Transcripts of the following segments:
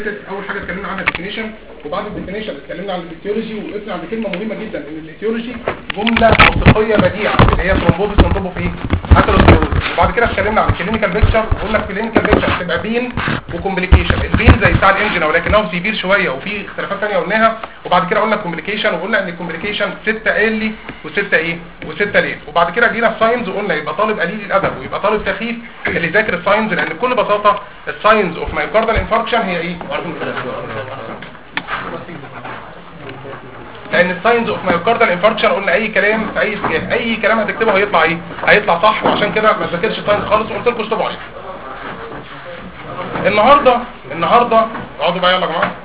اول حاجه اتكلمنا عنها الديفينيشن، وبعد الديفينيشن اتكلمنا عن الايتيولوجي، وقفنا عند كلمه مهمه جدا ان الايتيولوجي جمله موسيقيه بديعه اللي هي ثرومبوزس ونطبه في ايه؟ اثيروسكليروز. وبعد كده اتكلمنا عن الكلينيكال بيكتشر، وقلنا الكلينيكال بيكتشر هتبقى بين وكومبليكيشن. البين زي بتاع الانجن ولكنه سيفير شويه وفي اختلافات ثانيه قلناها. وبعد كده قلنا الكومبليكيشن، وقلنا ان الكومبليكيشن 6 ايرلي و6 ايه و6 ليت. وبعد كده جينا الساينز وقلنا يبقى طالب قليل الادب ويبقى طالب سخيف اللي ذاكر الساينز، لان بكل بساطه الساينز اوف مايوكاردال انفاركشن هي ايه؟ لان الساينز اوف مايوكاردال انفاركشن قلنا اي كلام في اي سجال، اي كلام هتكتبه هيطلع ايه؟ هيطلع صح، وعشان كده ما تذاكرش ساينز خالص وقلت لكم اشطبوا عليه. النهارده اقعدوا بقى يلا يا جماعه.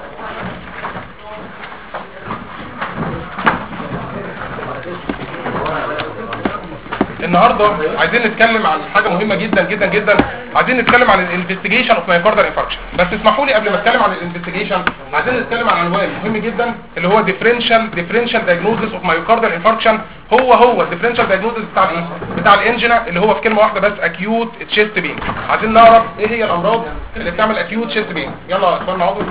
النهارده عايزين نتكلم عن حاجه مهمه جدا جدا جدا، عايزين نتكلم عن الانفستيجيشن اوف مايوكاردال انفاركشن. بس اسمحوا لي قبل ما اتكلم عن الانفستيجيشن عايزين نتكلم عن عنوان مهم جدا اللي هو ديفرنشال دايجنوزس اوف مايوكاردال انفاركشن. هو الديفرنشال دايجنوزس بتاع الايه؟ بتاع الانجينا، اللي هو في كلمه واحده بس اكيوت تشيست بين. عايزين نعرف ايه هي الامراض اللي بتعمل اكيوت تشيست بين. يلا يا اخوانا اقعدوا.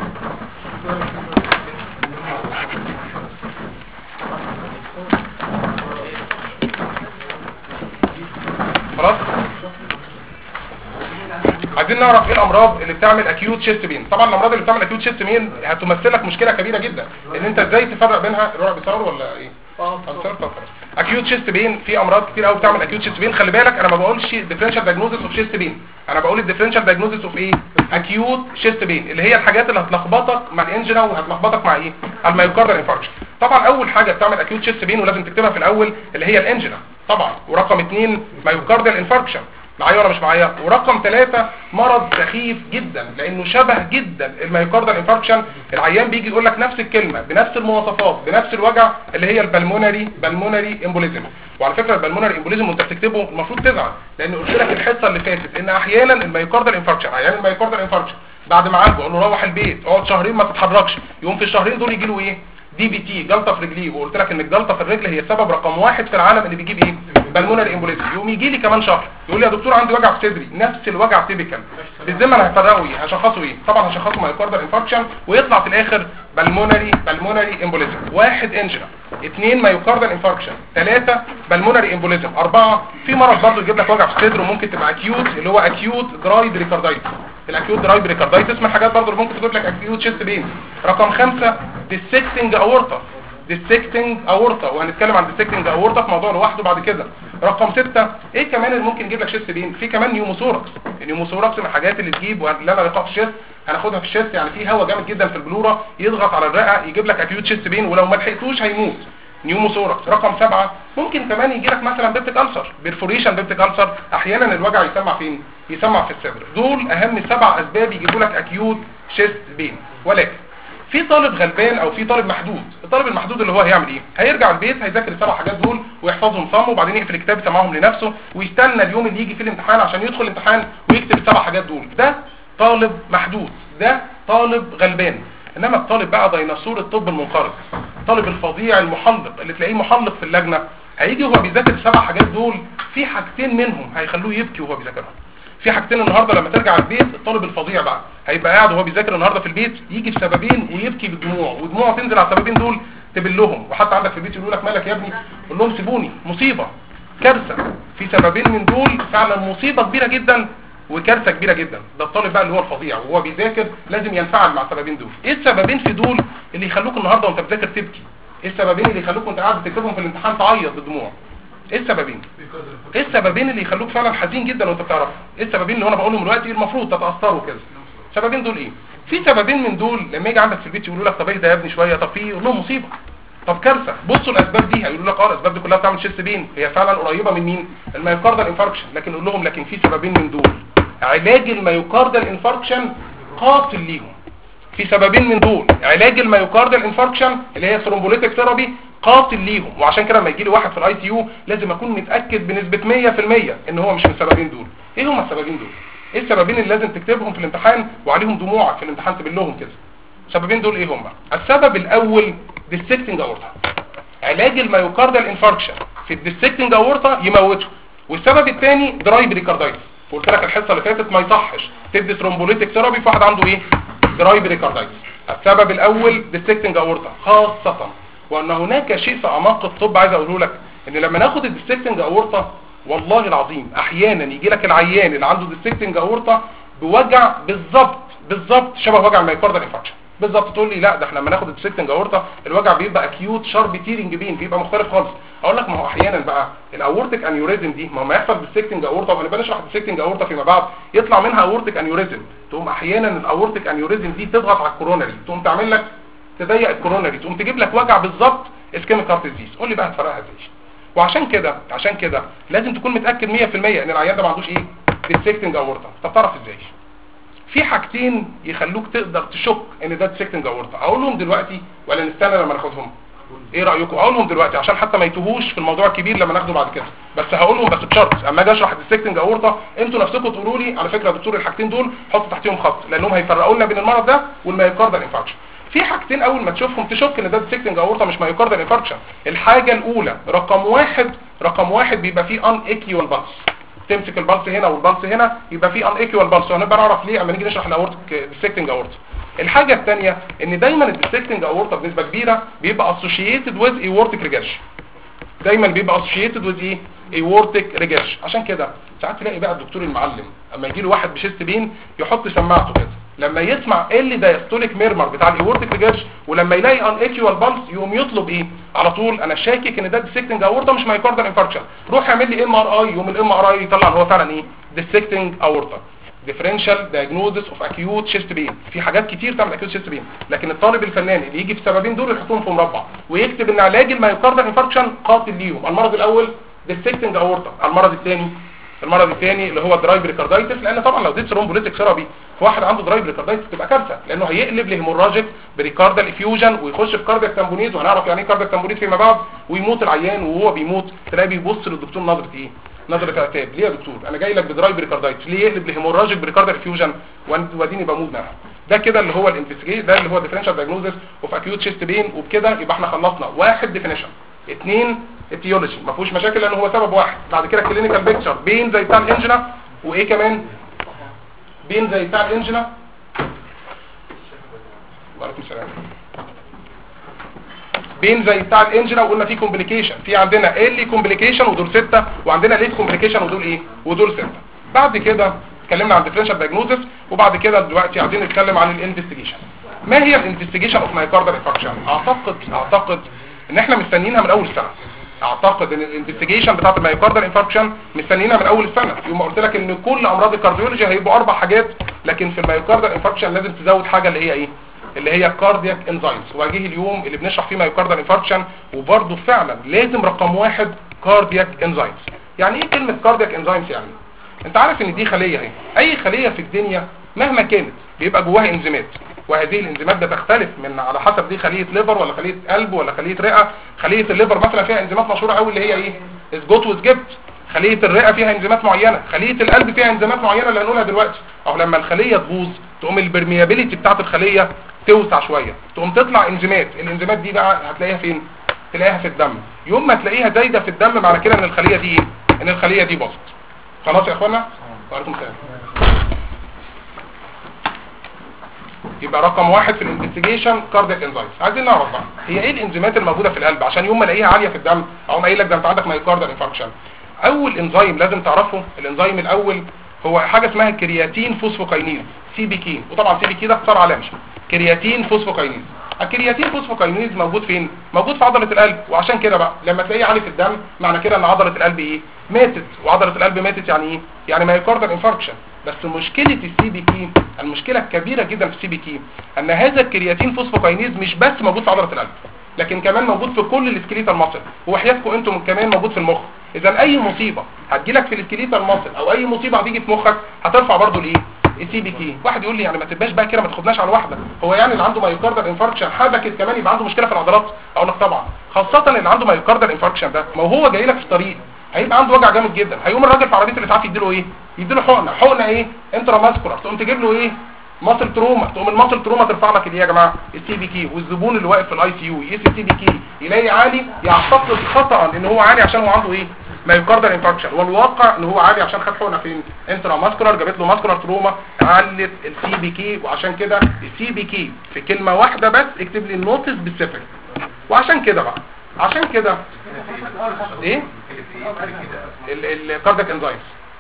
خلاص، عايزين نعرف ايه الامراض اللي بتعمل اكيوت شيست بين. طبعا الامراض اللي بتعمل اكيوت شيست بين هتمثل لك مشكله كبيره جدا، ان انت ازاي تفرق بينها. الورق بيصور ولا ايه؟ اكيوت شيست بين في امراض كتير قوي بتعمل اكيوت شيست بين. خلي بالك انا ما بقولش ديفرنشال دايجنوزس اوف شيست بين، انا بقول الديفرنشال دايجنوزس اوف ايه؟ اكيوت شيست بين، اللي هي الحاجات اللي هتلخبطك مع الانجينا وهتلخبطك مع ايه؟ المايوكاردال انفاركشن. طبعا اول حاجه بتعمل اكيوت شيست بين ولازم تكتبها في الاول اللي هي الانجينا طبعا، ورقم 2 مايوكاردال انفاركشن. معايا ولا مش معايا؟ ورقم 3 مرض سخيف جدا لانه شبه جدا المايوكاردال انفاركشن. العيان بيجي يقول لك نفس الكلمه بنفس المواصفات بنفس الوجع اللي هي البلمونري امبوليزم. وعلى فكره البلمونري امبوليزم وانت بتكتبه المفروض تزعل، لان قلت لك الحصه اللي فاتت ان احيانا المايوكاردال انفاركشن، عيان المايوكاردال انفاركشن بعد ما عالجه اقول له روح البيت اقعد شهرين ما تتحركش، يقوم في الشهرين دول يجي له ايه؟ دي بي تي، جلطه في رجليه. وقلت لك ان الجلطه في الرجل هي السبب رقم 1 في العالم اللي بيجيب ايه؟ بالمونري امبوليزم. يقوم يجي لي كمان شهر يقول لي يا دكتور عندي وجع في صدري، نفس الوجع تيبيكال. بالذمه انا هفرقه ايه؟ هشخصه ايه؟ طبعا هشخصه مايوكاردال انفاركشن، ويطلع في الاخر بالمونري امبوليزم. 1 انجينا، 2 مايوكاردال انفاركشن، 3 بالمونري امبوليزم، 4 في مرض برضه يجيب لك وجع في الصدر وممكن تبقى اكيوت اللي هو اكيوت دراي بريكاردايتس. الاكيوت دراي بريكاردايتس من الحاجات برضه اللي ممكن تجيب لك اكيوت شيست بين. رقم 5 ديسكتنج اورتا، وهنتكلم عن ديسكتنج اورتا في موضوع لوحده بعد كده. رقم 6 ايه كمان اللي ممكن يجيب لك شيست بين؟ في كمان نيوموثوركس. النيوموثوركس من الحاجات اللي تجيب واللي انا لقاء في الشيست هناخدها في الشيست، يعني في هواء جامد جدا في البلوره يضغط على الرئه يجيب لك اكيوت شيست بين، ولو ما لحقتوش هيموت. نيوموثوركس. رقم 7 ممكن كمان يجي لك مثلا بيبتيك ألسر، بيرفوريشن بيبتيك ألسر. احيانا الوجع يسمع فين؟ يسمع في الصدر. دول اهم 7 اسباب يجيبوا لك اكيوت شيست بين. ولكن في طالب غلبان او في طالب محدود. الطالب المحدود اللي هو هيعمل ايه؟ هيرجع البيت هيذاكر ال7 حاجات دول ويحفظهم صم، وبعدين يقفل الكتاب يسمعهم لنفسه ويستنى اليوم اللي يجي فيه الامتحان عشان يدخل الامتحان ويكتب ال7 حاجات دول. ده طالب محدود، ده طالب غلبان. انما الطالب بقى ديناصور الطب المنقرض، الطالب الفظيع المحلق اللي تلاقيه محلق في اللجنه، هيجي وهو بيذاكر ال7 حاجات دول في حاجتين منهم هيخلوه يبكي وهو بيذاكرهم. في حاجتين النهارده لما ترجع البيت الطالب الفظيع بقى هيبقى قاعد وهو بيذاكر النهارده في البيت يجي بسببين ويبكي بالدموع، ودموعه تنزل على السببين دول تبلهم. وحتى عندك في البيت يقولوا لك مالك يا ابني؟ قول لهم سيبوني، مصيبه كارثه. في سببين من دول فعلا مصيبه كبيره جدا وكارثه كبيره جدا. ده الطالب بقى اللي هو الفظيع وهو بيذاكر لازم ينفعل مع السببين دول. ايه السببين في دول اللي يخلوك النهارده وانت بتذاكر تبكي؟ ايه السببين اللي يخلوك وانت قاعد بتكتبهم في الامتحان تعيط بالدموع؟ ايه السببين؟ ايه السببين اللي يخلوك فعلا حزين جدا وانت بتعرفها؟ ايه السببين اللي انا بقولهم دلوقتي المفروض تتاثروا كده؟ السببين دول ايه؟ في سببين من دول لما يجي عندك في البيت يقولوا لك طب اهدى يا ابني شويه، طب في لهم مصيبه، طب كارثه، بصوا الاسباب دي، هيقولوا لك الاسباب دي كلها بتعمل شيست بين، هي فعلا قريبه من مين؟ المايوكاردال انفاركشن. لكن قول لهم لكن في سببين من دول علاج المايوكاردال انفاركشن قاتل ليهم. في سببين من دول علاج المايوكاردال انفاركشن اللي هي ثرومبوليتيك ثيرابي قاتل ليهم. وعشان كده لما يجي لي واحد في الاي سي يو لازم اكون متاكد بنسبه 100% ان هو مش من السببين دول. ايه هم السببين دول؟ ايه السببين اللي لازم تكتبهم في الامتحان وعليهم دموعك في الامتحان تبلهم كده؟ السببين دول ايه هم؟ السبب الاول ديسكتنج اورتا. علاج المايوكاردال انفاركشن في الديسكتنج اورتا يموته. والسبب الثاني دراي بريكاردايتس. قلت لك الحصه اللي فاتت ما يصحش تدي ثرومبوليتيك ثيرابي في واحد عنده ايه؟ دراي بريكاردايتس. السبب الاول ديستكتنج اورتا، خاصه وان هناك شيء في اعماق الطب عايز اقوله لك، ان لما ناخد الديستكتنج اورتا والله العظيم احيانا يجي لك العيان اللي عنده ديستكتنج اورتا بوجع بالظبط شبه وجع المايوكاردال انفاركشن بالظبط. تقول لي لا ده احنا لما ناخد الديستكتنج اورتا الوجع بيبقى اكيوت شارب تيرنج بين، بيبقى مختلف خالص. اقول لك ما هو احيانا بقى الاورتيك انيوريزم دي ما يحصل ديستكتنج اورتا، وهنبقى نشرح الديستكتنج اورتا فيما بعد، يطلع منها اورتيك انيوريزم، تقوم احيانا الاورتيك انيوريزم دي تضغط على الكورونري، تقوم تعمل لك تضيق الكورونري، تقوم تجيب لك وجع بالظبط اسكيميك هارت ديزيز. قول لي بقى هتفرقها ازاي؟ وعشان كده لازم تكون متاكد 100% ان العيان ده ما عندوش ايه ديستكتنج اورتا. طب تعرف ازاي؟ في حاجتين يخلوك تقدر تشك ان ده ديستكتنج اورتا، اقولهم دلوقتي ولا نستنى لما ناخدهم؟ ايه رايكم؟ اقولهم دلوقتي عشان حتى ما يتوهوش في الموضوع الكبير لما ناخده بعد كده، بس هقولهم بس بشرط اما اجي اشرح الديستكتنج اورتا انتوا نفسكم تقولوا لي على فكره يا دكتور الحاجتين دول حط تحتيهم خط، لانهم هيفرقوا لنا بين المرض ده والمايوكاردال انفاركشن. في حاجتين اول ما تشوفهم تشك ان ده ديستكتنج اورتا مش مايوكاردال انفاركشن. الحاجه الاولى رقم واحد بيبقى فيه ان ايكوال بالس، تمسك البلس هنا والبلس هنا يبقى في ان ايكوال بالس، وهنبقى نعرف ليه اما نيجي نشرح الاورتيك ديستكتنج اورتا. الحاجه الثانيه ان دايما الديستكتنج اورتا بنسبه كبيره بيبقى اسوشيتد ويز ايورتيك ريجرش، دايما بيبقى اسوشيتد ويز ايه ايورتيك ريجرش. عشان كده ساعات تلاقي بقى الدكتور المعلم اما يجي له واحد بشيست بين يحط سماعته كده، لما يسمع اللي دايستوليك ميرمر بتاع الايورتيك ريجرش ولما يلاقي ان ايكوال بالس يقوم يطلب ايه على طول؟ انا شاكك ان ده ديستكتنج اورتا مش مايوكاردال انفاركشن، روح اعمل لي ام ار اي. يوم الام ار اي يطلع ان هو فعلا ايه ديستكتنج اورتا. ديفرنشال دايجنوزس اوف اكيوت شيست بين، في حاجات كتير تعمل اكيوت شيست بين، لكن الطالب الفنان اللي يجي في السببين دول يحطهم في مربع ويكتب ان علاج المايوكاردال انفاركشن قاتل ليهم. المرض الاول ديستكتنج اورتا، المرض الثاني اللي هو دراي بريكاردايتس، لان طبعا لو اديت ثرومبوليتيك ثيرابي في واحد عنده دراي بريكاردايتس تبقى كارثه، لانه هيقلب لهيموراجيك بريكاردال افيوجن ويخش في كاردياك تامبونيز، وهنعرف يعني ايه كاردياك تامبونيز فيما بعد، ويموت العيان. وهو بيموت تلاقيه بيبص للدكتور نظره ايه؟ نظره عتاب. ليه يا دكتور انا جاي لك بدراي بريكاردايتس، ليه يقلب لهيموراجيك بريكاردال افيوجن واديني بموت معاها؟ ده كده اللي هو الانفستيجيشن، ده اللي هو ديفرنشال دايجنوزس اوف اكيوت شيست بين. وبكده يبقى احنا خلصنا واحد ديفينيشن، اثنين اتيولوجي ما فيهوش مشاكل لان هو سبب واحد، بعد كده كلينيكال بيكتشر بين زي بتاع الانجنا، وايه كمان بين زي بتاع الانجنا. وعليكم السلام. بين زي بتاع الانجنا، وقلنا في كومبليكيشن، في عندنا ال كومبليكيشن ودول 6، وعندنا ليت كومبليكيشن ودول ايه ودول 6. بعد كده اتكلمنا عن ديفرنشال دايجنوزس، وبعد كده دلوقتي عايزين نتكلم عن الانفستيجيشن. ما هي الانفستيجيشن اوف مايوكاردال انفاركشن؟ اعتقد ان احنا مستنيينها من اول السنه. اعتقد ان الانفستيجيشن بتاعه المايوكاردال انفاركشن مستنيينها من اول السنه. يوم ما قلت لك ان كل امراض الكارديولوجي هيبقوا 4 حاجات، لكن في المايوكاردال انفاركشن لازم تزود حاجه اللي هي ايه؟ اللي هي كاردياك انزايمز. وهجيه اليوم اللي بنشرح فيه مايوكاردال انفاركشن، وبرده فعلا لازم رقم 1 كاردياك انزايمز. يعني ايه كلمه كاردياك انزايمز؟ يعني انت عارف ان دي خليه اهي، اي خليه في الدنيا مهما كانت بيبقى جواها انزيمات، وهذه الانزيمات بتختلف من على حسب دي خليه ليفر ولا خليه قلب ولا خليه رئه. خليه الليفر مثلا فيها انزيمات مشهوره قوي اللي هي ايه؟ اسجوت وسجبت. خليه الرئه فيها انزيمات معينه، خليه القلب فيها انزيمات معينه اللي هنقولها دلوقتي. او لما الخليه تبوظ تقوم البرميابيليتي بتاعه الخليه توسع شويه، تقوم تطلع انزيمات. الانزيمات دي بقى هتلاقيها فين؟ تلاقيها في الدم. يوم ما تلاقيها زايده في الدم معنى كده ان الخليه دي ايه؟ ان الخليه دي باظت. خلاص يا اخوانا؟ وعليكم السلام. يبقى رقم 1 في الانفستيجيشن كاردياك انزايمز. عايزين نعرف بقى هي ايه الانزيمات الموجوده في القلب، عشان يوم ما الاقيها عاليه في الدم اقوم قايل لك ده انت عندك مايوكاردال انفاركشن. اول انزيم لازم تعرفه، الانزيم الاول هو حاجه اسمها كرياتين فوسفوكاينيز، سي بي كي. وطبعا سي بي كي ده اختصار عالمي، كرياتين فوسفوكاينيز. الكرياتين فوسفوكاينيز موجود فين؟ موجود في عضله القلب. وعشان كده بقى لما تلاقيه عالي في الدم معنى كده ان عضله القلب ايه؟ ماتت. وعضله القلب ماتت يعني ايه؟ يعني مايوكاردال انفاركشن. بس مشكله السي بي كي، المشكله الكبيره جدا في السي بي كي ان هذا الكرياتين فوسفوكاينيز مش بس موجود في عضله القلب، لكن كمان موجود في كل السكليتال ماسل، وحياتكم انتم كمان موجود في المخ. اذا اي مصيبه هتجيلك في السكليتال ماسل او اي مصيبه هتيجي في مخك هترفع برضو الايه؟ السي بي كي. واحد يقول لي يعني ما تبقاش بقى كده، ما تاخدناش على واحده، هو يعني اللي عنده مايوكاردال انفاركشن حبكت كمان يبقى عنده مشكله في العضلات؟ اقول لك طبعا، خاصه اللي عنده مايوكاردال انفاركشن ده ما هو جاي لك في الطريق هيبقى عنده وجع جامد جدا. هيقوم الراجل في عربيه الاسعاف يديله ايه؟ يديله حقنه ايه؟ انترا ماسكولار. تقوم تجيب له ايه؟ ماسل تروما. تقوم الماسل تروما ترفع لك ايه يا جماعه؟ السي بي كي. والزبون اللي واقف في الاي سي يو يقيس السي بي كي يلاقي عالي، يعتقد خطا ان هو عالي عشان هو عنده ايه؟ مايوكاردال انفاركشن، والواقع ان هو عالي عشان خد حقنه فين؟ انترا ماسكولار، جابت له ماسكولار تروما، علت السي بي كي، وعشان كده السي بي كي في كلمه واحده بس اكتب لي النوتس سبيسيفيك. وعشان كده بقى، عشان كده ايه الكاردياك انزايمز،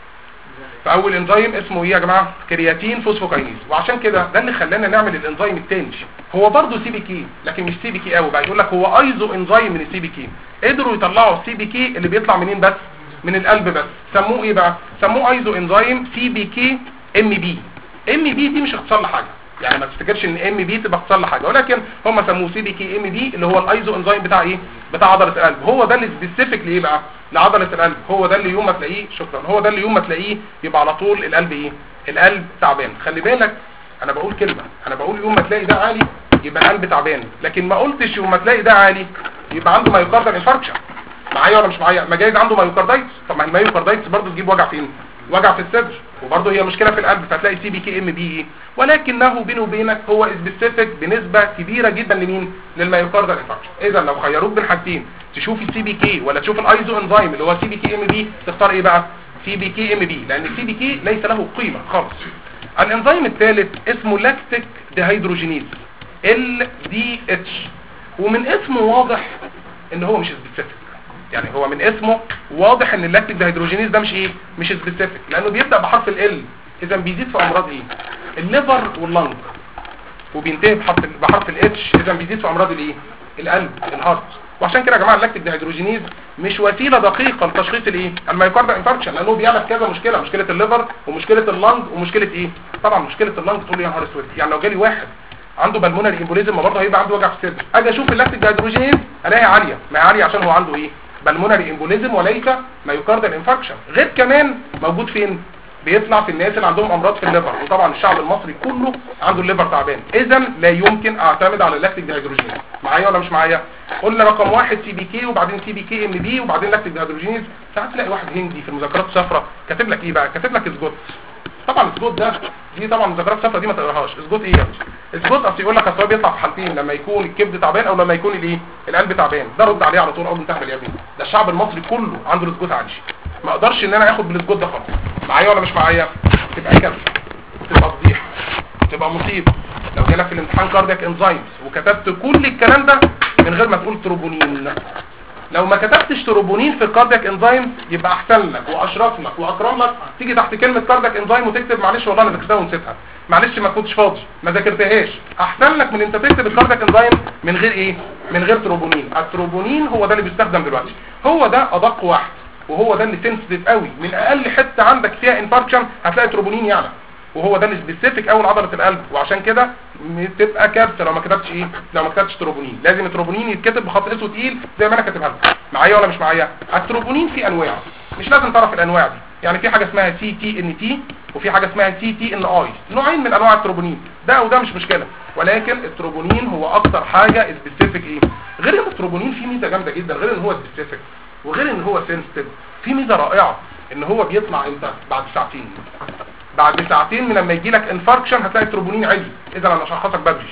فاول انزيم اسمه ايه يا جماعه؟ كرياتين فوسفوكاينيز. وعشان كده ده اللي خلانا نعمل الانزيم التاني، هو برضه سي بي كي لكن مش سي بي كي قوي بقى، يقول لك هو ايزو انزيم من السي بي كي. قدروا يطلعوا السي بي كي اللي بيطلع منين بس؟ من القلب بس. سموه ايه بقى؟ سموه ايزو انزيم سي بي كي ام بي. ام بي دي مش اختصار لحاجه، يعني ما تفتكرش ان ام بي تبقى اختصار لحاجه، ولكن هم سموه سي بي كي ام بي اللي هو الايزو انزيم بتاع ايه؟ بتاع عضله القلب. هو ده اللي سبيسيفيك لايه بقى؟ لعضله القلب. هو ده اللي يوم ما تلاقيه، شكرا، هو ده اللي يوم ما تلاقيه يبقى على طول القلب ايه؟ القلب تعبان. خلي بالك انا بقول كلمه، انا بقول يوم ما تلاقي ده عالي يبقى القلب تعبان، لكن ما قلتش يوم ما تلاقي ده عالي يبقى عنده مايوكاردال انفاركشن. معايا ولا مش معايا؟ ما جايز عنده مايوكاردايتس. طب ما المايوكاردايتس برضه تجيب وجع فين؟ وجع في الصدر، وبرضه هي مشكله في القلب، فتلاقي سي بي كي ام بي ايه، ولكنه بينه وبينك هو سبيسيفيك بنسبه كبيره جدا لمين؟ للمايوكاردال انفاركشن. اذا لو خيروك بين حاجتين، تشوف السي بي كي ولا تشوف الايزو انزيم اللي هو سي بي كي ام بي، تختار ايه بقى؟ سي بي كي ام بي، لان السي بي كي ليس له قيمه خالص. الانزيم الثالث اسمه لاكتيك ديهيدروجينيز ال دي اتش، ومن اسمه واضح ان هو مش سبيسيفيك، يعني هو من اسمه واضح ان اللاكتيك ديهيدروجينيز ده مش ايه؟ مش سبيسيفيك، لانه بيبدا بحرف ال، اذا بيزيد في امراض ايه؟ الليفر واللنج، وبينتهي بحرف الاتش، اذا بيزيد في امراض الايه؟ القلب، الهارت. وعشان كده يا جماعه اللاكتيك ديهيدروجينيز مش وسيله دقيقه لتشخيص الايه؟ المايوكاردال انفاركشن، لانه بيعمل كذا مشكله، مشكله الليفر ومشكله اللنج ومشكله ايه؟ طبعا مشكله اللنج تقول لي يا نهار اسود، يعني لو جالي واحد عنده بالمونري امبوليزم ما برضه هيبقى عنده وجع في الصدر، اجي اشوف اللاكتيك ديهيدروجينيز الاقيها عاليه، ما هي عاليه عشان هو عنده ايه؟ بالمونري امبوليزم وليس مايوكاردال انفاركشن. غير كمان موجود فين؟ بيطلع في الناس اللي عندهم امراض في الليفر، وطبعا الشعب المصري كله عنده الليفر تعبان، اذا لا يمكن اعتمد على اللاكتيك ديهيدروجينيز. معايا ولا مش معايا؟ قلنا رقم واحد سي بي كي، وبعدين سي بي كي ام بي، وبعدين لاكتيك ديهيدروجينيز. ساعات تلاقي واحد هندي في المذكرات الصفراء كاتب لك ايه بقى؟ كاتب لك اسجوت. طبعا الاسجوت ده دي طبعا المذكرات الصفراء دي ما تقراهاش. اسجوت ايه يعني؟ اسجوت اصل يقول لك اصل هو بيطلع في حالتين، لما يكون الكبد تعبان او لما يكون الايه؟ القلب تعبان. ده رد عليه على طول، اقول له انت اهبل يا ابني، ده الشعب المصري كله عنده الاسجوت عندي، ما اقدرش ان انا اخد بالاسجوت ده خالص. معايا ولا مش معايا؟ تبقى كارثه، تبقى فضيحه، تبقى مصيبه لو جالك في الامتحان كاردياك انزايمز وكتبت كل الكلام ده من غير ما تقول تروبونين. لو ما كتبتش تروبونين في الكاردياك انزايم يبقى احسن لك واشرف لك واكرم لك تيجي تحت كلمه كاردياك انزايم وتكتب معلش والله انا ذاكرتها ونسيتها، معلش ما كنتش فاضي ما ذاكرتهاش. احسن لك من انت تكتب الكاردياك انزايم من غير ايه؟ من غير تروبونين. التروبونين هو ده اللي بيستخدم دلوقتي، هو ده ادق واحد، وهو ده اللي سنسيتيف قوي، من اقل حته عندك فيها انفاركشن هتلاقي تروبونين يعلى، وهو ده اللي سبيسيفيك قوي لعضله القلب. وعشان كده تبقى كارثه لو ما كتبتش ايه؟ لو ما كتبتش تروبونين. لازم التروبونين يتكتب بخط اسود تقيل زي ما انا كاتبها لك. معايا ولا مش معايا؟ التروبونين في انواع، مش لازم تعرف الانواع دي، يعني في حاجه اسمها سي تي ان تي وفي حاجه اسمها سي تي ان اي، نوعين من انواع التروبونين، ده او ده مش مشكله، ولكن التروبونين هو اكتر حاجه سبيسيفيك ايه؟ غير ان التروبونين فيه ميزه جامده جدا، غير ان هو سبيسيفيك وغير ان هو سنسيتيف، في ميزه رائعه ان هو بيطلع امتى؟ بعد ساعتين. بعد ساعتين من لما يجي لك انفاركشن هتلاقي التروبونين عالي، اذا انا شخصك بدري،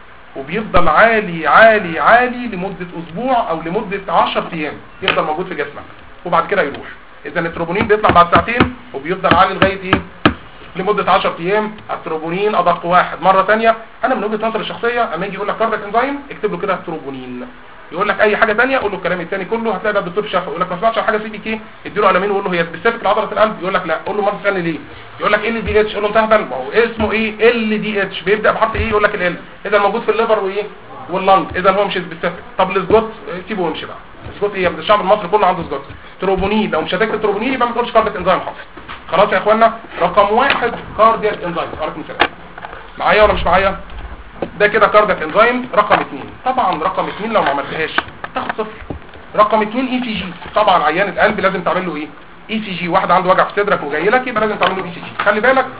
وبيفضل عالي عالي عالي لمده اسبوع او لمده 10 ايام يفضل موجود في جسمك وبعد كده يروح. اذا التروبونين بيطلع بعد ساعتين وبيفضل عالي لغايه ايه؟ لمده 10 ايام. التروبونين ادق واحد. مره ثانيه انا من وجهه نظري الشخصيه اما يجي يقول لك كاردياك انزايم اكتب له كده التروبونين، يقول لك اي حاجه ثانيه قول له الكلام الثاني كله، هتلاقي ده الدكتور شافه يقول لك ما سمعتش حاجه سي بي كي، اديله قلمين وقول له هي سبيسيفيك لعضله القلب، يقول لك لا، قول له مره ثانيه ليه، يقول لك ال دي اتش، قول له انت هبل، ما هو اسمه ايه؟ ال دي اتش بيبدا بحرف ايه؟ يقول لك ال، اذا موجود في الليفر وايه؟ واللنج، اذا هو مش سبيسيفيك. طب الاسجوت سيبه وامشي بقى، الاسجوت ايه؟ الشعب المصري كله عنده اسجوت. تروبونين لو مش هتكتب تروبونين يبقى ما تقولش كاردياك انزايم خالص. خلاص يا اخوانا، رقم واحد كاردياك انزايم. عليكم السلام. معايا ولا مش معايا؟ ده كده كاردياك انزايم رقم 2. طبعا رقم 2 لو ما عملتهاش تاخد صفر. رقم 2 اي سي جي. طبعا عيان القلب لازم تعمل له ايه؟ اي سي جي. واحد عنده وجع في صدرك وجاي لك يبقى لازم تعمل له اي سي جي. خلي بالك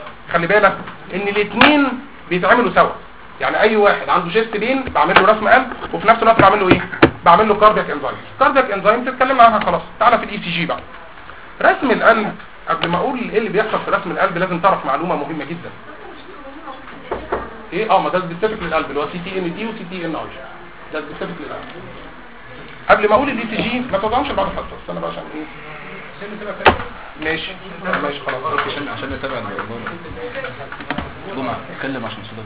ان الاثنين بيتعملوا سوا، يعني اي واحد عنده شيست بين بعمل له رسم قلب وفي نفس الوقت بعمل له ايه؟ بعمل له كاردياك انزايم. كاردياك انزايم تتكلم عنها خلاص، تعالى في الاي سي جي بقى. رسم القلب، قبل ما اقول ايه اللي بيحصل في رسم القلب لازم تعرف معلومه مهمه جدا. ايه؟ ما ده سبيسيفيك للقلب اللي هو سي تي ان دي وسي تي ان اي، ده سبيسيفيك للقلب. قبل ما اقول الاي سي جي ما توضعهمش بعد الحصه، استنى بقى عشان ايه ماشي ماشي خلاص عشان نتابع الموضوع. جمعة اتكلم عشان صدق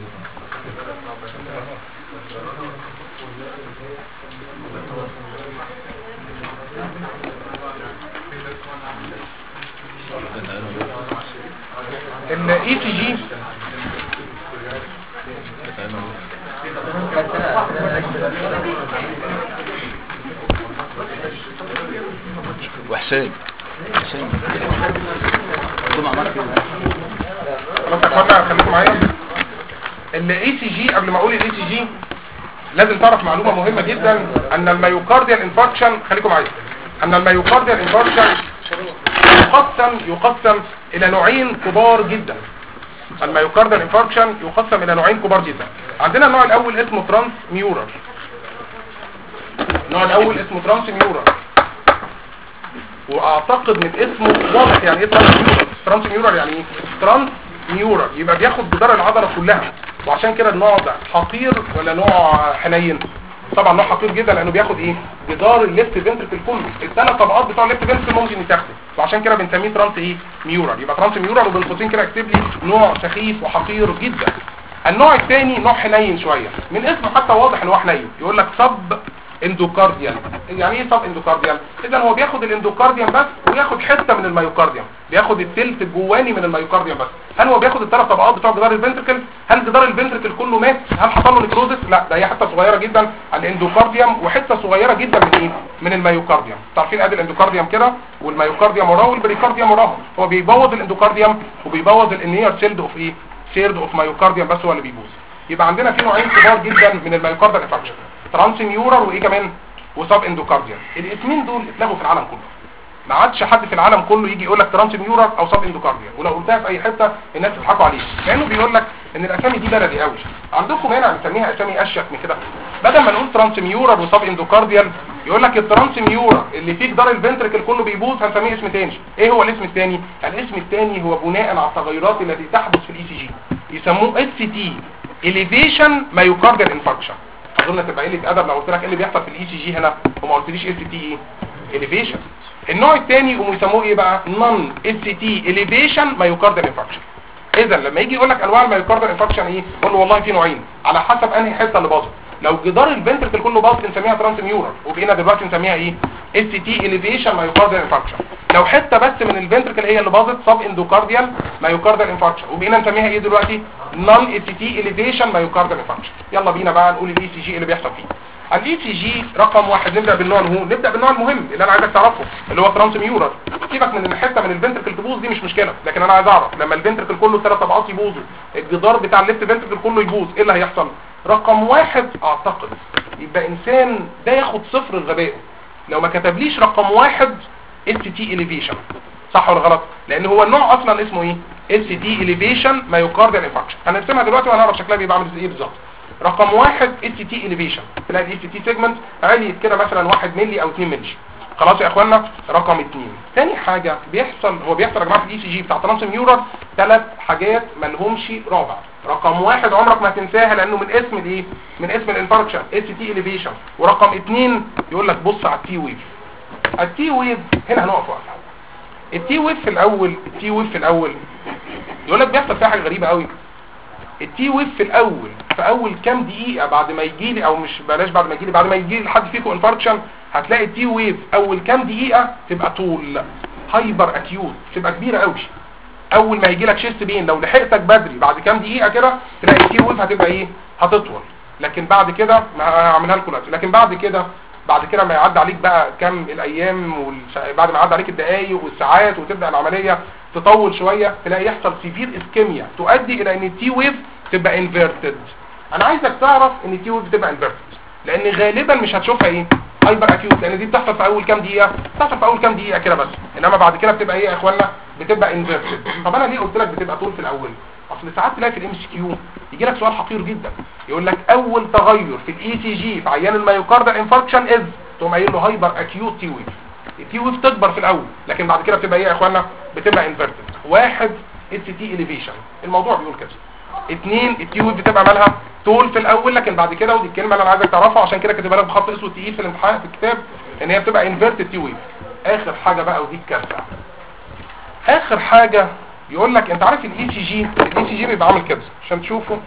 الاي تي جي وحسين جمعة معاك كده. خلاص يا اخوانا خليكم معايا. الاي تي جي قبل ما اقول الاي تي جي لازم تعرف معلومة مهمة جدا، ان الميوكارديال انفاركشن، خليكم معايا، ان الميوكارديال انفاركشن يقسم الى نوعين كبار جدا. الميوكارديال انفاركشن يقسم الى نوعين كبار جدا. عندنا النوع الاول اسمه ترانس ميورال. النوع الاول اسمه ترانس ميورال، واعتقد من اسمه واضح يعني ايه ترانس ميورال. ترانس ميورال يعني ايه؟ ترانس ميورال يبقى بياخد جدار العضله كلها، وعشان كده النوع ده حقير ولا نوع حنين؟ طبعا نوع حقير جدا، لانه بياخد ايه؟ جدار الليفت فنتركل كله. الثلاث طبقات بتوع الليفت فنتركل ممكن يتاخدوا، وعشان كده بنسميه ترانس ايه؟ ميورال. يبقى ترانس ميورال، وبين قوسين كده اكتب لي نوع سخيف وحقير جدا. النوع الثاني نوع حنين شويه، من اسمه حتى واضح ان هو حنين، يقول لك سب اندوكارديال. يعني ايه سب اندوكارديال؟ اذا هو بياخد الاندوكارديوم بس، وياخد حته من الميوكارديوم، بياخد الثلث الجواني من الميوكارديوم بس. هل هو بياخد الثلاث طبقات بتوع جدار الفنتركل؟ هل جدار الفنتركل كله مات؟ هل حصل له نيكروزس؟ لا، ده هي حته صغيره جدا الاندوكارديوم، وحته صغيره جدا من ايه؟ من الميوكارديوم. عارفين ادي الاندوكارديوم كده، والميوكارديوم وراه، والبريكارديوم وراه. هو بيبوظ الاندوكارديوم وبيبوظ الانير سيلد اوف ايه؟ سيرد اوف ميوكارديوم، بس هو اللي بيبوظ. يبقى عندنا في نوعين كبار جدا من الميوكارديال انفاركشن، ترانس ميورال وايه كمان؟ وسب اندوكارديال. الاسمين دول اتلغوا في العالم كله، ما عادش حد في العالم كله يجي يقول لك ترانس ميورال او سب اندوكارديال، ولو قلتها في اي حته الناس تضحكوا عليك، لانه بيقول لك ان الاسامي دي بلدي قوي. عندكم هنا بنسميها اسامي اشيك من كده، بدل ما نقول ترانس ميورال وسب اندوكارديال يقول لك الترانس ميورال اللي فيه جدار الفنتركل كله بيبوظ، هنسميه اسم تاني. ايه هو الاسم الثاني؟ الاسم الثاني هو بناء على التغيرات التي تحدث في الاي سي جي، يسموه اس تي اليفيشن مايوكارديال انفاركشن. اظن تبقى قله ادب لو قلت لك ايه اللي بيحصل في الاي سي جي هنا وما قلتليش اس تي ايه؟ اليفيشن. النوع الثاني يقوموا يسموه ايه بقى؟ نون اس تي اليفيشن مايوكارديال انفاركشن. اذا لما يجي يقول لك انواع المايوكارديال انفاركشن ايه؟ قول له والله في نوعين على حسب انهي حته اللي باظت. لو جدار الفنتركل كله باظ بنسميها ترانس ميورال، وبقينا دلوقتي نسميها ايه؟ اس تي اليفيشن مايوكارديال انفاركشن. لو حته بس من الفنتركل هي اللي باظت، سب اندوكارديال مايوكارديال انفاركشن، وبقينا نسميها ايه دلوقتي؟ نون اس تي اليفيشن مايوكارديال انفاركشن. يلا بينا بقى نقول الاي سي جي اللي بيحصل فيه. الاي سي جي رقم واحد، نبدا بالنوع نبدا بالنوع المهم اللي انا عايزك تعرفه، اللي هو ترانس ميورال. سيبك من ان حته من الفنتركل تبوظ، دي مش مشكله، لكن انا عايز اعرف لما الفنتركل كله ثلاث طبقات يبوظوا، الجدار بتاع الليفت فنتركل كله يبوظ، ايه اللي هيحصل؟ رقم واحد اعتقد يبقى انسان ده ياخد صفر الغباء لو ما كتبليش رقم واحد اس تي اليفيشن. صح ولا غلط؟ لان هو النوع اصلا اسمه ايه؟ اس تي اليفيشن مايوكارديال انفاركشن. هنرسمها دلوقتي وهنعرف شكلها بيبقى عامل ايه بالظبط. رقم واحد اس تي اليفيشن، تلاقي الاس تي سيجمنت عالي كده مثلا 1 مللي او 2 مللي. خلاص يا اخوانا. رقم 2 ثاني حاجه بيحصل يا جماعه في الاي سي جي بتاع ترانس ميورال ثلاث حاجات ما لهمش رابع. رقم واحد عمرك ما هتنساها لانه من اسم الايه؟ من اسم الانفاركشن، اس تي اليفيشن. ورقم 2 يقول لك بص على التي ويف. التي ويف هنا هنقف وقفه. التي ويف في الاول، يقول لك بيحصل فيها حاجه غريبه قوي. التي ويف في الاول، في اول كام دقيقه بعد ما يجي لي، او مش بلاش بعد ما يجي لي، بعد ما يجي لحد فيكم انفاركشن، هتلاقي التي ويف اول كام دقيقه تبقى طول هايبر اكيوت، تبقى كبيره قوي. اول ما يجي لك شيست بين لو لحقتك بدري بعد كام دقيقه كده تلاقي التي ويف هتبقى ايه؟ هتطول. لكن بعد كده ما هعملها لكم دلوقتي، لكن بعد كده ما يعدي عليك بقى كام الايام بعد ما يعدي عليك الدقايق والساعات وتبدا العمليه تطول شويه، تلاقي يحصل سيفير اسكيميا تؤدي الى ان التي ويف تبقى انفيرتد. انا عايزك تعرف ان التي ويف تبقى انفيرتد، لان غالبا مش هتشوفها ايه؟ هايبر اكيوت، لان دي بتحصل في اول كام دقيقه، بتحصل في اول كام دقيقه كده بس، انما بعد كده بتبقى ايه يا اخوانا؟ بتبقى انفيرتد. طب انا ليه قلت لك بتبقى طول في الاول؟ اصل ساعات تلاقي في الام سي كيو يجي لك سؤال حقير جدا، يقول لك اول تغير في الاي سي جي في عيان الميوكاردال انفاركشن از، تقوم قايل له هايبر اكيوت تي ويف. التي ويف تكبر في الاول، لكن بعد كده بتبقى ايه يا اخوانا؟ بتبقى انفيرتد. واحد اس تي اليفيشن، الموضوع بيقول كده. 2 التي ويف بتبقى مالها طول في الاول، لكن بعد كده، ودي الكلمه اللي انا عايزك تعرفها عشان كده كاتبها لك بخط اسود تقيل في الامتحان في الكتاب، ان هي بتبقى انفيرتد تي ويف. اخر حاجه بقى ودي الكارثه. اخر حاجه يقول لك انت عارف الاي سي جي بيبقى عامل كده عشان تشوفوا.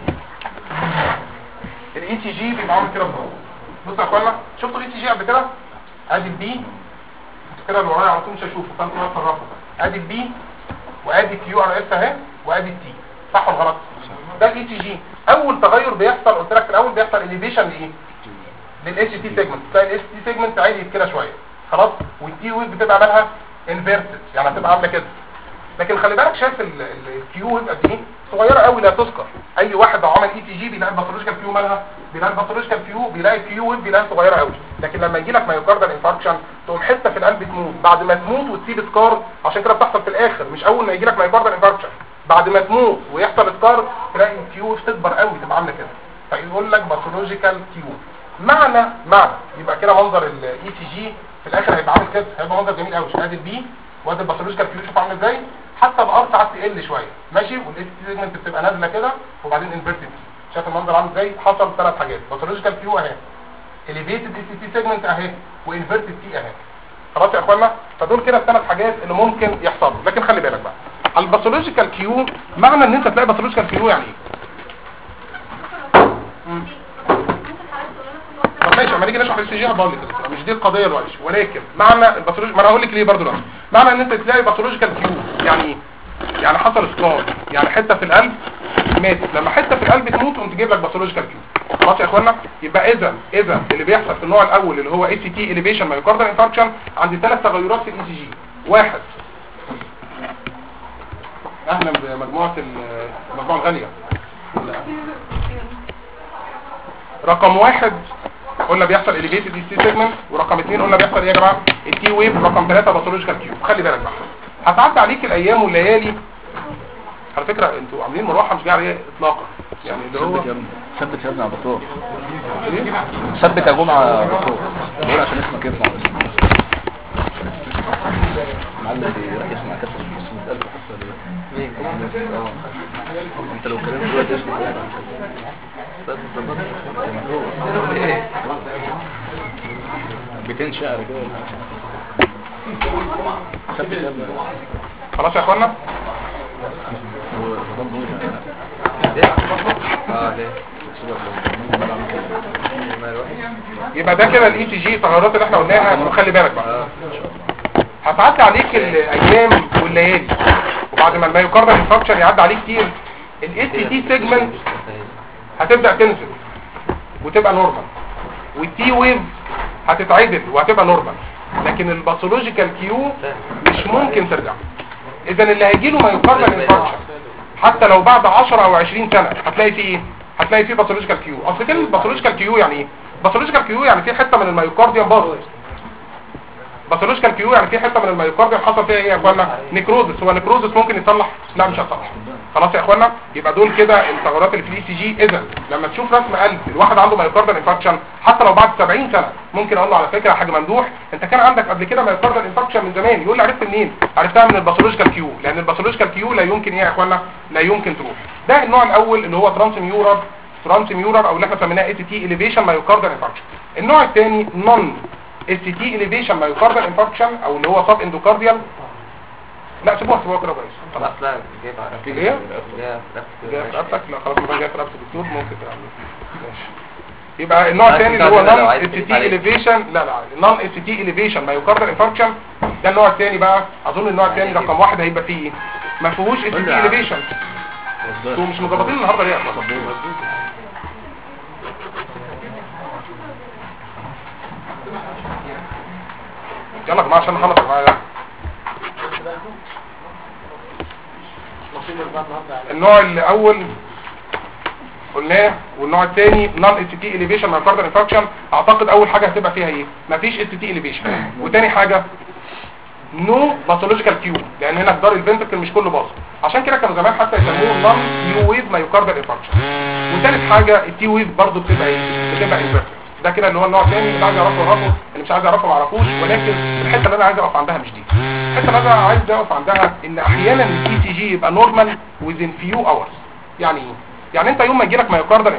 الاي سي جي بيبقى عامل كده بالظبط. بصوا يا اخوانا شفتوا الاي سي جي قبل كده؟ ادي البي انتوا كده اللي ورايا على طول مش هشوفوا فانتوا بقى تصرفوا. ادي البي وادي كيو ار اس اهي وادي التي، صح ولا غلط؟ ده الاي سي جي. اول تغير بيحصل قلت لك في الاول بيحصل اليفيشن لايه؟ للاتش تي سيجمنت. تلاقي الاتش تي سيجمنت عالي كده شويه خلاص، والتي ويف بتبقى عاملها انفيرتد يعني هتبقى عامله كده. لكن خلي بالك شايف الكيو ويف قد ايه؟ صغيره قوي لا تذكر. اي واحد لو عمل اي تي جي بيلاقي الباثولوجيكال كيو مالها، بيلاقي الباثولوجيكال كيو، بيلاقي الكيو ويف بيلاقي صغيره قوي. لكن لما يجي لك مايوكاردال انفاركشن تقوم حته في القلب تموت، بعد ما تموت وتسيب سكار. عشان كده بتحصل في الاخر، مش اول ما يجي لك مايوكاردال انفاركشن، بعد ما تموت ويحصل سكار تلاقي الكيو ويف تكبر قوي تبقى عامله كده، فيقول لك باثولوجيكال كيو. معنى يبقى كده منظر الاي سي جي في الاخر هيبقى عامل كده، هيبقى منظر جميل قوي. ادي البي وادي الباثولوجيكال كيو، شوف عامل ازاي. حتى الار ساعات تقل شويه ماشي، والاس تي سيجمنت بتبقى نازله كده وبعدين انفيرتد. شايف المنظر عامل ازاي؟ حصل ثلاث حاجات، باثولوجيكال كيو اهي، اليفيتد اس تي سيجمنت اهي، وانفيرتد تي اهي. خلاص يا اخوانا، فدول كده الثلاث حاجات اللي ممكن يحصلوا. لكن خلي بالك بقى على الباثولوجيكال كيو، معنى ان انت تلاقي باثولوجيكال كيو يعني ايه؟ طب ماشي، اما نيجي نشرح الاس جي هبقول لك مش دي القضيه دلوقتي، ولكن معنى الباثولوجي، ما انا هقول لك ليه برضه دلوقتي. معنى ان انت تلاقي باثولوجيكال كيو يعني ايه؟ يعني حصل سكار، يعني حته في القلب ماتت. لما حته في القلب تموت قمت تجيب لك باثولوجيكال كيو. خلاص يا اخوانا، يبقى اذا اللي بيحصل في النوع الاول اللي هو اي سي تي اليفيشن مايوكاردال انفاركشن عندي ثلاث تغيرات في الاي سي جي. واحد، اهلا بمجموعه المجموعه الغاليه. رقم واحد قلنا بيحصل اليفيتد دي سي سيجمنت، ورقم اثنين قلنا بيحصل ايه يا جماعه؟ التي ويف، ورقم ثلاثه باثولوجيكال كيو. خلي بالك بقى هتعدي عليك الايام والليالي. على فكره انتوا عاملين مروحه مش جايه عليها اطلاقا، يعني اللي هو ثبت يا ابني على الدكتور، ثبت يا جمعه على الدكتور، بقول عشان اسمك يطلع بس. معلم بيركز مع كسر بس 100000 حصه ليه؟ انت لو كلمت دلوقتي اسمك ايه؟ بتنشأ كده. ثبت يا ابني. خلاص يا اخوانا، يبقى ده كده الاي سي جي التغيرات اللي احنا قلناها. وخلي بالك بقى هتعدي عليك الايام والليالي، وبعد ما المايوكاردال انفاركشن يعدي عليك كتير الاس تي سيجمنت هتبدا تنزل وتبقى نورمال، والتي ويف هتتعدل وهتبقى نورمال، لكن الباثولوجيكال كيو مش ممكن ترجع. اذا اللي هيجي له مايوكاردال انفاركشن حتى لو بعد 10 او 20 سنه هتلاقي فيه ايه؟ هتلاقي فيه باثولوجيكال كيو. اصل كلمه باثولوجيكال كيو يعني ايه؟ باثولوجيكال كيو يعني في حته من المايوكارديوم باظت. باثولوجيكال كيو يعني في حته من المايوكارديوم حصل فيها ايه يا اخوانا؟ نيكروزس. هو نيكروزس ممكن يتصلح؟ لا مش هيتصلح. خلاص يا اخوانا، يبقى دول كده الثغرات اللي في الاي سي جي. اذا لما تشوف رسم قلب الواحد عنده مايوكاردال انفاركشن حتى لو بعد 70 سنه ممكن اقول له على فكره يا حاج ممدوح انت كان عندك قبل كده مايوكاردال انفاركشن من زمان. يقول لي عرفت منين؟ عرفتها من الباثولوجيكال كيو، لان الباثولوجيكال كيو لا يمكن ايه يا اخوانا؟ لا يمكن تروح. ده النوع الاول اللي هو ترانسميورال او اللي احنا سميناه اي تي تي اليفيشن مايوكاردال انفاركشن. النوع الثاني نون اس تي اليفيشن مايوكاردال انفاركشن او اللي هو سب اندوكارديال. لا سيبوها كده كويس. خلاص لا ايه جاي في رقبتك؟ لا خلاص ما جاي في رقبه الدكتور ممكن تعمل ماشي. يبقى النوع الثاني اللي هو نون اس تي اليفيشن، لا نون اس تي اليفيشن مايوكاردال انفاركشن. ده النوع الثاني بقى. اظن النوع الثاني رقم واحد هيبقى فيه ايه؟ ما فيهوش اس تي اليفيشن. انتوا مش مظبطين النهارده ليه يا اخوان؟ يلا يا جماعه عشان نخلص معايا. النوع الاول قلناه، والنوع الثاني نون اس تي اليفيشن مايوكاردال انفاركشن. اعتقد اول حاجه هتبقى فيها ايه؟ مفيش اس تي اليفيشن. وثاني حاجه نو باثولوجيكال كيو، لان هنا جدار الفنتركل مش كله باظ، عشان كده كانوا زمان حتى يسموه نون نيو ويف مايوكاردال انفاركشن. وثالث حاجه التي ويف برضه بتبقى ايه؟ بتبقى انفيرتد. ده كده اللي هو النوع الثاني. اللي عايز يعرفه اللي مش عايز يعرفه ما يعرفوش. ولكن الحته اللي انا عايز اقف عندها مش دي. الحته اللي انا عايز اقف عندها ان احيانا الاي سي جي يبقى نورمال within few hours. يعني ايه؟ يعني انت يوم ما يجي لك مايوكاردال انفاركشن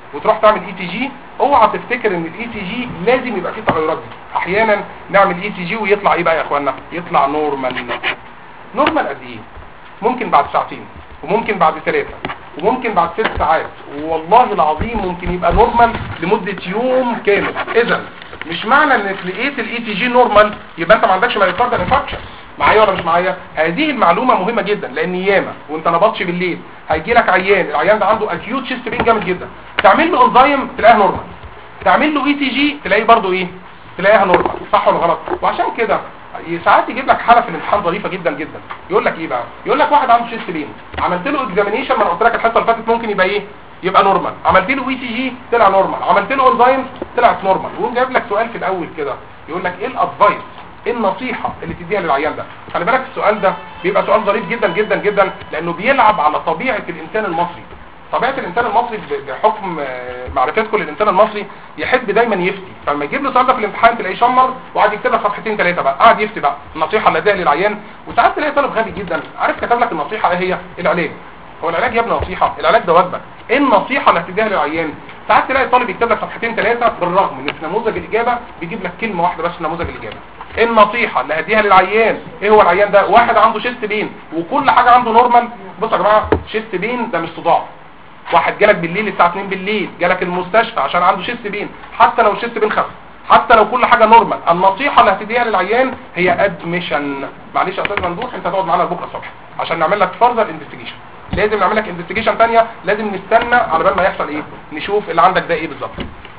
وتروح تعمل اي تي جي، اوعى تفتكر ان الاي تي جي لازم يبقى فيه تغيرات دي. احيانا نعمل اي تي جي ويطلع ايه بقى يا اخوانا؟ يطلع نورمال. نورمال قد ايه؟ ممكن بعد ساعتين، وممكن بعد 3، وممكن بعد 6 ساعات، والله العظيم ممكن يبقى نورمال لمدة يوم كامل. اذا مش معنى انك لقيت الاي تي جي نورمال يبقى انت ما عندكش مايوكاردال انفاركشن. معايا ولا مش معايا؟ هذه المعلومه مهمه جدا، لان ياما وانت نبطش بالليل هيجي لك عيان، العيان ده عنده اكيوت شيست بين جامد جدا، تعمل له انزيم تلاقيها نورمال، تعمل له اي تي جي تلاقيه برضه ايه؟ تلاقيها نورمال. صح ولا غلط؟ وعشان كده ساعات يجيب لك حاله في الامتحان ظريفه جدا جدا، يقول لك ايه بقى؟ يقول لك واحد عنده شيست بين، عملت له اكزامينيشن، ما انا قلت لك الحصه اللي فاتت ممكن يبقى ايه؟ يبقى نورمال. عملت له اي تي جي طلع نورمال، عملت له انزيم طلعت نورمال. ويقوم جايب لك سؤال في الاول كده يقول لك ايه الادفايس، ايه النصيحه اللي تديها للعيان ده؟ خلي بالك السؤال ده بيبقى سؤال ظريف جدا جدا جدا، لانه بيلعب على طبيعه الانسان المصري. طبيعه الانسان المصري بحكم معرفتكم للانسان المصري يحب دايما يفتي، فلما يجيب له سؤال ده في الامتحان تلاقيه شمر وقعد يكتب لك صفحتين 3 بقى، قاعد يفتي بقى النصيحه اللي اديها للعيان. وساعات تلاقي طالب غبي جدا عارف كتب لك النصيحه ايه هي؟ العلاج. هو العلاج يا ابني نصيحه؟ العلاج ده واجبك. ايه النصيحه اللي هتديها للعيان؟ ساعات تلاقي طالب يكتب لك صفحتين 3 بالرغم ان في نموذج الاجابه بيجيب لك كلمه واحده بس في نموذج الاجابه. ايه النصيحه اللي هديها للعيان؟ ايه هو العيان ده؟ واحد عنده شيست بين وكل حاجه عنده نورمال. بصوا يا جماعه، شيست بين ده مش صداع. واحد جالك بالليل الساعه 2 بالليل، جالك المستشفى عشان عنده شيست بين، حتى لو الشيست بين خف، حتى لو كل حاجه نورمال، النصيحه اللي هتديها للعيان هي ادميشن. معلش يا استاذ ممدوح، انت هتقعد معانا بكره الصبح عشان نعمل لك فurther انفستيجيشن. لازم نعمل لك انفستيجيشن ثانيه، لازم نستنى على بال ما يحصل ايه، نشوف اللي عندك ده ايه بالظبط.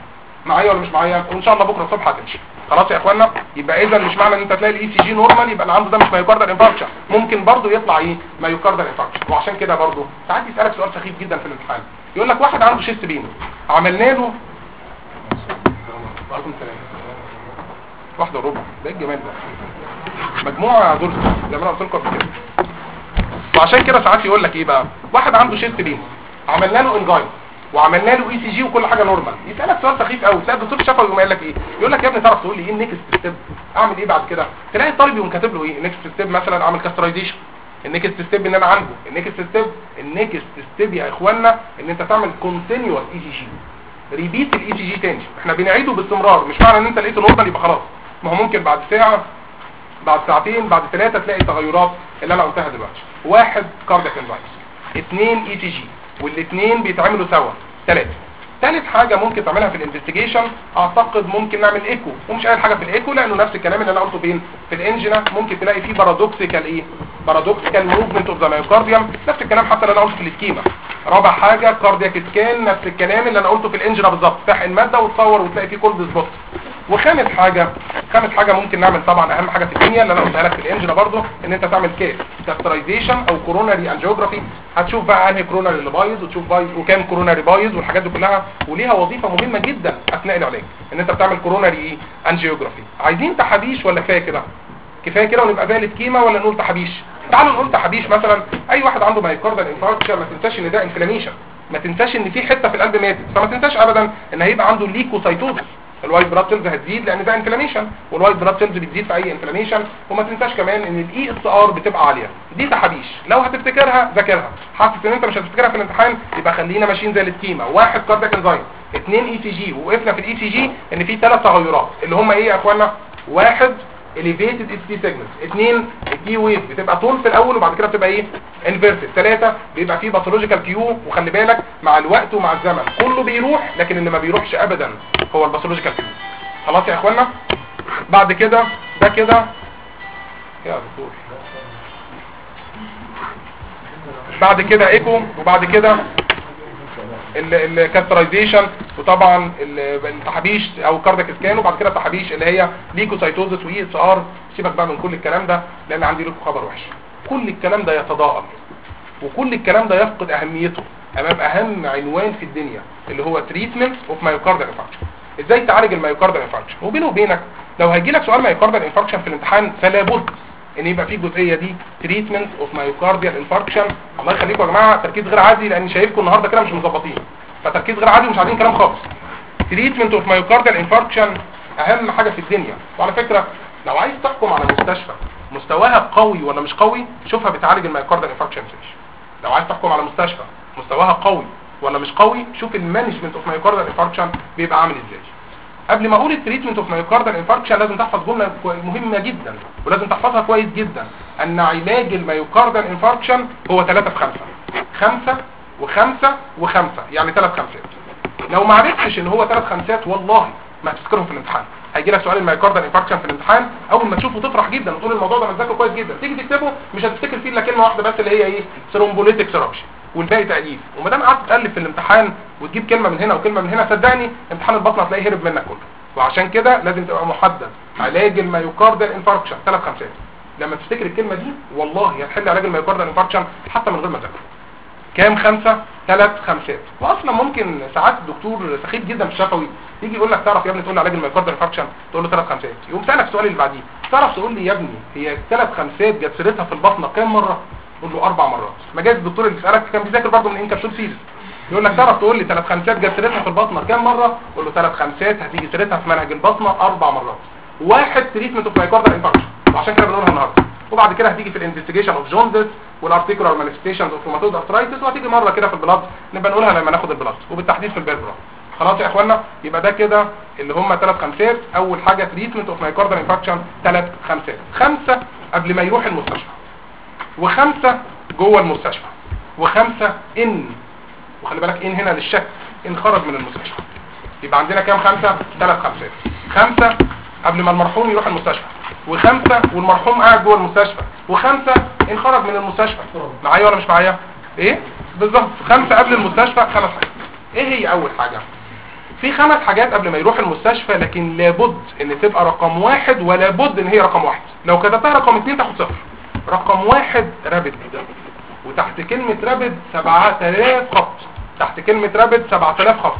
معايا ولا مش معايا؟ وان شاء الله بكره الصبح هتمشي. خلاص يا اخوانا؟ يبقى اذا مش معنى ان انت تلاقي الاي سي جي نورمال يبقى اللي عنده ده مش مايوكاردال انفاركشن، ممكن برضه يطلع ايه؟ مايوكاردال انفاركشن. وعشان كده برضه ساعات يسالك سؤال سخيف جدا في الامتحان، يقول لك واحد عنده شيست بين، عملنا له وعليكم السلام 1:15، ده الجمال ده مجموعه دول زي ما انا قلت لكم قبل كده. وعشان كده ساعات يقول لك ايه بقى؟ واحد عنده شيست بين، عملنا له انجاين وعملنا له اي سي جي وكل حاجه نورمال، يسالك سؤال سخيف قوي، تلاقي الدكتور شافه ويقوم قايل لك ايه؟ يقول لك يا ابني تعرف تقول لي ايه النكست ستيب؟ اعمل ايه بعد كده؟ تلاقي الطالب يقوم كاتب له ايه؟ النكست ستيب مثلا اعمل كاسترايزيشن. النكست ستيب ان انا عنده النكست ستيب يا اخوانا ان انت تعمل كونتينيوس اي سي جي، ريبيت الاي سي جي تاني، احنا بنعيده باستمرار. مش معنى ان انت لقيته نورمال يبقى خلاص، ما هو ممكن بعد ساعه، بعد ساعتين، بعد 3 تلاقي تغيرات اللي انا قلتها دلوقتي. 1 كاردياك انفايس، 2 اي تي جي، والاثنين بيتعملوا سوا. 3 ثالث حاجه ممكن تعملها في الانفستيجيشن اعتقد ممكن نعمل ايكو، ومش اي حاجه في الايكو لانه نفس الكلام اللي انا قلته فين في الانجينا. ممكن تلاقي فيه بارادوكسيكال ايه؟ بارادوكسيكال موفمنت اوف ذا مايوكارديوم، نفس الكلام حتى اللي انا قلته في السكيما. رابع حاجه كاردياك سكان، نفس الكلام اللي انا قلته في الانجينا بالظبط، تفتح الماده وتصور وتلاقي فيه كولد سبوت. وخامس حاجه ممكن نعمل طبعا اهم حاجه في الدنيا اللي انا قلتها لك في الانجينا برضو، ان انت تعمل كاسترايزيشن او كوروناري انجيوجرافي. هتشوف بقى انهي كوروناري اللي بايظ، وتشوف بايظ وكام كوروناري بايظ، والحاجات دي كلها وليها وظيفه مهمه جدا اثناء العلاج، ان انت بتعمل كوروناري انجيوجرافي. عايزين تحابيش ولا كفايه كده؟ كفايه كده ونبقى بالي كيما، ولا نقول تحابيش؟ تعالوا نقول تحابيش. مثلا اي واحد عنده مايوكاردال انفاركشن ما تنساش ان ده انفلاميشن، ما تنساش ان في حته في القلب ماتت، فما تنساش ابدا ان هيبقى عنده ليكوسايتوزس. الوايت بلاد سيلز هتزيد لان ده انفلاميشن، والوايت بلاد سيلز بتزيد في اي انفلاميشن. وما تنساش كمان ان الاي اس ار بتبقى عاليه. دي تحابيش، لو هتفتكرها ذاكرها، حاسس ان انت مش هتفتكرها في الامتحان يبقى خلينا ماشيين زي السكيما. 1 كاردياك انزايم، 2 اي سي جي، ووقفنا في الاي سي جي ان في 3 تغيرات اللي هم ايه يا اخوانا؟ 1 elevated ST segments، 2 التي ويف بتبقى طول في الاول وبعد كده بتبقى ايه؟ انفيرتد، 3 بيبقى فيه باثولوجيكال كيو. وخلي بالك مع الوقت ومع الزمن كله بيروح، لكن اللي ما بيروحش ابدا هو الباثولوجيكال كيو. خلاص يا اخوانا؟ بعد كده ده كده يا دكتور، بعد كده ايكو، وبعد كده الكاسترايزيشن، وطبعا التحابيش او كاردياك سكان، وبعد كده التحابيش اللي هي ليكوسايتوزس واي اس ار. سيبك بقى من كل الكلام ده لان عندي لكم خبر وحش. كل الكلام ده يتضاءل، وكل الكلام ده يفقد اهميته امام اهم عنوان في الدنيا اللي هو تريتمنت اوف مايوكاردال انفاركشن. ازاي تعالج المايوكاردال انفاركشن؟ وبينه وبينك لو هيجي لك سؤال مايوكاردال انفاركشن في الامتحان فلا بد ان يبقى في الجزئيه دي تريتمنت اوف مايوكارديال انفاركشن. الله يخليكم يا جماعه تركيز غير عادي، لان شايفكم النهارده كده مش مظبطين، فتركيز غير عادي ومش عايزين كلام خالص. تريتمنت اوف مايوكارديال انفاركشن اهم حاجه في الدنيا. وعلى فكره لو عايز تحكم على مستشفى مستواها قوي ولا مش قوي، شوفها بتعالج المايوكارديال انفاركشن ازاي. لو عايز تحكم على مستشفى مستواها قوي ولا مش قوي، شوف المانجمنت اوف مايوكاردال انفاركشن بيبقى عامل ازاي. قبل ما اقول التريتمنت اوف مايوكاردال انفاركشن لازم تحفظ جمله مهمه جدا ولازم تحفظها كويس جدا، ان علاج المايوكاردال انفاركشن هو 3 في 5 5 و5 و5، يعني 3 خمسات. لو ما عرفتش ان هو 3 خمسات والله ما هتفتكرهم في الامتحان. هيجي لك سؤال المايوكاردال انفاركشن في الامتحان، اول ما تشوفه تفرح جدا وتقول الموضوع ده انا مذاكره كويس جدا، تيجي تكتبه مش هتفتكر فيه الا كلمه واحده بس اللي هي ايه؟ ثرومبوليتيك ثيرابي، والباقي تاليف. وما دام قعدت تالف في الامتحان وتجيب كلمه من هنا وكلمه من هنا، صدقني امتحان البطن هتلاقيه هرب منك كله. وعشان كده لازم تبقى محدد. علاج المايوكاردال انفاركشن 3 خمسات. لما تفتكر الكلمه دي والله هتحل علاج المايوكاردال انفاركشن حتى من غير ما تذاكره. كام 5 3 خمسات. واصلا ممكن ساعات الدكتور سخيف جدا في الشفوي يجي يقول لك تعرف يا ابني تقول له علاج المايوكاردال انفاركشن، تقول له 3 خمسات، يقوم سالك السؤال اللي بعديه، تعرف تقول لي يا ابني هي 3 خمسات جت سيرتها في البطنه كام مره؟ تقول له 4 مرات. ما جاز الدكتور اللي بيسالك كان بيذاكر برضه من انكابسول سيريز، يقول لك تعرف تقول لي 3 خمسات جت سيرتها في البطنه كام مره؟ قول له 3 خمسات هتيجي سيرتها في منهج البطنه 4 مرات. واحد تريتمنت اوف مايوكاردال انفاركشن، وعشان كده بنقولها النهارده. وبعد كده هتيجي في الانفستيجيشن اوف جوندس والارتيكولار مانيفستيشنز اوف روماتويد ارثرايتس، وهتيجي مره كده في البلاد نبقى نقولها لما ناخد البلاد، وبالتحديد في البيربرا. خلاص يا اخوانا، يبقى ده كده اللي هم 3 خمسات. اول حاجه تريتمنت اوف مايوكاردال انفاركشن 3 خمسات، 5 قبل ما يروح المستشفى، و5 جوه المستشفى، و5 ان، وخلي بالك ان هنا للشك، ان خرج من المستشفى. يبقى عندنا كام 5 3 خمسات. 5 قبل ما المرحوم يروح المستشفى، و5 والمرحوم قاعد جوه المستشفى، و5 ان خرج من المستشفى. معايا ولا مش معايا؟ ايه بالظبط 5 قبل المستشفى. 5 حاجات. ايه هي اول حاجه؟ في 5 حاجات قبل ما يروح المستشفى، لكن لابد ان تبقى رقم 1 ولا بد ان هي رقم 1. لو كتبتها رقم 2 تاخد 0. رقم 1 رابد، وتحت كلمه رابد 7000 خط، تحت كلمه رابد 7000 خط.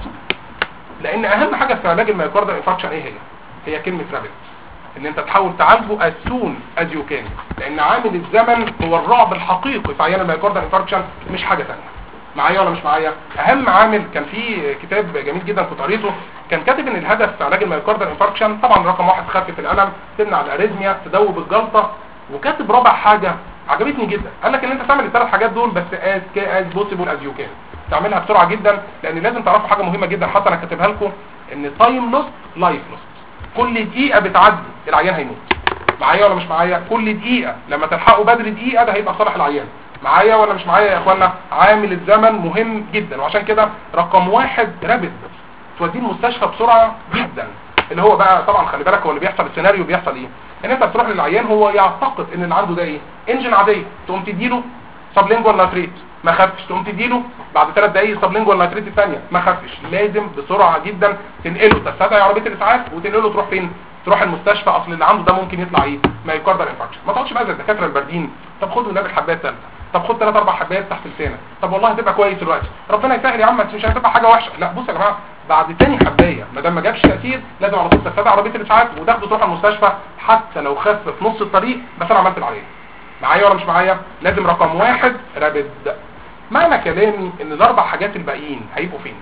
لان اهم حاجه في علاج المايوكاردال انفاركشن ايه هي كلمه رابد، ان انت تحاول تعالجه as soon as you can، لان عامل الزمن هو الرعب الحقيقي في عيان المايوكاردال انفاركشن، مش حاجه ثانيه. معايا ولا مش معايا؟ اهم عامل، كان في كتاب جميل جدا كنت قريته، كان كاتب ان الهدف في علاج المايوكاردال انفاركشن طبعا رقم 1 تخفف الالم، تمنع الاريزميا، تدوب الجلطه، وكاتب رابع حاجه عجبتني جدا، قال لك ان انت تعمل ال3 حاجات دول بس as possible as you can، تعملها بسرعه جدا، لان لازم تعرفوا حاجه مهمه جدا حتى انا كاتبها لكم، ان تايم لوست لايف لوست. كل دقيقه بتعدي العيان هيموت. معايا ولا مش معايا؟ كل دقيقه لما تلحقوا بدري دقيقه ده هيبقى صالح العيان. معايا ولا مش معايا يا اخوانا؟ عامل الزمن مهم جدا، وعشان كده رقم 1 رابد، توديه المستشفى بسرعه جدا. اللي هو بقى طبعا خلي بالك هو اللي بيحصل السيناريو بيحصل ايه، ان انت بتروح للعيان هو يعتقد ان اللي عنده ده ايه، انجن عاديه، تقوم تديله سبلينجوال نايتريت ما خفش، تقوم تديله بعد 3 دقايق سبلينجوال نايتريت الثانيه ما خفش. لازم بسرعه جدا تنقله، تستدعي عربيه الاسعاف وتنقله تروح فين؟ تروح المستشفى. اصل اللي عنده ده ممكن يطلع ايه، مايوكاردال انفاركشن. ما تقعدش بقى زي الدكاتره الباردين، طب خد النبي الحبايه الثالثه، طب خد 3 4 حبايات تحت لسانك، طب والله هتبقى كويس دلوقتي، ربنا يسهل يا عم، مش هتبقى حاجه وحشه. لا بصوا يا جماعه، بعد تاني حبايه ما دام ما جابش تاثير لازم على طول تستدعي عربيه الاسعاف وتاخده تروح المستشفى، حتى لو خف في نص الطريق بس انا عملت اللي عليا. معايا ولا مش معايا؟ لازم رقم 1 رابد. معنى كلامي ان ال4 حاجات الباقيين هيبقوا فين؟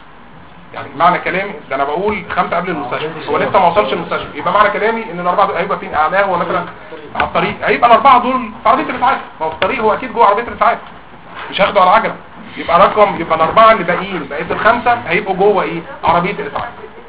يعني معنى كلامي ده انا بقول 5 قبل المستشفى، هو لسه ما وصلش المستشفى، يبقى معنى كلامي ان ال4 دول هيبقى فين؟ اعلاه هو مثلا على الطريق، هيبقى ال4 دول في عربيه الاسعاف، ما هو في الطريق هو اكيد جوه عربيه الاسعاف، مش هاخده على عجله. يبقى يبقى ال4 اللي باقيين بقيه ال5 هيبقوا جوه ايه؟ عربيه الاسعاف.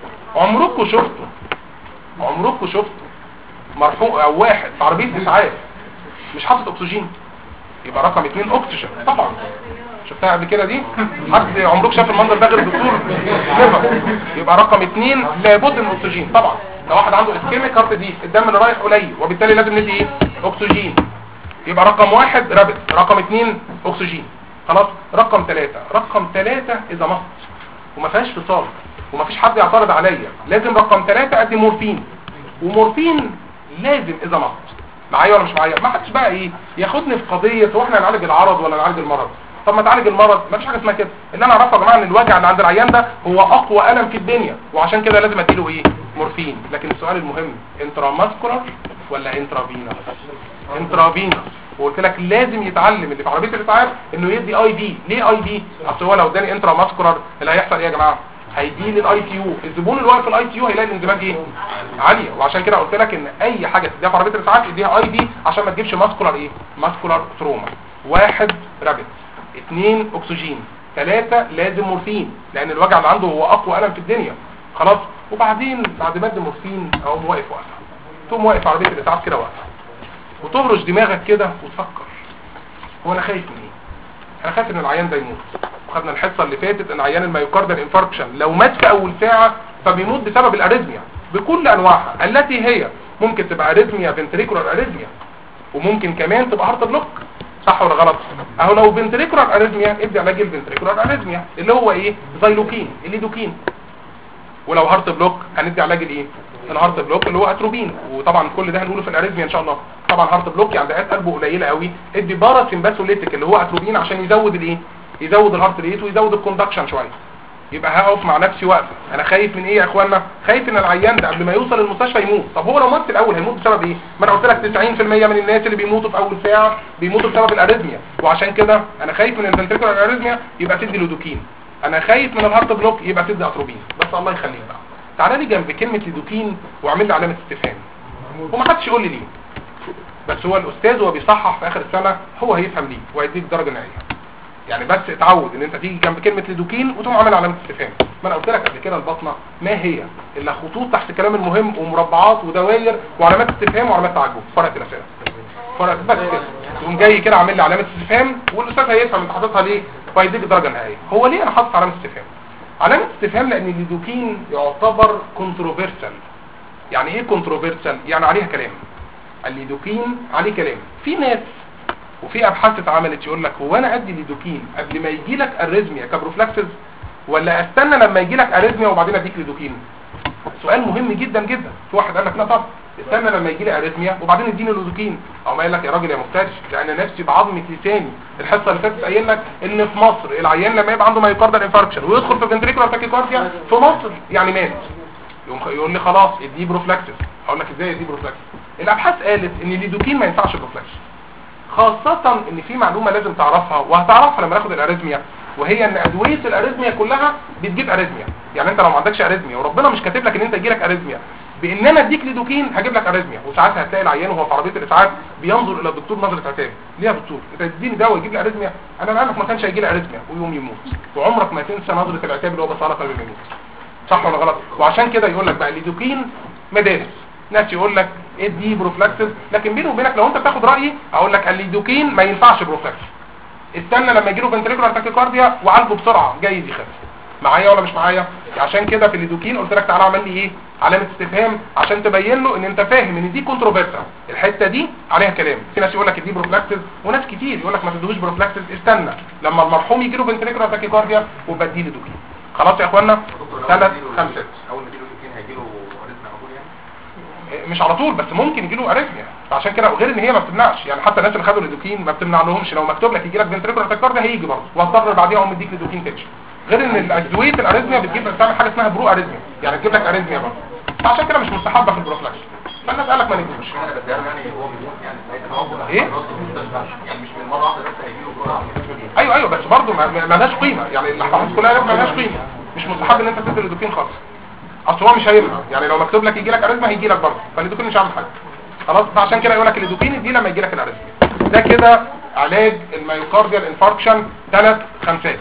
عمركم شفتوا مرحوم او واحد في عربيه اسعاف مش حاطط اكسجين؟ يبقى رقم 2 اكسجين طبعا. شفتها قبل كده دي؟ حد عمرك شاف المنظر ده غير الدكتور؟ يبقى رقم 2 لابد من الاكسجين طبعا. لو واحد عنده اسكيميك هارت دي الدم اللي رايح قليل وبالتالي لازم ندي ايه؟ اكسجين. يبقى رقم 1 رابد، رقم 2 اكسجين. خلاص. رقم 3 اذا مصر وما فيهاش فصال وما فيش حد يعترض عليا، لازم رقم 3 ادي مورفين، ومورفين لازم اذا مصر. معايا ولا مش معايا؟ ما حدش بقى ايه ياخدني في قضيه هو احنا نعالج العرض ولا نعالج المرض. طب ما تعالج المرض، ما فيش حاجه اسمها كده. اللي انا اعرفه يا جماعه ان الوجع اللي عند العيان ده هو اقوى الم في الدنيا، وعشان كده لازم اديله ايه؟ مورفين. لكن السؤال المهم انتراماسكولار ولا انترافينوس؟ انترافينوس. وقلت لك لازم يتعلم اللي في عربيه الاسعاف انه يدي اي بي. ليه اي بي؟ اصل هو لو اداني انتراماسكولار اللي هيحصل ايه يا جماعه؟ هيدي لي الاي تي يو، الزبون اللي واقف في الاي تي يو هيلاقي الانزيمات ايه؟ عاليه. وعشان كده قلت لك ان اي حاجه تديها في عربيه الاسعاف اديها اي بي عشان ما تجيبش ماسكولار ايه؟ ماسكولار تروما. 1 رابد، 2 اكسجين، 3 لازم مورفين، لان الوجع اللي عنده هو اقوى الم في الدنيا. خلاص. وبعدين بعد ما ادي مورفين اقوم واقف واقفه، تقوم واقف عربيه الاسعاف كده واقفه وتهرش دماغك كده وتفكر هو انا خايف من ايه؟ انا خايف ان العيان ده يموت. وخدنا الحصه اللي فاتت ان عيان الميوكاردال انفاركشن لو مات في اول ساعه فبيموت بسبب الاريزميا بكل انواعها، التي هي ممكن تبقى اريزميا فنتريكولار اريزميا، وممكن كمان تبقى هارت بلوك. صح ولا غلط؟ اهو لو فنتريكولار اريزميا ادي علاج الفنتريكولار اريزميا اللي هو ايه؟ زيلوكين، الليدوكين. ولو هارت بلوك هندي علاج الايه؟ الهارت بلوك اللي هو اتروبين. وطبعا كل ده هنقوله في الاريزميا ان شاء الله. طبعا هارت بلوك يعني دقات قلبه قليله قوي، ادي باراسمباثوليتيك اللي هو اتروبين عشان يزود الايه؟ يزود الهارت ريت ويزود الكوندكشن شويه. يبقى هقف مع نفسي واقفه، انا خايف من ايه يا اخوانا؟ خايف ان العيان ده قبل ما يوصل المستشفى يموت. طب هو لو مات في الاول هيموت بسبب ايه؟ ما انا قلت لك 90% من الناس اللي بيموتوا في اول ساعه بيموتوا بسبب الاريزميا، وعشان كده انا خايف من الفنتريكولار اريزميا يبقى تدي لودوكين. انا خايف من الهارت بلوك يبقى تدي اتروبين. بس الله يخليك بقى تعالى لي جنب كلمه لودوكين واعمل لي علامه استفهام، ومحدش يقول لي ليه، بس هو الاستاذ وهو بيصحح في اخر السنه هو هيفهم ليه وهيديك درجه نهائيه. يعني بس اتعود ان انت تيجي جنب كلمه لودوكين وتقوم عامل علامه استفهام. ما انا قلت لك قبل كده البطنه ما هي الا خطوط تحت كلام المهم ومربعات ودوائر وعلامات استفهام وعلامات تعجب، فرقت الاسئله، فرقت بس كده. تقوم جاي كده عامل لي علامه استفهام والاستاذ هيفهم انت حاططها ليه وهيديك درجه نهائيه. هو ليه انا حاطط علامه استفهام؟ علامه استفهام لان اللودوكين يعتبر كونتروفيرسال. يعني ايه كونتروفيرسال؟ يعني عليها كلام. اللودوكين عليه كلام. في ناس وفي ابحاث اتعملت يقول لك هو انا ادي ليدوكين قبل ما يجي لك اريزميا كبروفلاكسس ولا استنى لما يجي لك اريزميا وبعدين اديك ليدوكين؟ سؤال مهم جدا جدا. في واحد قال لك لا طب استنى لما يجي لي اريزميا وبعدين اديني ليدوكين. او ما قال لك يا راجل يا مفترس، لان نفسي بعظمه لساني الحصه اللي فاتت قايل لك ان في مصر العيان لما يبقى عنده مايوكاردال انفاركشن ويدخل في فنتريكولار تاكيكارديا في مصر يعني مات. يقول لي خلاص اديه بروفلاكسس. اقول لك ازاي اديه بروفلاكسس؟ الابحاث قالت ان الليدوكين ما ينفعش بروفلاكسس، خاصة ان في معلومة لازم تعرفها وهتعرفها لما ناخد الاريزميا، وهي ان ادوية الاريزميا كلها بتجيب اريزميا. يعني انت لو ما عندكش اريزميا وربنا مش كاتب لك ان انت يجيلك اريزميا بان انا اديك ليدوكين هجيب لك اريزميا. وساعتها هتلاقي العيان وهو في عربية الاسعاف بينظر الى الدكتور نظرة عتاب. ليه يا دكتور انت تديني دواء يجيب لي اريزميا؟ انا لعلمك ما كانش هيجي لي اريزميا ويوم يموت. وعمرك ما تنسى نظرة العتاب اللي هو بصها لك قبل ما يموت. صح ولا غلط؟ وعشان كده يقول لك بقى الليدوكين مدارس. ناس يقول لك ادي بروفلاكسس، لكن بيني وبينك لو انت بتاخد رايي اقول لك الليدوكين ما ينفعش بروفلاكسس. استنى لما يجي له فنتريكولار تاكيكارديا وعالجه بسرعه جايز يخف. معايا ولا مش معايا؟ عشان كده في الليدوكين قلت لك تعالى اعمل لي ايه؟ علامه استفهام عشان تبين له ان انت فاهم ان دي كونتروفيرسال، الحته دي عليها كلام. في ناس يقول لك ادي بروفلاكسس وناس كتير يقول لك ما تدوش بروفلاكسس، استنى لما المرحوم يجي له فنتريكولار تاكيكارديا وبدي ليدوكين. خلاص يا اخوانا؟ 3 5 اول ما يجيله لوكين هيجيله اريزميا على طول يعني؟ مش على طول بس ممكن يجيله اريثميا. فعشان كده غير ان هي ما بتمنعش، يعني حتى الناس اللي خدوا ليدوكين ما بتمنع لهمش لو مكتوب لك يجي لك فنتريكولار تاكيكارديا هيجي برضه وهتضطر بعديها اقوم مديك ليدوكين تاني. غير ان الادويه الاريثميا بتجيب بتعمل حاجه اسمها برو اريثميا، يعني تجيب لك اريثميا برضه. فعشان كده مش مستحبه في البروفلاكس. فالناس قال لك ما نجيبوش. انا بدي يعني هو بيموت يعني ساعتها ايه؟ يعني مش من مره واحده بس هيجيله ايوه بس برضه ما لهاش قيمه، يعني الاحاديث كلها ما لهاش قيمه. مش مستحب ان انت تدي ليدوكين خالص. اصل هو مش هيمنع، يعني لو مكتوب لك يجي لك اريثميا هيجي لك برضه، فالليدوكين مش هيعمل حاجه. خلاص. فعشان كده يقول لك الليدوكين دي لما يجي لك الاريثميا. ده كده علاج الميوكارديال انفاركشن 3 خمسات.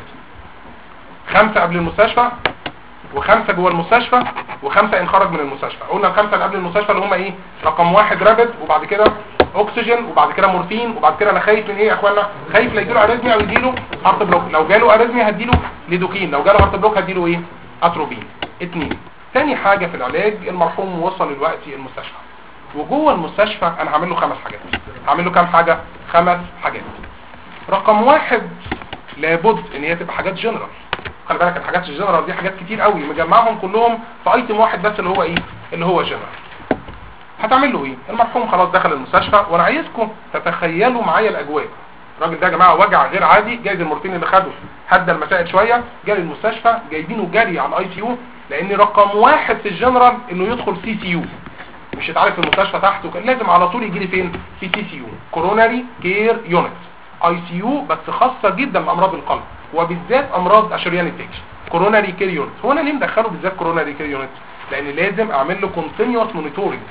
5 قبل المستشفى و5 جوه المستشفى و5 ان خرج من المستشفى. قلنا ال5 اللي قبل المستشفى اللي هم ايه؟ رقم 1 رابد، وبعد كده اكسجين، وبعد كده مورفين، وبعد كده انا خايف من ايه يا اخوانا؟ خايف لا يجيله اريثميا او يجيله هارت بلوك. لو جاله اريثميا هديله ليدوكين، لو جاله هارت بلوك هديله ايه؟ اتروبين. 2. تاني حاجه في العلاج المرحوم وصل دلوقتي المستشفى، وجوه المستشفى انا هعمل له 5 حاجات. هعمل له كام حاجه؟ 5 حاجات. رقم 1 لابد ان هي تبقى حاجات جنرال. خلي بالك الحاجات الجنرال دي حاجات كتير قوي مجمعهم كلهم في ايتم واحد بس اللي هو ايه؟ اللي هو جنرال. هتعمل له ايه؟ المرحوم خلاص دخل المستشفى، وانا عايزكم تتخيلوا معايا الاجواء. الراجل ده يا جماعه وجع غير عادي، جايز المورفين اللي خده هدى المسائل شويه، جاي المستشفى جايبينه جري على الاي سي يو، لان رقم 1 في الجنرال انه يدخل سي سي يو. مش يتعالج في المستشفى تحته، كان لازم على طول يجي لي فين؟ في سي سي يو، كوروناري كير يونت، اي سي يو بس خاصه جدا بامراض القلب وبالذات امراض اشريان التاج. كوروناري كير يونت. هو انا ليه مدخله بالذات كوروناري كير يونت؟ لان لازم اعمل له كونتينيوس مونيتورنج.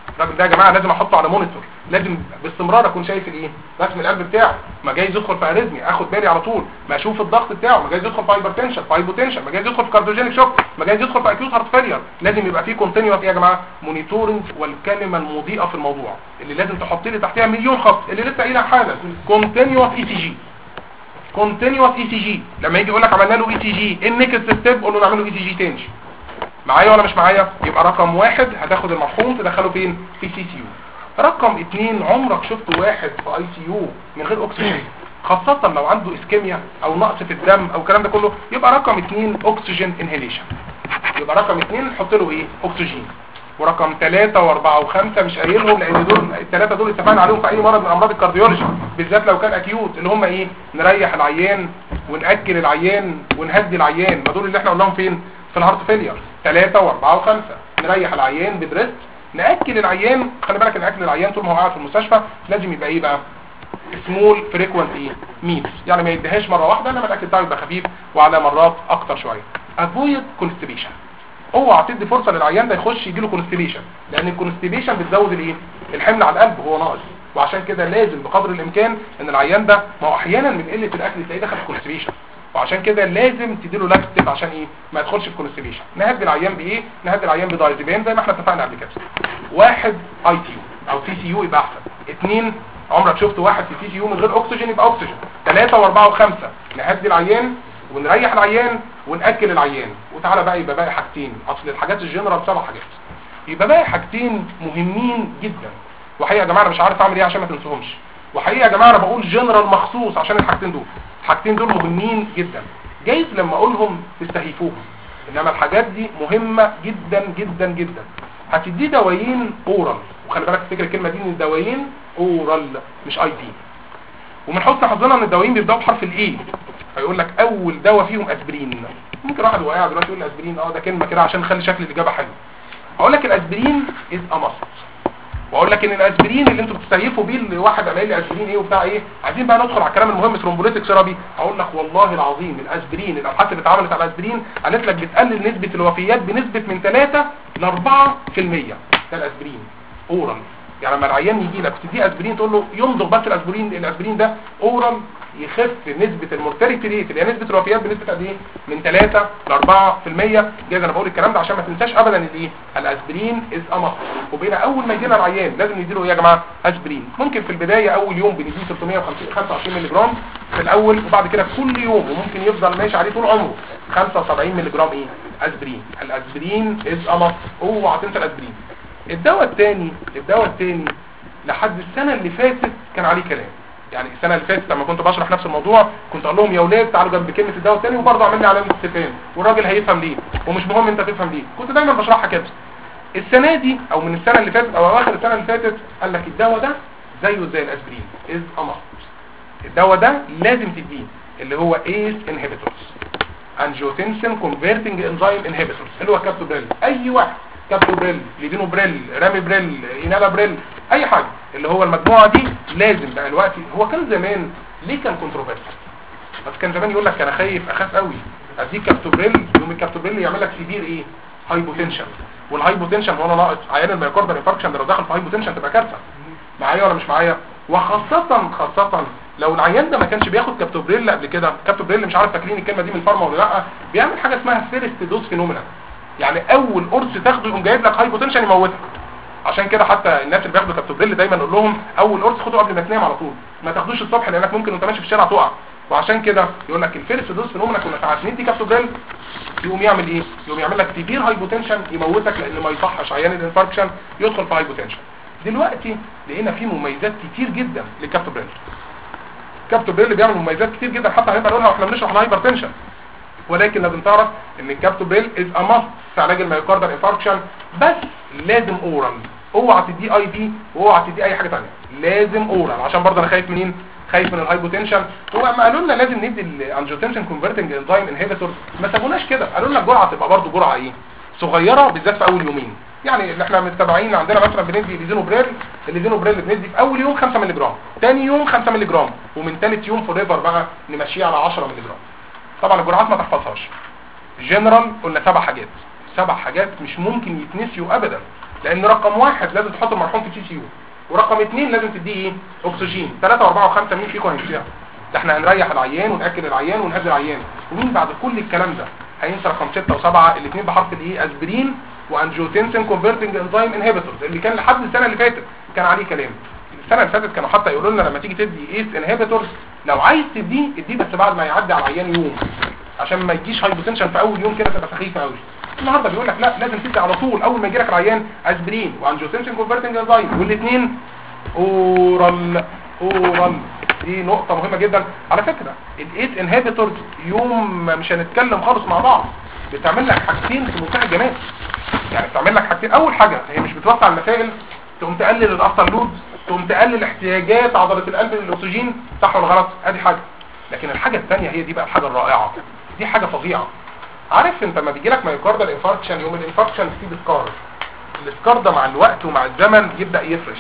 الراجل ده يا جماعه لازم احطه على مونيتور، لازم باستمرار اكون شايف الايه رسم القلب بتاعه، ما جايز يدخل في اريزمي اخد بالي على طول، ما اشوف الضغط بتاعه، ما جايز يدخل في هايبرتنشن في هايبوتنشن، ما جايز يدخل في كارديوجينيك شوك، ما جايز يدخل في اكيوت هارت فيلير. لازم يبقى فيه كونتينيوس يا جماعه مونيتورنج، والكلمه المضيئه في الموضوع اللي لازم تحط لي تحتها مليون خط اللي لسه قايلها حالا، كونتينيوس اي سي جي. كونتينيوس اي سي جي لما يجي يقول لك عملنا له اي سي جي النكست ستيب قول له نعمل له اي سي جي تاني. معايا ولا مش معايا؟ يبقى رقم 1 هتاخد المرحوم تدخله فين؟ في سي سي يو. رقم 2 عمرك شفت واحد في اي سي يو من غير اكسجين، خاصة لو عنده اسكيميا او نقص في الدم او الكلام ده كله، يبقى رقم 2 اكسجين انهيليشن. يبقى رقم 2 نحط له ايه؟ اكسجين. ورقم 3 و4 و5 مش قايلهم لان دول الثلاثه دول اتفقنا عليهم في اي مرض من امراض الكارديولوجي، بالذات لو كان اكيوت، اللي هم ايه؟ نريح العيان ونأكل العيان ونهدي العيان. ما دول اللي احنا قلناهم فين؟ في الهارت فيلير. 3 و4 و5 نريح العيان بدريست، نأكل العيان. خلي بالك ان اكل العيان طول ما هو قاعد في المستشفى لازم يبقى ايه بقى؟ سمول فريكوينت ايه؟ ميلز، يعني ما يديهاش مره واحده، انما الاكل بتاعه يبقى خفيف وعلى مرات اكتر شويه. افويد كونستيبيشن، اوعى تدي فرصه للعيان ده يخش يجيله كونستيبيشن، لان الكونستيبيشن بتزود الايه؟ الحمل على القلب وهو ناقص. وعشان كده لازم بقدر الامكان ان العيان ده، ما هو احيانا من قله الاكل تلاقيه دخل في كونستيبيشن، وعشان كده لازم تديله لاكتيف عشان ايه؟ ما يدخلش في كونستيبيشن. نهدي العيان بايه؟ نهدي العيان بدايزيبام زي ما احنا اتفقنا قبل كده. 1 اي تي يو او سي سي يو يبقى احسن. 2 عمرك شفت واحد في سي سي يو من غير اكسجين؟ يبقى اكسجين. 3 و4 و5 نهدي العيان ونريح العيان ونأكل العيان. وتعالى بقى يبقى باقي حاجتين، اصل الحاجات الجنرال 7 حاجات، يبقى باقي حاجتين مهمين جدا. وحقيقه يا جماعه انا مش عارف اعمل ايه عشان ما تنسوهمش، وحقيقه يا جماعه انا بقول جنرال مخصوص عشان الحاجتين دول. الحاجتين دول مهمين جدا، جايز لما اقولهم تستهيفوهم، انما الحاجات دي مهمه جدا جدا جدا. هتدي دوايين اورال، وخلي بالك تفتكر الكلمه دي ان الدوايين اورال مش اي بي. ومن حسن حظنا ان الدوايين بيبداوا بحرف الاي، فيقول لك اول دواء فيهم اسبرين. ممكن واحد وقاعد دلوقتي يقول لي اسبرين، ده كلمه كده عشان نخلي شكل الاجابه حلو. اقول لك الاسبرين از ا ماست، واقول لك ان الاسبرين اللي انتوا بتستهيفوا بيه، اللي واحد قال لي اسبرين ايه وبتاع ايه، عايزين بقى ندخل على الكلام المهم ثرومبوليتيك ثيرابي. اقول لك والله العظيم الاسبرين، الابحاث اللي اتعملت على الاسبرين قالت لك بتقلل نسبه الوفيات بنسبه من 3 ل 4%. ده الاسبرين اورال. يعني لما العيان يجي لك تديه اسبرين تقول له يمضغ بس الاسبرين ده اورال، يخف نسبه المورتاليتي ريت اللي هي نسبه الوفيات بنسبه قد ايه؟ من 3 ل 4%. جايز انا بقول الكلام ده عشان ما تنساش ابدا الايه؟ الاسبرين از ا ماست. وبقينا اول ما يجينا العيان لازم نديله ايه يا جماعه؟ اسبرين. ممكن في البدايه اول يوم بنديه 325 مللي جرام في الاول، وبعد كده كل يوم، وممكن يفضل ماشي عليه طول عمره 75 مللي جرام ايه؟ اسبرين. الاسبرين از ا ماست، اوعى تنسى الاسبرين. الدواء الثاني لحد السنه اللي فاتت كان عليه كلام. يعني السنه اللي فاتت لما كنت بشرح نفس الموضوع كنت اقول لهم يا اولاد تعالوا جنب كلمه الدواء الثاني وبرضه اعمل لي علامه استفهام، والراجل هيفهم ليه ومش مهم انت تفهم ليه. كنت دايما بشرحها كده. السنه دي او من السنه اللي فاتت او اواخر السنه اللي فاتت قال لك الدواء ده زيه زي الاسبرين از ا ماست. الدواء ده لازم تديه، اللي هو ايس انهبيتورز، انجيوتنسين كونفرتنج انزيم انهبيتورز، اللي هو كابتوبريل. اي واحد كابتوبريل، ليفينوبريل، راميبريل، انالابريل، اي حاجه اللي هو المجموعه دي لازم بقى. الوقت هو كان زمان ليه كان كونتروفيرسي، بس كان زمان يقول لك انا اخاف قوي اديك كابتوبريل، يوم الكابتوبريل يعمل لك سيفير ايه؟ هايبوتنشن. والهايبوتنشن هو ناقص عيان الميوكاردال انفاركشن ده لو دخل في هايبوتنشن تبقى كارثه. معايا ولا مش معايا؟ وخاصه لو العيان ده ما كانش بياخد كابتوبريل قبل كده. كابتوبريل مش عارف فاكرين الكلمه دي من الفارما ولا لا، بيعمل حاجه اسمها فيرست دوز فينومينا، يعني اول قرص تاخده يقوم جايب لك هايبوتنشن يموتك. عشان كده حتى الناس اللي بياخدوا كابتوبريل دايما نقول لهم اول قرص خده قبل ما تنام على طول، ما تاخدوش الصبح لانك ممكن وانت ماشي في الشارع تقع. وعشان كده يقول لك الفيرست دوز فينومينا كنا ساعات ندي كابتوبريل يقوم يعمل ايه؟ يقوم يعمل لك سيفير هايبوتنشن يموتك، لان ما يصحش عيان الانفاركشن يدخل في هايبوتنشن. دلوقتي لقينا فيه مميزات كتير جدا للكابتوبريل. الكابتوبريل بيعمل مميزات كتير جدا حتى هنبقى نقولها واحنا بنشرح الهايبرتنشن، ولكن لازم تعرف ان الكابتوبريل از ا ماست في علاج الميوكاردال انفاركشن، بس لازم اورال. اوعى تدي اي بي واوعى تدي اي حاجه ثانيه، لازم اورال. عشان برضه انا خايف منين؟ خايف من الهايبوتنشن. هو ما قالوا لنا لازم ندي الانجيوتنسين كونفرتنج انزيم انهبيتور، ما سابوناش كده، قالوا لنا الجرعه تبقى برضه جرعه ايه؟ صغيره، بالذات في اول يومين. يعني اللي احنا متابعين عندنا مثلا بندي الليزينوبريل بندي في اول يوم 5 مللي جرام، ثاني يوم 5 مللي جرام، ومن ثالث يوم فوريفر بقى نمشيه على 10 مللي جرام. طبعا الجرعات ما تحفظهاش. جنرال قلنا 7 حاجات، 7 حاجات مش ممكن يتنسيوا ابدا. لان رقم 1 لازم تحط المرحوم في CCU، ورقم 2 لازم تديه ايه اكسجين. 3 و4 و5 مين فيكم هينساها؟ ده احنا هنريح العيان وناكل العيان ونهدي العيان، ومين بعد كل الكلام ده هينسى رقم 6 و7 الاثنين بحرف الايه اسبرين وانجيوتنسين كونفرتنج انزيم انهبيتورز اللي كان لحد السنه اللي فاتت كان عليه كلام. السنه اللي فاتت كانوا حتى يقولوا لنا لما تيجي تدي ايس انهبيتورز لو عايز تديه اديه بس بعد ما يعدي على العيان يوم عشان ما يجيش هايبوتنشن في اول يوم كده تبقى سخيفه قوي. النهارده بيقول لك لا لازم تدي على طول اول ما يجي لك العيان اسبرين وانجيوتنسين كونفرتنج انزيم والاثنين اورال. دي نقطة مهمة جدا على فكرة. الايس انهبيتورز يوم مش هنتكلم خالص مع بعض بتعمل لك حاجتين في منتهى الجمال. يعني بتعمل لك حاجتين، اول حاجة هي مش بتوسع المسائل، تقوم تقلل الافتر لود، تقوم تقلل احتياجات عضلة القلب للاكسجين، صح ولا غلط؟ ادي حاجة. لكن الحاجة الثانية هي دي بقى الحاجة الرائعة، دي حاجة فظيعة. عارف انت لما بيجي لك مايوكاردال انفاركشن، يوم الانفاركشن في سكار، السكار ده مع الوقت ومع الزمن يبدأ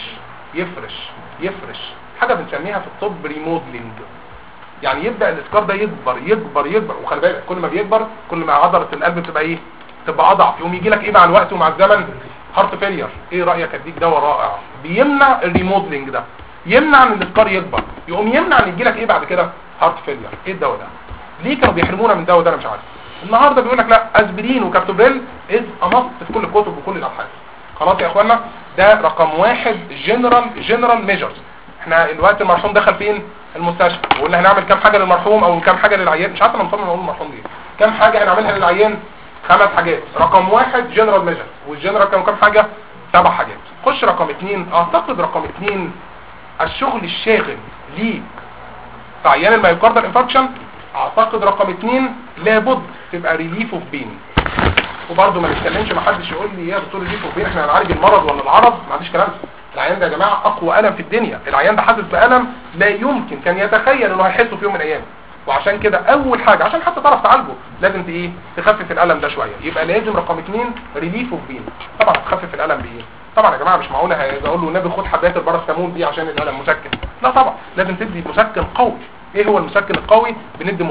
يفرش حاجة بنسميها في الطب ريموديلنج. يعني يبدأ الاسكار ده يكبر، وخلي بالك كل ما بيكبر كل ما عضلة القلب بتبقى ايه؟ تبقى اضعف. يقوم يجي لك ايه مع الوقت ومع الزمن؟ هارت فيلير. ايه رأيك اديك دواء رائع بيمنع الريموديلنج ده، يمنع ان الاسكار يكبر، يقوم يمنع ان يجي لك ايه بعد كده؟ هارت فيلير. ايه الدواء ده؟ ليه كانوا بيحرمونا من الدواء ده؟ انا مش عارف. النهارده بيقول لك لا اسبرين وكابتوبريل از انص في كل الكتب وكل الابحاث. خلاص يا اخوانا، ده رقم 1 جنرال ميجرز. احنا الوقت المرحوم دخل فين؟ المستشفى، وقلنا هنعمل كام حاجه للمرحوم او كام حاجه للعيان. مش عارف انا مصمم اقول المرحوم دي كام حاجه هنعملها للعيان. 5 حاجات. رقم 1 جنرال ميجر، والجنرال كانوا كام حاجه؟ 7 حاجات. خش رقم 2. اعتقد رقم 2 الشغل الشاغل ليه في عيان المايوكاردال انفاركشن. اعتقد رقم 2 لابد تبقى ريليف اوف بين. وبرده ما نتكلمش، ما حدش يقول لي يا دكتور ريليف اوف بين احنا هنعالج المرض ولا العرض، ما عنديش كلام. العيان ده يا جماعه اقوى الم في الدنيا، العيان ده حاسس بالم لا يمكن كان يتخيل انه هيحسه في يوم من الايام. وعشان كده اول حاجه عشان حتى تعرف تعالجه لازم ايه؟ تخفف الالم ده شويه. يبقى لازم رقم 2 ريليف اوف بين. طبعا تخفف الالم بايه؟ طبعا يا جماعه مش معقوله اقول له النبي خد حبايه الباراسيتامول دي عشان الالم مسكن. لا طبعا لازم تدي مسكن قوي. ايه هو المسكن القوي؟ بندي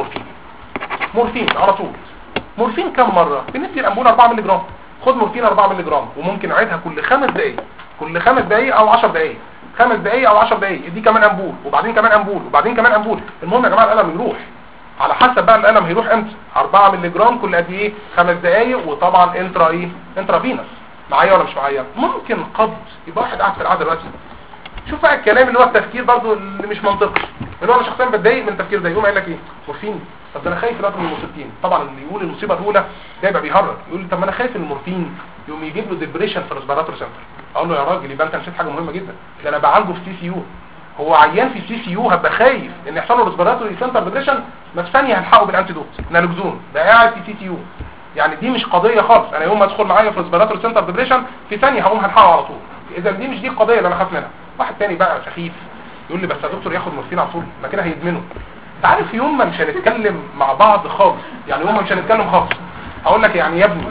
مورفين على طول. مورفين كم مره؟ بندي الامبول 4 مللي جرام. خد مورفين 4 مللي جرام، وممكن اعيدها كل 5 دقائق، كل 5 دقائق او 10 دقائق، 5 دقائق او 10 دقائق. دي كمان امبول، وبعدين كمان امبول، وبعدين كمان امبول. المهم يا جماعه الالم يروح على حسب بقى الالم هيروح امتى. 4 مللي جرام كل قد ايه؟ 5 دقائق. وطبعا انترا فينس. معايا ولا مش معايا؟ ممكن قبض. يبقى واحد قاعد في القعده دلوقتي شوف بقى الكلام اللي هو التفكير برضو اللي مش منطقي، اللي هو انا شخصيا بتضايق من التفكير ده. يقوم قايل لك ايه؟ مورفين. طب ده انا خايف دلوقتي من المصيبتين. طبعا اللي يقول المصيبه الاولى ده يبقى بيهرج، يقول طب ما انا خايف من المورفين، يقوم يجيب له ديبريشن في ريسبيراتوري سنتر. اقول له يا راجل يبقى انت نسيت حاجه مهمه جدا، ده انا بعالجه في CCU. هو عيان في CCU هبقى خايف ان يحصل له ريسبيراتوري سنتر ديبريشن؟ ما في ثانيه هنلحقه بالانتيدوت نالوكزون، ده قاعد في CCU. يعني دي مش قضيه خالص. انا يوم ما ادخل معايا في ريسبيراتوري سنتر ديبريشن في ثانيه هقوم هلحقه على طول. اذا دي مش دي القضيه اللي انا خايف منها. واحد تاني بقى سخيف يقول لي بس يا دكتور ياخد مورفين على طول، ما كده هيدمنه. انت عارف يوم ما مش هنتكلم مع بعض خالص، يعني يوم ما مش هنتكلم خالص هقول لك يعني يا ابني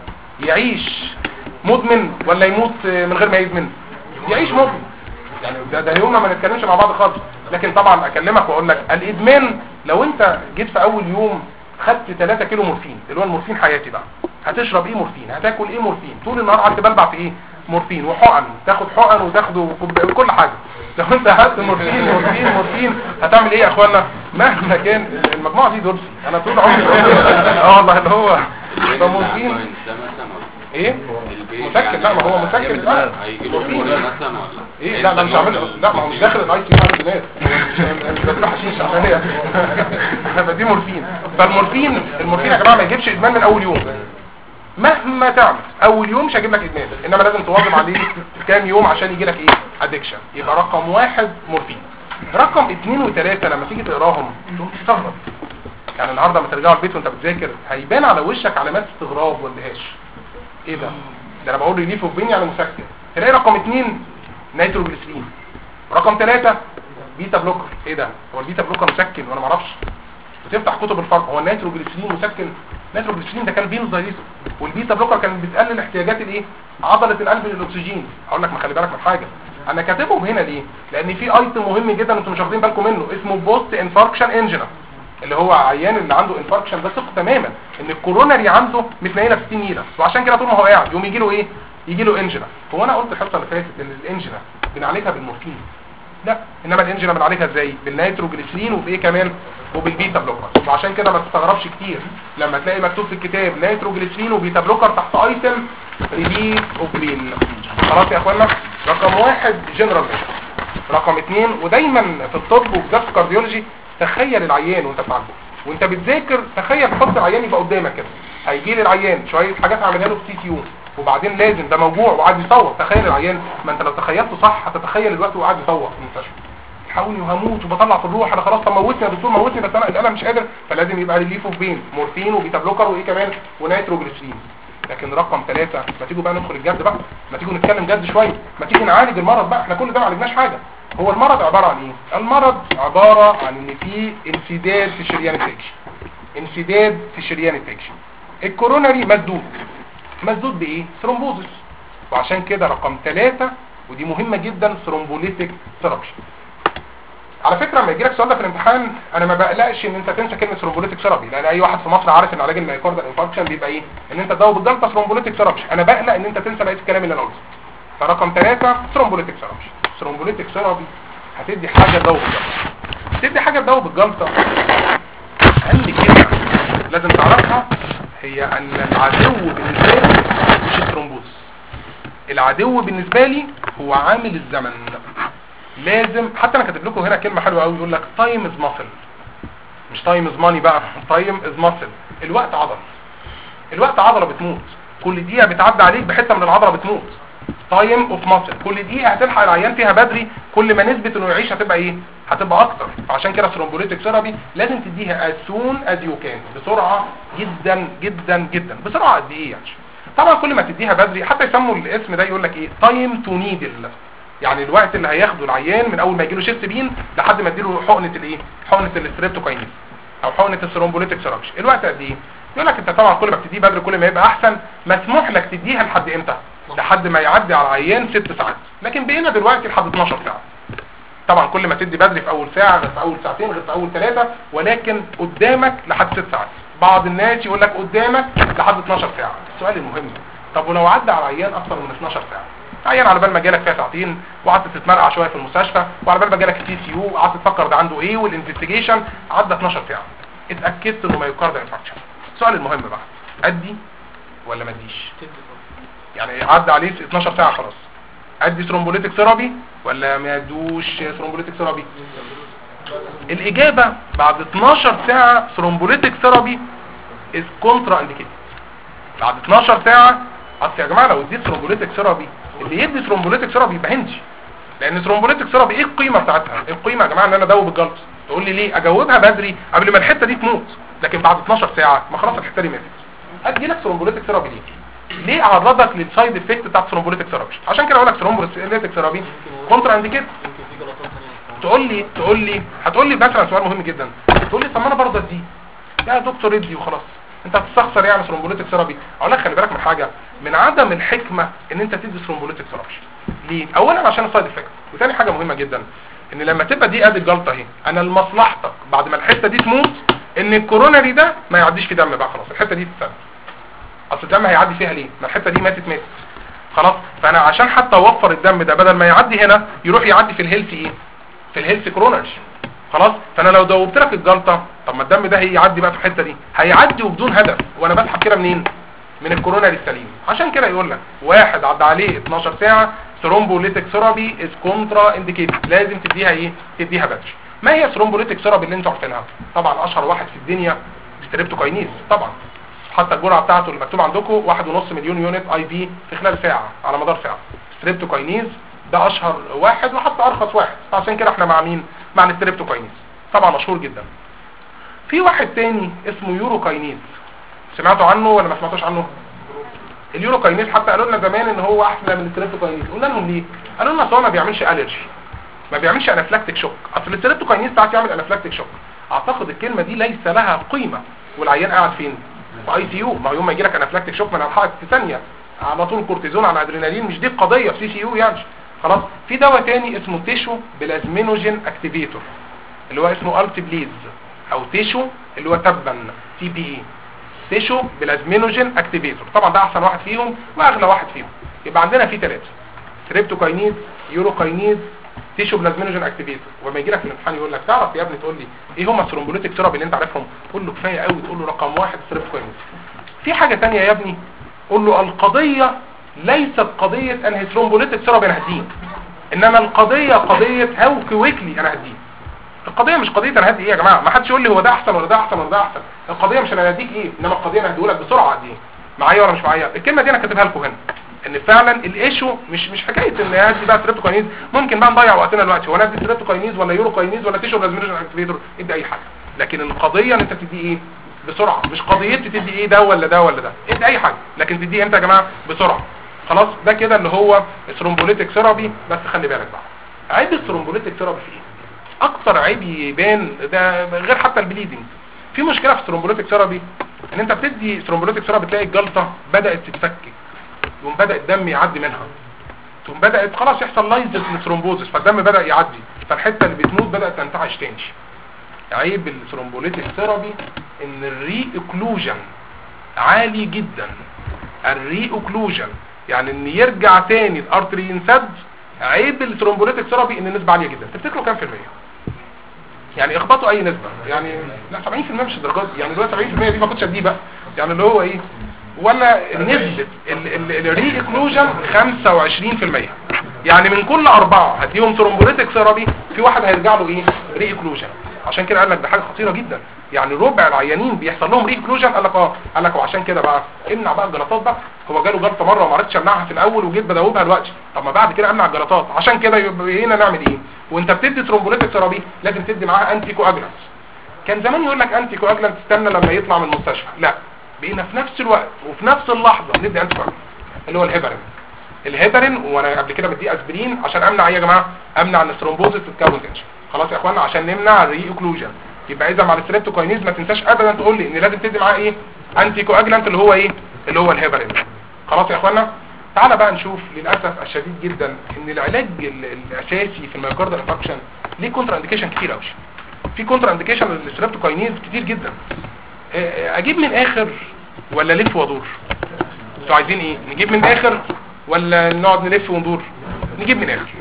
يعيش مدمن ولا يموت من غير ما يدمن؟ يعيش مدمن. يعني ده يوم ما نتكلمش مع بعض خالص. لكن طبعا اكلمك واقول لك الادمان لو انت جيت في اول يوم خدت 3 كيلو مورفين، اللي هو المورفين حياتي بقى، هتشرب ايه مورفين؟ هتاكل ايه مورفين؟ طول النهار قعدت بلبع في ايه؟ مورفين وحقن، تاخد حقن وتاخده كل حاجه. لو انت اخدت مورفين هتعمل ايه يا اخوانا؟ مهما كان المجموعه دي دورسي انا طول عمري والله اللي هو ده مورفين ايه مسكن. لا ما هو مسكن بقى مورفين مثلا ولا ايه؟ لا مش هعمل. لا ما هو مش داخل الاي سي على الناس، مش بتروح حشيش عشان هي دي مورفين. فالمورفين يا جماعه ما يجيبش ادمان من اول يوم. مهما تعمل اول يوم مش هجيب لك ادمان، انما لازم تواظب عليه كام يوم عشان يجي لك ايه؟ ادكشن. يبقى رقم 1 مورفين. رقم 2 و3 لما تيجي تقراهم تقوم تستغرب. يعني النهارده لما ترجع البيت وانت بتذاكر هيبان على وشك علامات استغراب واندهاش. ايه ده انا بقول ريليف اوف بين يعني مسكن. تلاقي رقم 2 نيتروجليسرين، رقم 3 بيتا بلوكر. ايه ده؟ هو البيتا بلوكر مسكن وانا ما اعرفش؟ وتفتح كتب الفرق، هو النيتروجليسرين مسكن؟ النيتروجليسرين ده كان فينوزايليزم، والبيتا بلوكر كانت بتقلل احتياجات الايه؟ عضله القلب للاكسجين. اقول لك ما خلي بالك من حاجه، انا كاتبهم هنا ليه؟ لان في ايتم مهم جدا انتم مش واخدين بالكم منه اسمه بوست انفاركشن انجينا، اللي هو عيان اللي عنده انفاركشن ده ثق تماما ان الكوروناري عنده متنيله في 60 نيله، وعشان كده طول ما هو قاعد يقوم يجي له ايه؟ يجي له انجنا. هو انا قلت الحصه اللي فاتت ان الانجنا بنعالجها بالمورفين؟ لا، انما الانجنا بنعالجها ازاي؟ بالنيتروجليسرين وبايه كمان؟ وبالبيتا بلوكر. وعشان كده ما تستغربش كتير لما تلاقي مكتوب في الكتاب نيتروجليسرين وبيتا بلوكر تحت ايتم ريليف اوف بين. خلاص يا اخوانا. رقم 1 جنرال ميثود. رقم 2 ودايما في الطب وبالذات في الكارديولوجي تخيل العيان وانت بتعالجه وانت بتذاكر، تخيل حط العيان يبقى قدامك كده، هيجي لي العيان شويه حاجات اعملها له في سي يو وبعدين لازم ده موجوع وقاعد يصور. تخيل العيان، ما انت لو تخيلته صح هتتخيل الوقت وقاعد يصور في المستشفى حاولني وهموت وبطلع في الروح، انا خلاص طب موتني يا دكتور موتني بس انا مش قادر، فلازم يبقى ريليف اوف بين مورفين وبيتا بلوكر وايه كمان ونيتروجليسرين. لكن رقم 3 ما تيجوا بقى ندخل الجد بقى، ما تيجوا نتكلم جد شويه، ما تيجي نعالج المرض بقى. احنا كل ده ما عالجناش حاجه. هو المرض عباره عن ايه؟ المرض عباره عن ان في انسداد في شريان التاكشن. انسداد في شريان التاكشن. الكوروناري مسدود بايه؟ ثرومبوزس. وعشان كده رقم 3 ودي مهمه جدا ثرومبوليتيك ثيرابي. على فكره لما يجيلك سؤال ده في الامتحان انا ما بقلقش ان انت تنسى كلمه ثرومبوليتيك ثيرابي، لان اي واحد في مصر عارف ان علاج المايكاردال انفاركشن بيبقى ايه؟ ان انت تداوي بالجلطه ثرومبوليتيك ثيرابي. انا بقلق ان انت تنسى بقيه الكلام اللي انا قلته. فرقم 3 ثرومبوليتيك ثيرابي. ثرومبوليتيك ثيرابي هتدي حاجه تداوي بالجلطه. تدي حاجه تداوي بالجلطه. اهم كلمه لازم تعرفها هي ان العدو بالنسبه لي مش الثرومبوز. العدو بالنسبه لي هو عامل الزمن. لازم، حتى انا كاتب لكم هنا كلمه حلوه قوي، يقول لك تايم از ماسل، مش تايم از ماني بقى، تايم از ماسل. الوقت عضله. الوقت عضله بتموت، كل دقيقه بتعدي عليك بحته من العضله بتموت. تايم اوف ماسل، كل دقيقه هتلحق العيان فيها بدري كل ما نسبه انه يعيش هتبقى ايه؟ هتبقى اكتر. فعشان كده ثرومبوليتيك ثيرابي لازم تديها as soon as you can، بسرعه جدا جدا جدا. بسرعه قد ايه يعني؟ طبعا كل ما تديها بدري، حتى يسموا الاسم ده يقول لك ايه؟ تايم تو نيدل، يعني الوقت اللي هياخده العيان من اول ما يجيله شيست بين لحد ما اديله حقنه الايه؟ حقنه الاستريبتوكاينيز او حقنه الثرومبوليتيك ثيرابي. الوقت قد ايه؟ يقول لك انت طبعا كل ما بتديه بدري كل ما يبقى احسن. مسموح لك تديها لحد امتى؟ لحد ما يعدي على العيان 6 ساعات، لكن بقينا دلوقتي لحد 12 ساعه. طبعا كل ما تدي بدري في اول ساعه غير في اول ساعتين غير في اول 3، ولكن قدامك لحد 6 ساعات. بعض الناس يقول لك قدامك لحد 12 ساعه. السؤال المهم، طب ولو عدى على العيان اكثر من 12 ساعه؟ عيان على بال ما جالك فيها ساعتين وقعدت تتمرقع شويه في المستشفى، وعلى بال ما جالك سي سي يو وقعدت تفكر ده عنده ايه والانفستيجيشن، عدى 12 ساعه، اتاكدت انه مايوكاردال انفاركشن. السؤال المهم بقى، ادي ولا ما اديش؟ يعني عدى عليه 12 ساعه خلاص، ادي ثرومبوليتيك ثيرابي ولا ما ادوش ثرومبوليتيك ثيرابي؟ الاجابه بعد 12 ساعه ثرومبوليتيك ثيرابي از كونترا انديكيتد. بعد 12 ساعه اصل يا جماعه لو اديت ثرومبوليتيك ثيرابي، اللي يدي ثرومبوليتيك ثيرابي يبقى هندي، لان ثرومبوليتيك ثيرابي ايه القيمه بتاعتها؟ القيمه يا جماعه ان انا ادوب الجلطه. تقول لي ليه؟ اجاوبها بدري قبل ما الحته دي تموت، لكن بعد 12 ساعه ما خلاص الحته دي ماتت. ادي لك ثرومبوليتيك ثيرابي ليه اعرضك للسايد افكت بتاع ثرومبوليتيك ثيرابي؟ عشان كده اقول لك ثرومبوليتيك ثيرابي كونترا انديكيتد. هتقول لي مثلا سؤال مهم جدا، تقول لي طب ما انا برضه ادي يا دكتور ادي وخلاص، انت هتستخسر يعني ثرومبوليتيك ثيرابي؟ اقول لك خلي بالك من حاجه، من عدم الحكمه ان انت تدي ثرومبوليتيك ثيرابي. ليه؟ اولا عشان السايد افكت، وثاني حاجه مهمه جدا ان لما تبقى دي ادي الجلطه اهي، انا لمصلحتك بعد ما الحته دي تموت ان الكوروناري ده ما يعديش في دم بقى، خلاص الحته دي تتسد. اصل الدم هيعدي فيها ليه؟ ما الحته دي ماتت خلاص. فانا عشان حتى اوفر الدم ده بدل ما يعدي هنا يروح يعدي في الهيلث ايه؟ في الهيلث كوروناري. خلاص. فانا لو دوبت لك الجلطه، طب ما الدم ده هيعدي بقى في الحته دي، هيعدي وبدون هدف، وانا بسحب كده منين؟ من الكوروناري السليم. عشان كده يقول لك واحد عدى عليه 12 ساعه ثرومبوليتيك ثيرابي از كونترا انديكيتد، لازم تديها ايه؟ تديها بدري. ما هي ثرومبوليتيك ثيرابي اللي انتوا عارفينها؟ طبعا اشهر واحد في الدنيا ستريبتوكاينيز طبعا، حتى الجرعه بتاعته اللي مكتوب عندكم 1.5 مليون يونت اي في في خلال ساعه على مدار ساعه. ستريبتوكاينيز ده اشهر واحد وحتى ارخص واحد، عشان كده احنا مع مين؟ مع الستريبتوكاينيز، طبعا مشهور جدا. في واحد تاني اسمه يوروكاينيز، سمعتوا عنه ولا ما سمعتوش عنه؟ اليوروكاينيز حتى قالوا لنا زمان ان هو احسن من الستريبتوكاينيز. قلنا لهم ليه؟ قالوا لنا هو ما بيعملش الرجي، ما بيعملش انافلاكتيك شوك. اصل الستريبتوكاينيز بتاعته يعمل انافلاكتيك شوك. اعتقد الكلمه دي ليس لها قيمه، والعيان قاعد فين؟ في اي سي يو. ما هو يوم ما يجي لك انافلاكتيك شوك من الحقك في ثانيه على طول كورتيزون على ادرينالين، مش دي القضيه في سي يو يعني. خلاص. في دواء تاني اسمه تيشو بلازمينوجين اكتيفيتور اللي هو اسمه التبليز، او تيشو اللي هو تبا تي بي اي، تيشو بلازمينوجين اكتيفيتور. طبعا ده احسن واحد فيهم واغلى واحد فيهم. يبقى عندنا في 3: ستريبتوكاينيز، يوروكاينيز، تيشو بلازمينوجين اكتيفيتور. وما يجي لك في الامتحان يقول لك تعرف يا ابني تقول لي ايه هم الثرومبوليتيك ثيرابي اللي انت عارفهم؟ قول له كفايه قوي تقول له رقم 1 ستريبتوكاينيز. في حاجه ثانيه يا ابني، قول له القضيه ليست قضيه انهي ثرومبوليتيك ثيرابي انا هديه، انما القضيه قضيه هاو كويكلي انا هديه. القضيه مش قضيه انا هدي ايه يا جماعه، ما حدش يقول لي هو ده احسن ولا ده احسن ولا ده احسن. القضيه مش انا هديك ايه، انما القضيه انا هديه لك بسرعه قد ايه. معايا ولا مش معايا؟ الكلمه دي انا كاتبها لكم هنا، ان فعلا الايشو مش حكايه ان ادي بقى ستريبتوكاينيز. ممكن بقى نضيع وقتنا دلوقتي، هو ندي ستريبتوكاينيز ولا يوروكاينيز ولا تيشو بلازمينوجين اكتيفيتور؟ ادي اي حاجه، لكن القضيه ان انت تدي ايه بسرعه، مش قضيتي تدي ايه ده ولا ده ولا ده. ادي اي حاجه لكن تدي امتى يا جماعه؟ بسرعه. خلاص ده كده اللي هو الثرومبوليتيك ثيرابي. بس خلي بالك بقى، عيب الثرومبوليتيك ثيرابي في ايه؟ اكتر عيب يبان ده غير حتى البليدنج. في مشكله في الثرومبوليتيك ثيرابي ان انت بتدي ثرومبوليتيك ثيرابي تلاقي الجلطه بدات تتفكك، يقوم بدا الدم يعدي منها، ثم بدات خلاص يحصل لايزس للثرومبوزس، فالدم بدا يعدي، فالحته اللي بتموت بدات تنتعش تاني. عيب الثرومبوليتيك ثيرابي ان الري اوكلوجن عالي جدا. الري اوكلوجن يعني ان يرجع تاني الارتري ينسد. عيب الثرومبوليتيك ثيرابي ان النسبه عاليه جدا. تفتكروا كام في المية؟ يعني اخبطوا اي نسبه، يعني لا 70% مش الدرجات دي، يعني دلوقتي 70% دي ما كنتش اديه بقى، يعني اللي هو ايه، ولا نسبه الري اوكلوجن 25%. يعني من كل 4 هديهم ثرومبوليتيك ثيرابي في واحد هيرجع له ايه؟ ري اوكلوجن. عشان كده قال لك ده حاجه خطيره جدا، يعني ربع العيانين بيحصل لهم ري اوكلوجن. قال لك وعشان كده بقى امنع بقى الجلطات بقى. هو جاله جلطه مره وما عرفتش امنعها في الاول وجيت بداوبها دلوقتي، طب ما بعد كده امنع الجلطات. عشان كده يبقى هنا نعمل ايه؟ وانت بتدي ثرومبوليتيك ثيرابي لازم تدي معاها انتي كواجلانت. كان زمان يقول لك انتي كواجلانت استنى لما يطلع من المستشفى، لا بقينا في نفس الوقت وفي نفس اللحظه ندي انتي كواجلانت اللي هو الهيبرين. وانا قبل كده بدي اسبرين عشان امنع ايه يا جماعه؟ امنع ان الثرومبوزس تتكون تاني. خلاص يا اخوانا، عشان نمنع الري اوكلوجن. يبقى اذا مع الستريبتوكاينيز ما تنساش ابدا تقول لي ان لازم تدي معاه ايه؟ انتي كواجلانت اللي هو ايه؟ اللي هو الهيبرين. خلاص يا اخوانا، تعالى بقى نشوف للاسف الشديد جدا ان العلاج الاساسي في الميوكاردال انفكشن ليه كونترا انديكيشن كتير قوي. في كونترا انديكيشن للستريبتوكاينيز كتير جدا. اجيب من اخر ولا لف وادور؟ انتوا عايزين ايه؟ نجيب من اخر ولا نقعد نلف وندور؟ نجيب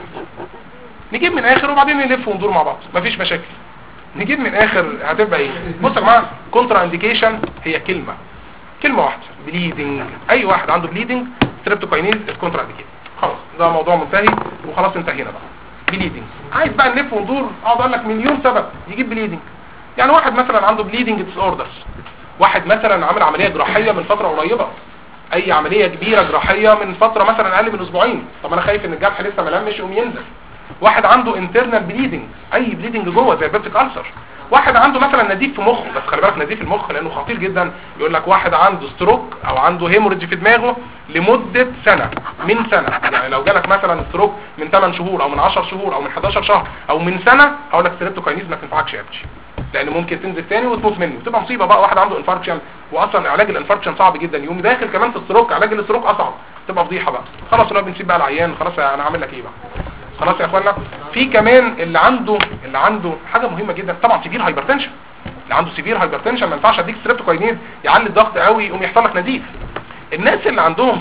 من اخر وبعدين نلف وندور مع بعض، مفيش مشاكل. نجيب من اخر هتبقى ايه؟ بصوا يا جماعه، كونترا انديكيشن هي كلمه واحده، بليدنج. اي واحد عنده بليدنج ستريبتوكاينيز كونترا انديكيشن. خلاص ده موضوع منتهي وخلاص انتهينا بقى. بليدنج عايز بقى نلف وندور، اقعد اقول لك مليون سبب يجيب بليدنج. يعني واحد مثلا عنده بليدنج ديس اوردرز، واحد مثلا عمل عمليه جراحيه من فتره قريبه، اي عمليه كبيره جراحيه من فتره مثلا اقل من اسبوعين، طب انا خايف ان الجرح لسه ما لمش يقوم ينزل. واحد عنده انترنال بليدنج، اي بليدنج جوه زي البيبتيك ألسر. واحد عنده مثلا نزيف في مخه، بس خلي بالك نزيف المخ لانه خطير جدا. يقول لك واحد عنده ستروك او عنده هيموريدج في دماغه لمده سنه، من سنه. يعني لو جالك مثلا ستروك من 8 شهور او من 10 شهور او من 11 شهر او من سنه، هقول لك ستريبتوكاينيز ما تنفعكش يا ابني، لان ممكن تنزل تاني وتموت منه وتبقى مصيبه بقى. واحد عنده انفاركشن، واصلا علاج الانفاركشن صعب جدا، يقوم داخل كمان في الستروك، علاج الستروك اصعب، تبقى فضيحه بقى. خلاص انا بنسيب بقى العيان، خلاص انا هعمل لك ايه بقى؟ خلاص يا اخوانا. في كمان اللي عنده حاجه مهمه جدا طبعا، سيفير هايبرتنشن. اللي عنده سيفير هايبرتنشن ما ينفعش اديك ستريبتوكاينيز يعلي الضغط قوي يقوم يحصل لك نزيف. الناس اللي عندهم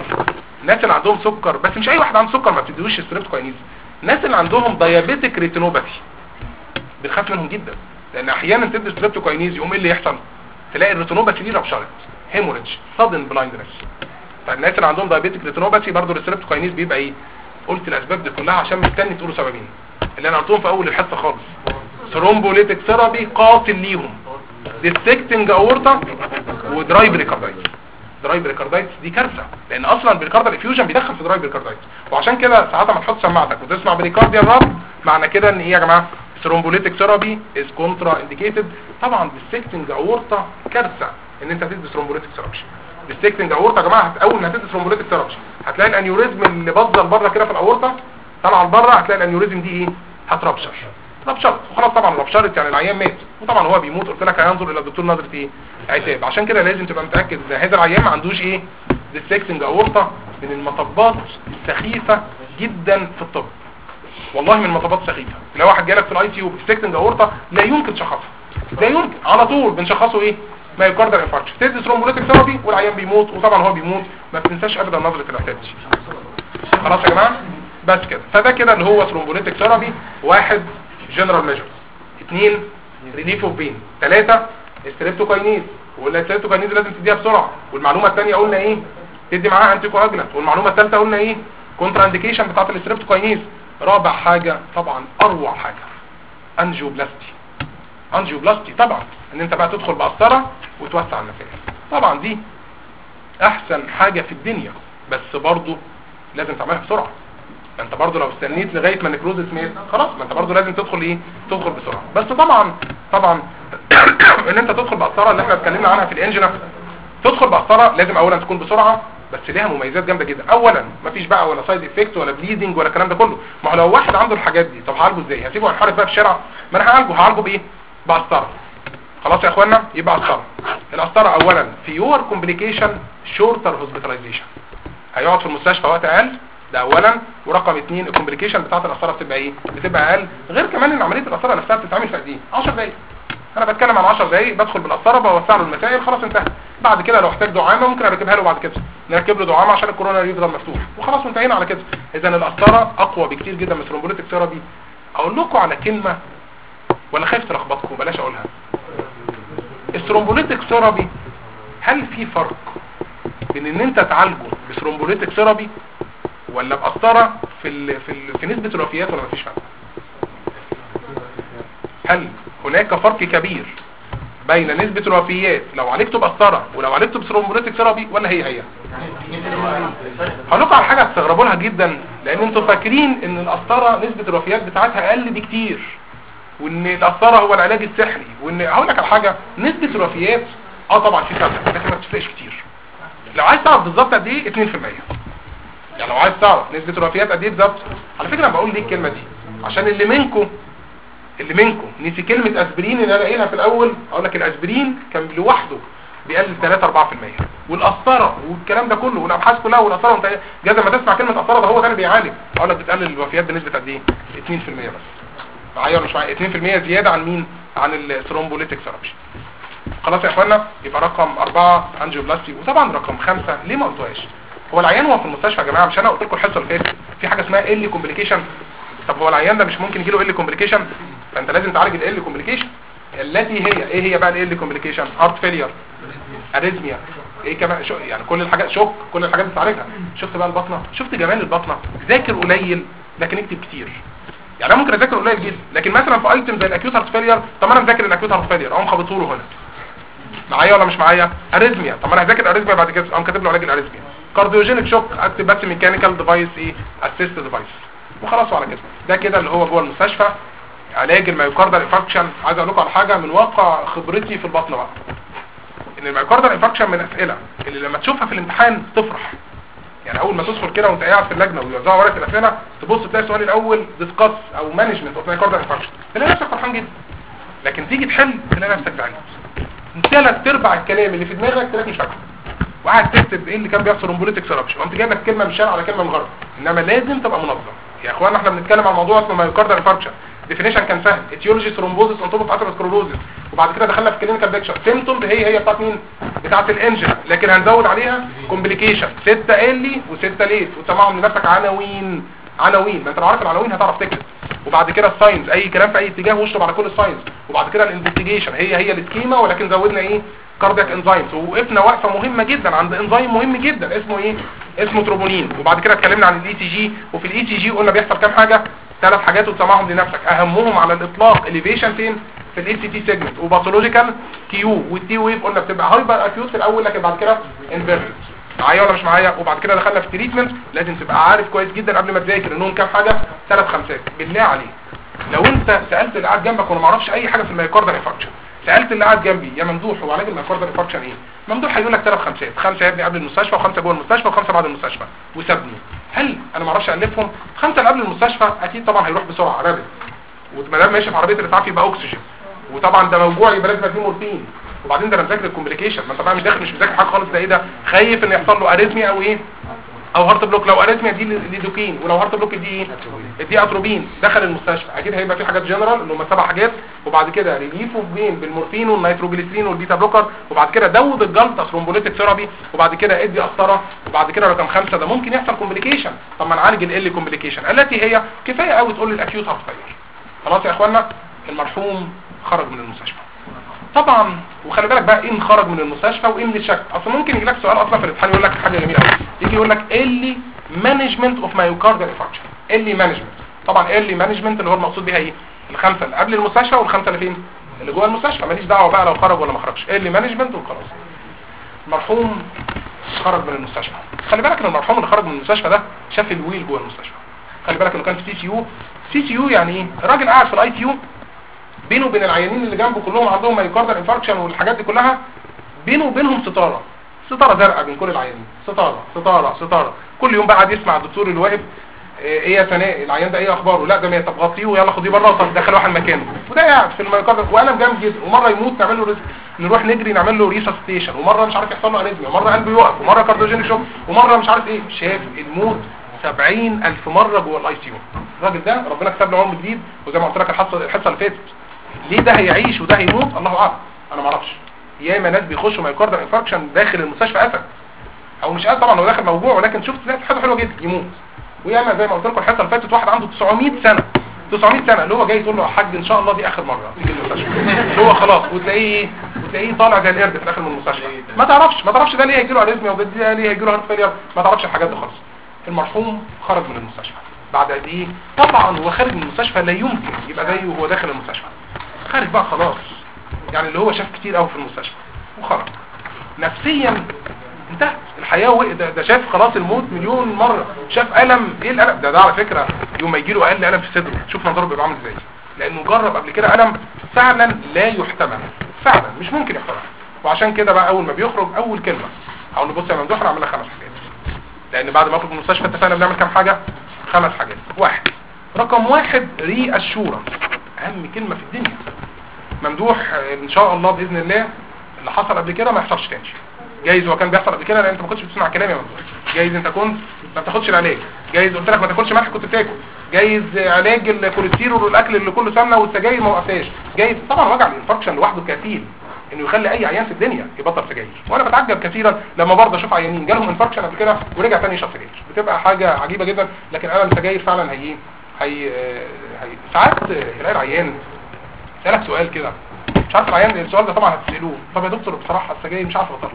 سكر، بس مش اي واحد عنده سكر ما بتديهوش ستريبتوكاينيز. الناس اللي عندهم دايابيتيك ريتينوباثي بنخاف منهم جدا، لان احيانا تدي ستريبتوكاينيز يقوم ايه اللي يحصل؟ تلاقي الريتينوباثي دي ربشرت، هيموريدج، سادن بلايندنس. فالناس اللي عندهم دايابيتيك ريتينوباثي برضه الستريبتوكاينيز بيبقى ايه؟ قلت الاسباب دي كلها عشان مستني تقولوا سببين اللي انا قلتهم في اول الحصه خالص. ثرومبوليتيك ثيرابي قاتل ليهم، ديسكتنج اورتا ودراي بريكاردايتس دي كارثه، لان اصلا بريكاردال افيوجن بيدخل في دراي بريكاردايتس. وعشان كده ساعات ما تحط سماعتك وتسمع بريكارديال راب، معنى كده ان ايه يا جماعه؟ ثرومبوليتيك ثيرابي از كونترا انديكيتد. طبعا ديسكتنج اورتا كارثه ان انت تدي ثرومبوليتيك ثيرابي. ديسكتنج اورتا يا جماعه، اول ما هتدي ثرومبوليتيك ثيرابي هتلاقي الانيوريزم اللي باظه لبره كده في الاورتا طالعه لبره، هتلاقي الانيوريزم دي ايه؟ هتربشر وخلاص. طبعا ربشرت يعني العيان مات، وطبعا هو بيموت. قلت لك هينظر الى الدكتور نظره ايه؟ عتاب. عشان كده لازم تبقى متاكد ان هذا العيان ما عندوش ايه؟ ديسكتنج اورتا. من المطبات السخيفه جدا في الطب، والله من المطبات السخيفه. لو واحد جالك في الاي سي يو ديسكتنج اورتا لا يمكن تشخصها، لا يمكن. على طول بنشخصه ايه؟ مايوكاردال انفاركشن تدي ثرومبوليتيك ثيرابي والعيان بيموت، وطبعا هو بيموت. ما بتنساش ابدا نظره الاعتاد. خلاص يا جماعه بس كده. فده كده اللي هو ثرومبوليتيك ثيرابي. 1 جنرال ميجر، 2 ريليف اوف بين، 3 ستريبتوكاينيز، ولا الستريبتوكاينيز لازم تديها بسرعه. والمعلومه الثانيه قلنا ايه؟ تدي معاها انتي كواجلانت. والمعلومه الثالثه قلنا ايه؟ كونترا انديكيشن بتاعه الستريبتوكاينيز. رابع حاجه طبعا اروع حاجه انجيوبلاستي. انجيوبلاستي طبعا ان انت بقى تدخل بقسطره وتوسع المسافه. طبعا دي احسن حاجه في الدنيا، بس برضو لازم تعملها بسرعه. انت برضو لو استنيت لغايه ما نكروزس مات خلاص، ما انت برضو لازم تدخل ايه؟ تدخل بسرعه. بس طبعا ان انت تدخل بقسطره اللي احنا اتكلمنا عنها في الانجينا، تدخل بقسطره لازم اولا تكون بسرعه، بس ليها مميزات جامده جدا. اولا مفيش بقى ولا سايد افكت ولا بليدنج ولا الكلام ده كله. ما هو لو واحد عنده الحاجات دي، طب هعالجه ازاي؟ هسيبه ينحرف بقى في الشارع؟ ما انا هعالجه بايه؟ بقسطره. خلاص يا اخوانا، يبقى قسطره. القسطره اولا فيور كومبليكيشن شورتر هوسبيتاليزيشن، هيقعد في المستشفى وقت اقل، ده اولا. ورقم 2 الكومبليكيشن بتاعه القسطره بتبقى ايه؟ بتبقى اقل. غير كمان ان عمليه القسطره نفسها بتتعمل في قد ايه؟ 10 دقايق. انا بتكلم عن 10 دقايق، بدخل بالقسطره بوسع له المسائل خلاص انتهى. بعد كده لو احتاج دعامه ممكن اركبها له، بعد كده نركب له دعامه عشان الكورونا يفضل مفتوح وخلاص انتهينا على كده. اذا القسطره اقوى بكتير جدا من الثرومبوليتيك ثيرابي. اقول لكم على كلمه ولا خايف تلخبطكم؟ بلاش اقولها. الثرومبوليتيك ثيرابي، هل في فرق بين ان انت تعالجه بثرومبوليتيك ثيرابي ولا بقسطره في نسبه الوفيات، ولا مفيش فرق؟ هل هناك فرق كبير بين نسبة الوفيات لو عالجته بقسطره ولو عالجته بثرومبوليتيك ثيرابي، ولا هي؟ هقول لكم على حاجه هتستغربوا لها جدا، لان انتوا فاكرين ان القسطره نسبة الوفيات بتاعتها اقل بكتير، وان القسطره هو العلاج السحري. وان هقول لك على حاجه، نسبة الوفيات طبعا في فرق لكن ما بتفرقش كتير. لو عايز تعرف بالظبط قد ايه 2%، يعني لو عايز تعرف نسبة الوفيات قد ايه بالظبط. على فكره انا بقول ليه الكلمه دي عشان اللي منكم نسي كلمة اسبرين اللي انا قايلها في الاول. اقول لك الاسبرين كان لوحده بيقلل 3-4%، والقسطره والكلام ده كله والابحاث كلها والقسطره، وانت جاز ما تسمع كلمه قسطره ده هو ده اللي بيعالج. اقول لك بتقلل الوفيات بنسبه قد ايه؟ 2% بس. معايا ولا مش معايا؟ 2% زياده عن مين؟ عن الثرومبوليتيك ثيرابي. خلاص يا اخوانا، يبقى رقم 4 انجيوبلاستي. وطبعا رقم 5 ليه ما قلتوهاش؟ هو العيان هو في المستشفى يا جماعه، مش انا قلت لكم الحصه اللي فاتت في حاجه اسمها ال كومبليكيشن؟ طب هو العيان ده مش ممكن يجي له ال كومبليكيشن؟ فانت لازم تعالج ال كومبليكيشن التي هي ايه؟ هي بقى ال كومبليكيشن هارت فيلير، اريزميا، ايه كمان يعني كل الحاجات شوك، كل الحاجات دي تعالجها. شفت بقى البطنه؟ شفت جمال البطنه؟ ذاكر قليل لكن اكتب كتير. يعني انا ممكن اذاكر قليل جدا لكن مثلا في ايتم زي الاكيوت هارت فيلير، طب انا مذاكر الاكيوت هارت فيلير اقوم خابطه له هنا. معايا ولا مش معايا؟ اريزميا، طب انا هذاكر اريزميا بعد كده اقوم كاتب له علاج الاريزميا. كارديوجينيك شوك اكتب بس ميكانيكال ديفايس ايه؟ اسيست ديفايس، وخلاص على كده. ده كده اللي هو جوه المستشفى علاج المايوكاردال انفاركشن. عايز اقول لكم على حاجه من واقع خبرتي في البطن بقى، ان المايوكاردال انفاركشن من الاسئله اللي لما تشوفها في الامتحان تفرح. يعني اول ما تدخل كده وانت قاعد في اللجنه ويوزعوا ورقه الاسئله، تبص تلاقي السؤال الاول ديسكاس او مانجمنت اوف مايوكاردال انفاركشن، تلاقي نفسك فرحان جدا. لكن تيجي تحل تلاقي نفسك زعلان. 3/4 الكلام اللي في دماغك تلاقيك مش فاكره، وقاعد تكتب ايه اللي كان بيحصل ثرومبوليتيك ثيرابي، وانت جايب لك كلمه من الشرق على كلمه من الغرب. انما لازم تبقى منظم يا اخوانا. احنا بنتكلم عن موضوع اسمه مايوكاردال انفاركشن. ديفينيشن كان سهل، اتيولوجي ثرومبوزس انتوب اتروسكلوروزس، وبعد كده دخلنا في كلينيكال بيكتشر. سيمبتومز هي بتاعت مين؟ بتاعت الانجن، لكن هنزود عليها كومبليكيشن 6 الي و6 ليت، وتسمعهم لنفسك عناوين. ما انت لو عارف العناوين هتعرف تكتب. وبعد كده الساينز، اي كلام في اي اتجاه واشرب على كل الساينز. وبعد كده الانفستيجيشن هي السكيما، ولكن زودنا ايه؟ كاردياك انزيمز. ووقفنا وقفه مهمه جدا عند انزيم مهم جدا اسمه ايه؟ اسمه تروبونين. وبعد كده اتكلمنا عن الاي تي جي، وفي الاي تي جي قلنا بيحصل كام حاجه؟ 3 حاجات، وتسمعهم لنفسك. اهمهم على الاطلاق اليفيشن فين؟ في الاي سي تي سيجمنت، وباثولوجيكال كيو، والتي ويف قلنا بتبقى هايبر اكيوت في الاول لكن بعد كده انفيرتد. معايا ولا مش معايا؟ وبعد كده دخلنا في التريتمنت. لازم تبقى عارف كويس جدا قبل ما تذاكر انهم كام حاجه؟ 3 خمسات. بالله عليك لو انت سالت اللي قاعد جنبك وانا ما اعرفش اي حاجه في المايوكاردال انفاركشن، سالت اللي قاعد جنبي يا ممدوح هو علاج المايوكاردال انفاركشن ايه؟ ممدوح هيقول لك 3 خمسات، 5 يا ابني قبل المستشفى، و5 جوه المستشفى، و5 بعد المستشفى، وسابني. هل انا ما اعرفش الفهم؟ 5 اللي قبل المستشفى اكيد طبعا هيروح بسرعه رابط، وما دام ماشي في عربيه الاسعاف يبقى اكسجين، وطبعا ده موجوع يبقى لازم اديه مورفين. وبعدين ده انا مذاكر الكومبليكيشن، ما انت بقى مش مذاكر حاجه خالص. ده ايه ده؟ خايف ان يحصل له اريثميا او ايه؟ او هارت بلوك، لو اريثميا دي ليدوكين، ولو هارت بلوك دي ايه؟ دي اتروبين. دخل المستشفى اكيد هيبقى في حاجات جنرال اللي هم 7 حاجات، وبعد كده ريليف اوف بين بالمورفين والنيتروجليسرين والبيتا بلوكر، وبعد كده دوب الجلطه ثرومبوليتيك ثيرابي، وبعد كده ادي قسطره، وبعد كده رقم 5 ده ممكن يحصل كومبليكيشن. طب ما نعالج ال كومبليكيشن التي هي كفايه قوي تقول لي الاكيوت هارت فيلير. خلاص يا اخوانا، المرحوم خرج من المستشفى طبعا. وخلي بالك بقى ان خرج من المستشفى وان للشك، اصل ممكن يجي لك سؤال اصلا في الامتحان يقول لك حاجه جميله قوي، يجي يقول لك ايرلي مانجمنت اوف مايوكاردال انفاركشن. ايرلي مانجمنت، طبعا ايرلي مانجمنت اللي هو المقصود بيها ايه؟ الخمسه اللي قبل المستشفى والخمسه اللي فين؟ اللي جوه المستشفى. ماليش دعوه بقى لو خرج ولا ما خرجش، ايرلي مانجمنت وخلاص. المرحوم خرج من المستشفى. خلي بالك ان المرحوم اللي خرج من المستشفى ده شاف الويل جوه المستشفى. خلي بالك انه كان في سي يو. سي يو يعني ايه؟ الراجل قاعد في الاي يو، بينه وبين العيانين اللي جنبه كلهم عندهم مايوكاردال انفاركشن والحاجات دي كلها، بينه وبينهم ستاره زرقاء بين كل العيانين، ستاره. كل يوم بقى قاعد يسمع الدكتور اللي واقف، ايه يا سناء العيان ده ايه اخباره؟ لا ده مات، طب غطيه ويلا خديه بره وطب دخل واحد مكانه، وده قاعد في المايوكاردال والم جامد جدا، ومره يموت نعمل له نروح نجري نعمل له ريسستيشن، ومره مش عارف يحصل له انيزميا، ومره قلبه يقف، ومره كارديوجينيك شوك، ومره مش عارف ايه. شاف الموت 70,000 مره جوه الاي سي يو. الراجل ده ربنا كتب له عمر جديد، وزي ما قلت لك الحصه اللي فاتت، ليه ده هيعيش وده هيموت الله اعلم، انا ما اعرفش. ياما ناس بيخشوا مايوكاردال انفاركشن داخل المستشفى اسد، او مش قال طبعا هو داخل موجوع، ولكن شفت ناس حاجه حلوه جدا يموت. وياما زي ما قلت لكم الحصه اللي فاتت واحد عنده 900 سنه اللي هو جاي تقول له يا حاج ان شاء الله دي اخر مره تيجي المستشفى، اللي هو خلاص، وتلاقيه طالع زي القرد في الاخر من المستشفى. ما تعرفش ده ليه هيجي له اريثميا، وده ليه هيجي له هارت فيلير، ما تعرفش الحاجات دي خالص. المرحوم خرج من المستشفى بعد قد ايه؟ طبعا هو خارج من المستشفى لا يمكن يبقى زيه وهو داخل المستشفى. خارج بقى خلاص، يعني اللي هو شاف كتير قوي في المستشفى وخرج نفسيا انتهت الحياه، ده شاف خلاص الموت مليون مره، شاف الم. ايه الالم ده على فكره يوم ما يجي له اقل الم في صدره شوف منظره بيبقى عامل ازاي، لانه جرب قبل كده الم فعلا لا يحتمل، فعلا مش ممكن يحتمل. وعشان كده بقى اول ما بيخرج اول كلمه او نبص يا ممدوح نعمل لها 5 حاجات، لان بعد ما اخرج من المستشفى اتفقنا بنعمل كام حاجه؟ 5 حاجات. رقم 1 ري اشورنس، اهم كلمه في الدنيا. ممدوح ان شاء الله باذن الله اللي حصل قبل كده ما يحصلش تاني. جايز هو كان بيحصل قبل كده لان انت ما كنتش بتسمع كلامي يا ممدوح، جايز انت كنت ما بتاخدش العلاج، جايز قلت لك ما تاكلش ملح كنت بتاكل، جايز علاج الكوليسترول والاكل اللي كله سمنه والسجاير ما وقفتهاش، جايز طبعا وجع الانفاركشن لوحده كفيل انه يخلي اي عيان في الدنيا يبطل سجاير. وانا بتعجب كثيرا لما برضه اشوف عيانين جالهم انفاركشن قبل كده ورجع تاني يشرب سجاير، بتبقى حاجه عجيبه جدا. لكن انا السجاير فعلا هي ساعات تلاقي العيان سألك سؤال كده مش عارف العيان السؤال ده طبعا هتسألوه، طب يا دكتور بصراحة السجاير مش عارف اطلع،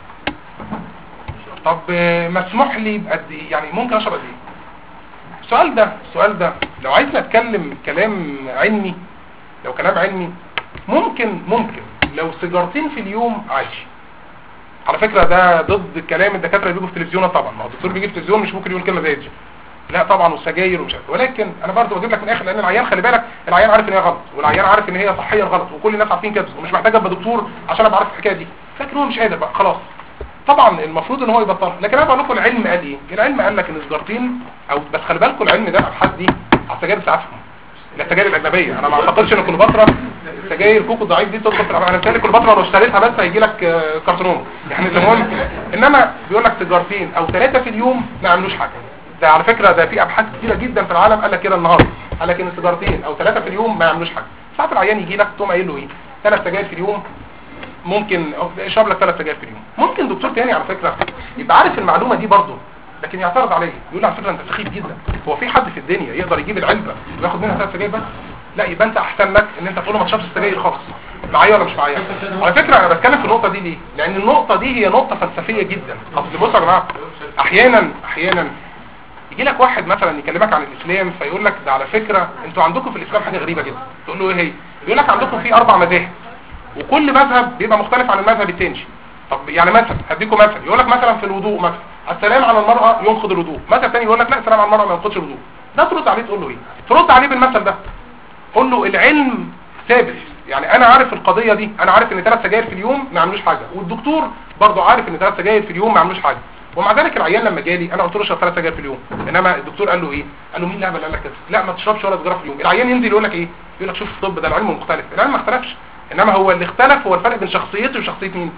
طب مسموح لي بقد ايه يعني ممكن اشرب قد ايه؟ السؤال ده لو عايزنا نتكلم كلام علمي، لو كلام علمي ممكن لو سيجارتين في اليوم عادي. على فكرة ده ضد الكلام الدكاترة اللي بيجوا في التلفزيون، طبعا ما هو الدكتور بيجي في التلفزيون مش ممكن يقول كلمة زي دي، لا طبعا والسجاير ومش عارف. ولكن انا برضه بجيب لك من الاخر لان العيان خلي بالك العيان عارف ان هي غلط، والعيان عارف ان هي صحيا غلط، وكل الناس عارفين كده، ومش محتاج ابقى دكتور عشان ابقى عارف الحكايه دي، لكن هو مش قادر بقى خلاص. طبعا المفروض ان هو يبطل، لكن انا بقول لكم العلم قال ايه؟ العلم قال لك ان سيجارتين او بس خلي بالكم العلم ده ابحاث دي على السجاير بتاعتهم، السجاير الاجنبيه. انا ما اعتقدش ان كليوباترا السجاير كوكو ضعيف دي تدخل في العمل. انا سالك كليوباترا لو اشتريتها بس هيجي لك كارسينوما يعني المهم. انما بيقول لك سيجارتين او 3 في اليوم ما يعملوش حاجه. ده على فكرة ده في ابحاث كتيرة جدا في العالم قال لك كده النهارده، قال لك ان سيجارتين او 3 في اليوم ما يعملوش حاجه. ساعات العيان يجي لك تقوم قايل له ايه 3 سجاير في اليوم، ممكن اشرب لك 3 سجاير في اليوم. ممكن دكتور تاني على فكرة يبقى عارف المعلومه دي برضه لكن يعترض عليه يقول لي على فكره انت سخيف جدا، هو في حد في الدنيا يقدر يجيب العلبه وياخد منها 3 سجاير بس؟ لا يبقى انت احسن لك ان انت تقول له ما تشربش السجاير خالص. معايا ولا مش معايا؟ على فكره انا بتكلم في النقطه دي ليه؟ لان النقطه دي هي نقطه فلسفيه جدا. اصل بصوا يا جماعه احيانا يجي لك واحد مثلا يكلمك عن الاسلام فيقول لك ده على فكره انتوا عندكم في الاسلام حاجه غريبه جدا. تقول له ايه هي؟ يقول لك عندكم في 4 مذاهب وكل مذهب بيبقى مختلف عن المذهب الثاني. طب يعني مثلا هديكم مثل، يقول لك مثلا في الوضوء مثلا السلام على المرأة ينقض الوضوء، مثل ثاني يقول لك لا السلام على المرأة ما ينقضش الوضوء. ده ترد عليه تقول له ايه؟ ترد عليه بالمثل ده، قول له العلم ثابت، يعني انا عارف القضية دي، انا عارف ان 3 سجاير في اليوم ما يعملوش حاجة، والدكتور برضه عارف ان 3 سجاير في اليوم ما يعملوش حاجة، ومع ذلك العيان لما جالي انا قلت له اشرب 3 سجاير في اليوم، انما الدكتور قال له ايه؟ قال له مين اللي قال لك كده؟ لا ما تشربش ولا سجاره في اليوم. العيان ينزل يقول لك ايه؟ يقول لك شوف الطب ده العلم مختلف. العلم ما اختلفش، انما هو اللي اختلف هو الفرق بين شخصيتي وشخصيه مين؟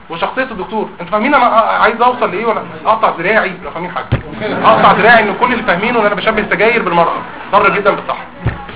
وشخصيه الدكتور. انتوا فاهمين انا عايز اوصل لايه ولا اقطع دراعي؟ لو فاهمين حاجه اقطع دراعي ان كل اللي فاهمينه ان انا بشبه السجاير بالمرأة، ضر جدا بالصحه.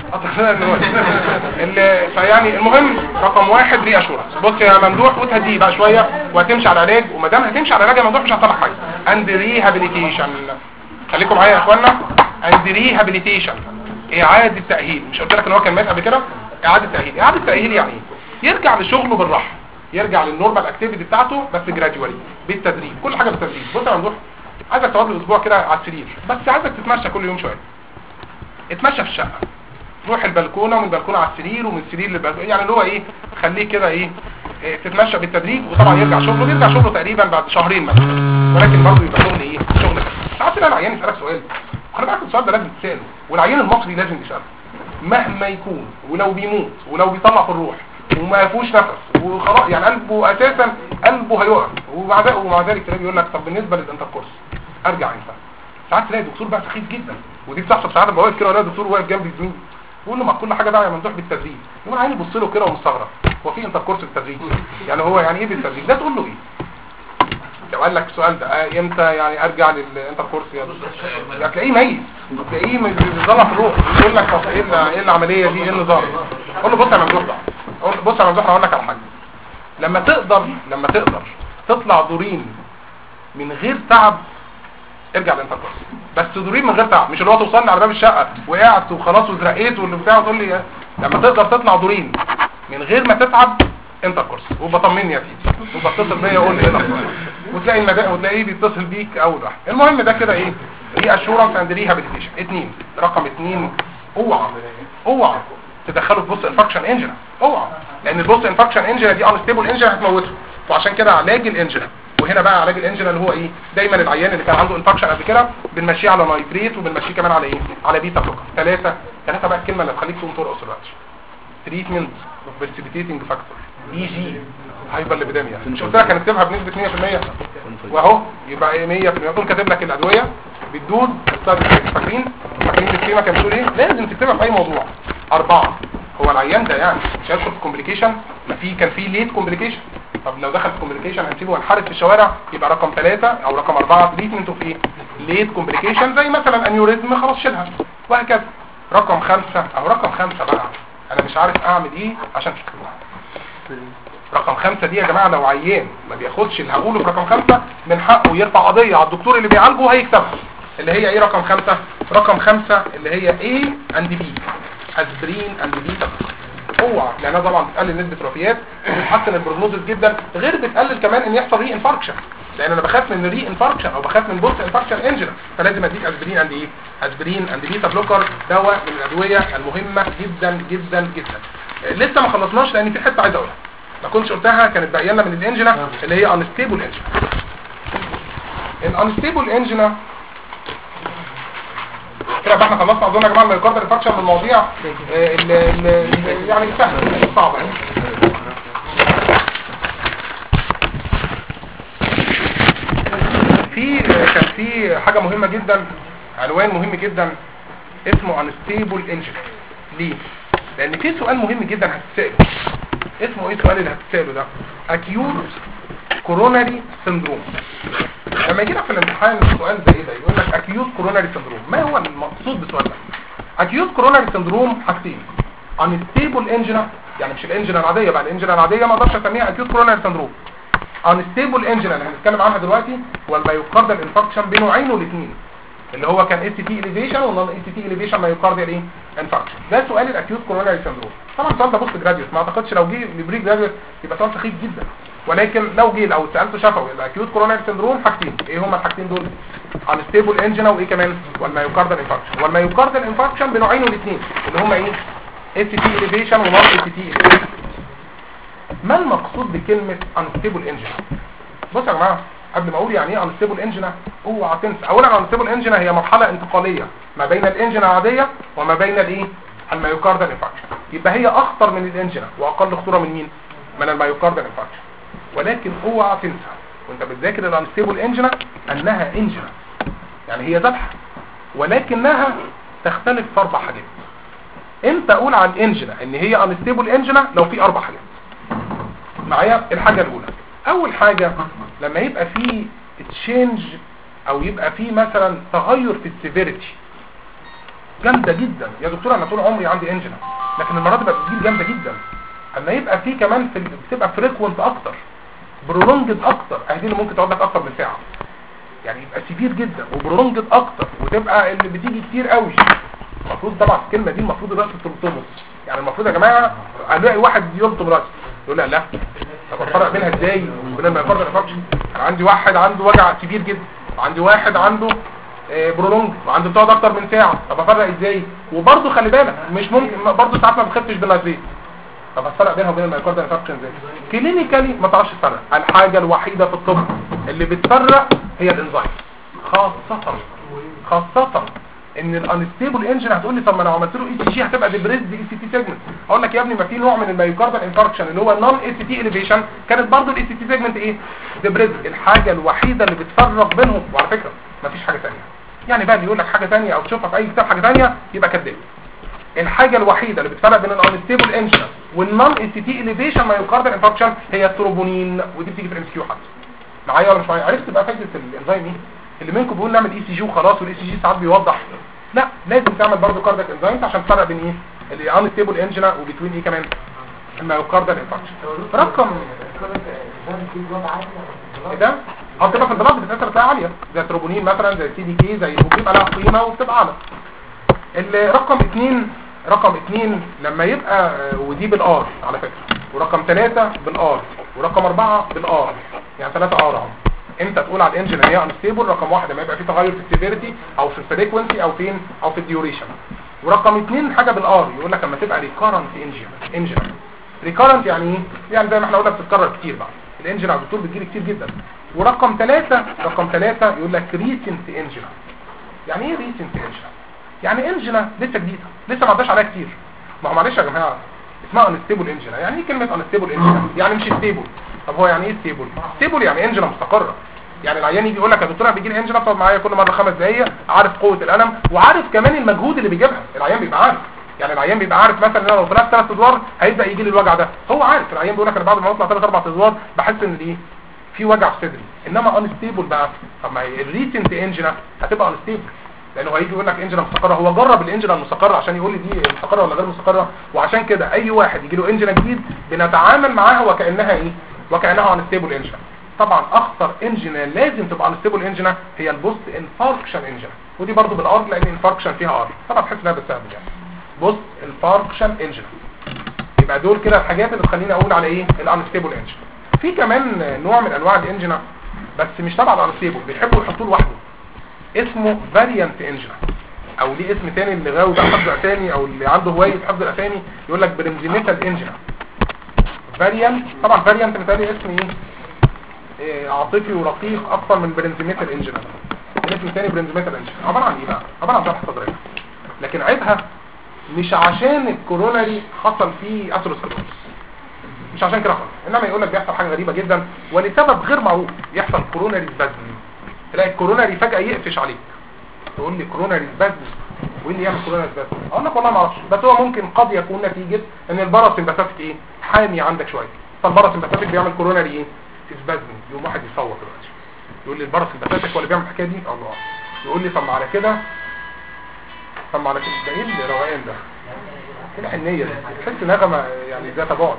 فيعني المهم رقم واحد ري اشورنس. بص يا ممدوح وتهديه بقى شويه وهتمشي على العلاج، وما دام هتمشي على العلاج يا ممدوح مش هحصل لك حاجه. اند ريهابيليتيشن، خليكم معايا يا اخوانا. اند ريهابيليتيشن اعاده تاهيل. مش قلت لك ان هو كان مات قبل كده؟ اعاده تاهيل. اعاده تاهيل يعني ايه؟ يرجع لشغله بالراحه، يرجع للنورمال اكتيفيتي بتاعته بس جراديوالي بالتدريج، كل حاجه بالتدريج. بص يا ممدوح عايزك تقعد الاسبوع كده على السرير، بس عايزك تتمشى كل يوم شويه. اتمشى في الشقه، روح البلكونه ومن البلكونه على السرير ومن السرير للبلكونه، يعني اللي هو ايه خليه كده ايه تتمشى بالتدريج. وطبعا يرجع شغله تقريبا بعد شهرين مثلا، ولكن برضه يبقى شغل ايه شغل بس. ساعات العيان يسالك سؤال، خلي بالك السؤال ده لازم تساله، والعيان المصري لازم يساله مهما يكون، ولو بيموت ولو بيطلع في الروح وما فيهوش نفس وخلاص يعني قلبه اساسا قلبه هيقف، ومع ذلك تلاقيه بيقول لك طب بالنسبه للانتركورس ارجع امتى؟ ساعات تلاقي الدكتور بقى سخيف جدا، ودي بتحصل ساعات لما واقف كده ولا الدكتور واقف جنب زميله يقول له ما كل حاجه بقى يا ممدوح بالتدريج، يقوم العيان يبص له كده ومستغرب هو في انتركورس بالتدريج؟ يعني هو يعني ايه بالتدريج؟ ده تقول له ايه؟ لو قال لك السؤال ده امتى يعني ارجع للانتركورس يعني هتلاقيه ميت، تلاقيه بيطلع في الروح يقول لك طب ايه العمليه دي ايه النظام؟ قول له بص يا ممدوح ده، بص يا ممدوح انا هقول لك على حاجه. لما تقدر تطلع دورين من غير تعب ارجع للانتركورس، بس دورين من غير تعب، مش اللي هو توصلني على باب الشقه وقعت وخلاص وزرقيت واللي بتاع وتقول لي لما تقدر تطلع دورين من غير ما تتعب انتركورس. وبطمني يا سيدي وبتصل بيا يقول لي هنا وتلاقي وتلاقيه بيتصل بيك اول واحد. المهم ده كده ايه ري اشورنس اند ريهابيليتيشن. رقم 2 اوعى تدخله في بوست انفكشن انجن، اوعى، لان البوست انفكشن انجن دي انستيبل انجن هتموته. وعشان كده علاج الانجن، وهنا بقى علاج الانجن اللي هو ايه دايما العيان اللي كان عنده انفكشن قبل كده بنمشيه على نايتريت وبنمشيه كمان على ايه على بيتا بلوكر. ثلاثه بقى الكلمه اللي تخليك تقوم ترقص دلوقتي. تريتمنت اوف بريسيبيتيتنج فاكتور اي جي هايبر ليبيديميا، مش قلت لك هنكتبها بنسبه 100% واهو يبقى 100%. يكون كاتب لك الادويه بالدود فاكرين الكلمه كانت بتقول ايه؟ لازم تكتبها في اي موضوع. 4 هو العيان ده يعني مش هيدخل في كومبليكيشن؟ ما في كان في ليت كومبليكيشن، طب لو دخل في كومبليكيشن هنسيبه ونحارب في الشوارع. يبقى رقم 3 او رقم 4 تريتمنت اوف ايه ليت كومبليكيشن، زي مثلا انيوريزم خلاص شيلها وهكذا. رقم 5 بقى انا مش عارف اعمل ايه عشان تكتبوها. رقم 5 دي يا جماعه لو عيان ما بياخدش اللي هقوله في رقم 5 من حقه يرفع قضيه على الدكتور اللي بيعالجه وهيكسبها. اللي هي ايه رقم 5؟ رقم 5 اللي هي A and B، اسبرين اند بيتا. اوعى، لانها طبعا بتقلل نسبه الوفيات وبتحسن البروجنوزس جدا، غير بتقلل كمان ان يحصل ري انفاركشن، لان انا بخاف من ري انفاركشن او بخاف من بوست انفاركشن انجن، فلازم اديك اسبرين اند ايه اسبرين اند بيتا بلوكر. دواء من الادويه المهمه جدا جدا جدا. لسه ما خلصناش لان في حته عايز اقولها ما كنتش قلتها، كانت باقيه لنا من الانجنا اللي هي انستيبل انجن. الانستيبل انجن كده بقى احنا خلصنا اظن يا جماعه الميوكاردال انفاركشن من المواضيع اللي يعني سهله مش صعبه يعني. كان في حاجه مهمه جدا، عنوان مهم جدا اسمه انستيبل انجن. ليه؟ لان في سؤال مهم جدا هتتساله. اسمه ايه السؤال اللي هتتساله ده؟ اكيوت كوروناري سندروم. لما يجي لك في الامتحان سؤال زي ده يقول لك اكيوت كوروناري سندروم، ما هو المقصود بالسؤال ده؟ اكيوت كوروناري سندروم حاجتين، انستيبل انجن، يعني مش الانجن العاديه بقى، الانجن العاديه ما اقدرش اسميها اكيوت كوروناري سندروم. انستيبل انجن اللي هنتكلم عنها دلوقتي والمايوكاردال انفاركشن بنوعين الاثنين، اللي هو كان اس تي اليفيشن والنون اس تي اليفيشن مايوكاردال ايه انفاركشن. ده سؤال الاكيوت كوروناري سندروم. طبعا السؤال ده بوست جراديوت، ما اعتقدش لو جه لبري جراديوت يبقى سؤال سخيف جدا، ولكن لو جه او سالته شفوي الاكيوت كوروناري سندروم حاجتين، ايه هما الحاجتين دول؟ انستيبل انجن وايه كمان؟ والمايوكاردال انفاركشن. والمايوكاردال انفاركشن بنوعين الاثنين اللي هما ايه؟ اس تي اليفيشن ونون اس تي اليفيشن. ما المقصود بكلمه انستيبل انجن؟ بصوا يا جماعه قبل ما اقول يعني ايه انستيبل انجن اوعى تنسى اولا انستيبل انجن هي مرحله انتقاليه ما بين الانجن العاديه وما بين الايه المايوكاردال انفاركشن. يبقى هي اخطر من الانجن واقل خطوره من مين؟ من المايوكاردال انفاركشن. ولكن اوعى تنسى وانت بتذاكر الانستيبل انجن انها انجن، يعني هي ذبحه ولكنها تختلف في 4 حاجات. امتى اقول عن انجن ان هي انستيبل انجن؟ لو في 4 حاجات معايا. الحاجه الاولى اول حاجة لما يبقى فيه تشينج او يبقى فيه مثلا تغير في السيفيريتي جامدة جدا. يا دكتور انا طول عمري عندي انجنا لكن المرة دي بقى بتجيب جامدة جدا. اما يبقى فيه كمان بتبقى فريكوينت اكتر برولونجد اكتر، اهدي اللي ممكن تقعد لك اكتر من ساعة، يعني يبقى سيفير جدا وبرولونجد اكتر وتبقى اللي بتيجي كتير قوي. المفروض طبعا الكلمة دي المفروض الرأس تلطمس، يعني المفروض يا جماعة الاقي واحد يلطم رأسه يقول لا طب افرق بينها ازاي وبين المايوكاردال انفاركشن؟ انا عندي واحد عنده وجع كبير جدا وعندي واحد عنده برولونج وعنده بتقعد اكتر من ساعة، طب افرق ازاي؟ وبرضه خلي بالك مش ممكن برضه ساعات ما بتخفش بالنايتريت، طب افرق بينها وبين المايوكاردال انفاركشن ازاي؟ كلينيكالي ما تعرفش تفرق. الحاجة الوحيدة في الطب اللي بتفرق هي الانزيم، خاصة ان الانستيبل انجن. هتقول لي طب ما انا عملت له اي سي جي هتبقى ديبريسد اي سي تي سيجمنت. اقول لك يا ابني ما في نوع من المايوكاردال انفاركشن اللي هو نون اي سي تي اليفيشن كانت برضه الاي سي تي سيجمنت ايه ديبريسد. الحاجه الوحيده اللي بتفرق بينهم، وعلى فكره ما فيش حاجه ثانيه، يعني بقى اللي يقول لك حاجه ثانيه او تشوفها في اي كتاب حاجه ثانيه يبقى كذاب. الحاجه الوحيده اللي بتفرق بين الانستيبل انجن والنون اي سي تي اليفيشن مايوكاردال انفاركشن هي التروبونين، ودي بتيجي في الام كيو حتى. معايا ولا مش معايا؟ عرفت بقى فكره الانزيم ايه اللي منكم بيقول نعمل اي سي جي وخلاص والاي سي جي ساعات بيوضح؟ لا، لازم تعمل برضه كاردياك انزيمز عشان تفرق بين ايه الانستيبل انجنا وبين ايه كمان المايوكاردال انفاركشن. رقم ايه ده بتبقى في البلاد بتاثر فيها عاليه زي التروبونين مثلا زي السي دي كي زي وبيبقى لها قيمه وبتبقى اعلى. رقم 2 لما يبقى ودي بالار على فكره، ورقم 3 بالار، ورقم 4 بالار، يعني 3 ار اهو. امتى تقول على الانجن ان هي انستيبل؟ رقم 1 لما يبقى في تغير في السيفيريتي او في الفريكوينسي او فين او في الديوريشن. ورقم 2 حاجه بالار يقول لك لما تبقى ريكارنت انجن. ريكارنت يعني ايه؟ يعني زي ما احنا قلنا بتتكرر كتير بقى الانجن على الدكتور بتجيلي كتير جدا. ورقم 3 يقول لك ريسنت انجن. يعني ايه ريسنت انجن؟ يعني انجن لسه جديده لسه ما عداش عليها كتير. ما هو معلش يا جماعه اسمها انستيبل انجن. يعني ايه كلمه انستيبل انجن؟ يعني مش ستيبل. طب هو يعني ايه ستيبل؟ ستيبل يعني انجن مستقره. يعني العيان يجي يقول لك يا دكتور انا بيجي لي انجن اقعد معايا كل مره 5 دقائق، عارف قوه الالم وعارف كمان المجهود اللي بيجيبها. العيان بيبقى عارف، يعني العيان بيبقى عارف مثلا ان انا لو طلعت 3 ادوار هيبدا يجي لي الوجع ده، هو عارف. العيان بيقول لك انا بعد ما اطلع 3 4 ادوار بحس ان ايه في وجع في صدري. انما انستيبل بقى، طب ما هي الريسنت انجن هتبقى انستيبل لانه هيجي يقول لك انجن مستقره. هو جرب الانجن المستقره عشان يقول لي دي مستقره ولا غير مستقره. وعشان كده اي واحد يجي له انجن جديد بنتعامل معاها وكانها ايه وكانها انستيبل انجن. طبعا اخطر انجن لازم تبقى انستيبل انجن هي البوست انفاركشن انجن، ودي برضو بالار لان انفاركشن فيها ار طبعا تحس انها بالسبب يعني بوست انفاركشن انجن. يبقى دول كده الحاجات اللي تخليني اقول على ايه الانستيبل انجن. في كمان نوع من انواع الانجن بس مش تبع الانستيبل بيحبوا يحطوه لوحده اسمه فاريانت انجن، او ليه اسم تاني اللي غاوي بقى حفظ اسامي او اللي عنده هوايه حفظ الاسامي يقول لك بريمزيميتال انجن. فاريانت طبعا فاريانت مثالي اسم ايه عاطفي ورقيق اكتر من بريمزيميتال انجن. الاسم الثاني بريمزيميتال انجن عباره عن ايه بقى؟ عباره عن شرح صدريه، لكن عيبها مش عشان الكوروناري حصل فيه اثيروسكليروز، مش عشان كده خالص، انما يقول لك بيحصل حاجه غريبه جدا ولسبب غير معروف يحصل كوروناري سبازم. تلاقي الكوروناري فجاه يقفش عليك تقول لي كوروناري سبازم وايه اللي يعمل كوروناري سبازم؟ اقول لك والله ما اعرفش، بس هو ممكن قد يكون نتيجه ان الباراسمباثيك ايه حامي عندك شويه، فالباراسمباثيك بيعمل كوروناري ايه سبازم. يوم واحد يصور دلوقتي يقول لي الباراسمباثيك هو اللي بيعمل الحكايه دي. الله يقول لي طب على كده ده ايه الروقان ده؟ ايه الحنيه دي؟ تحس نغمه يعني ذات بعد.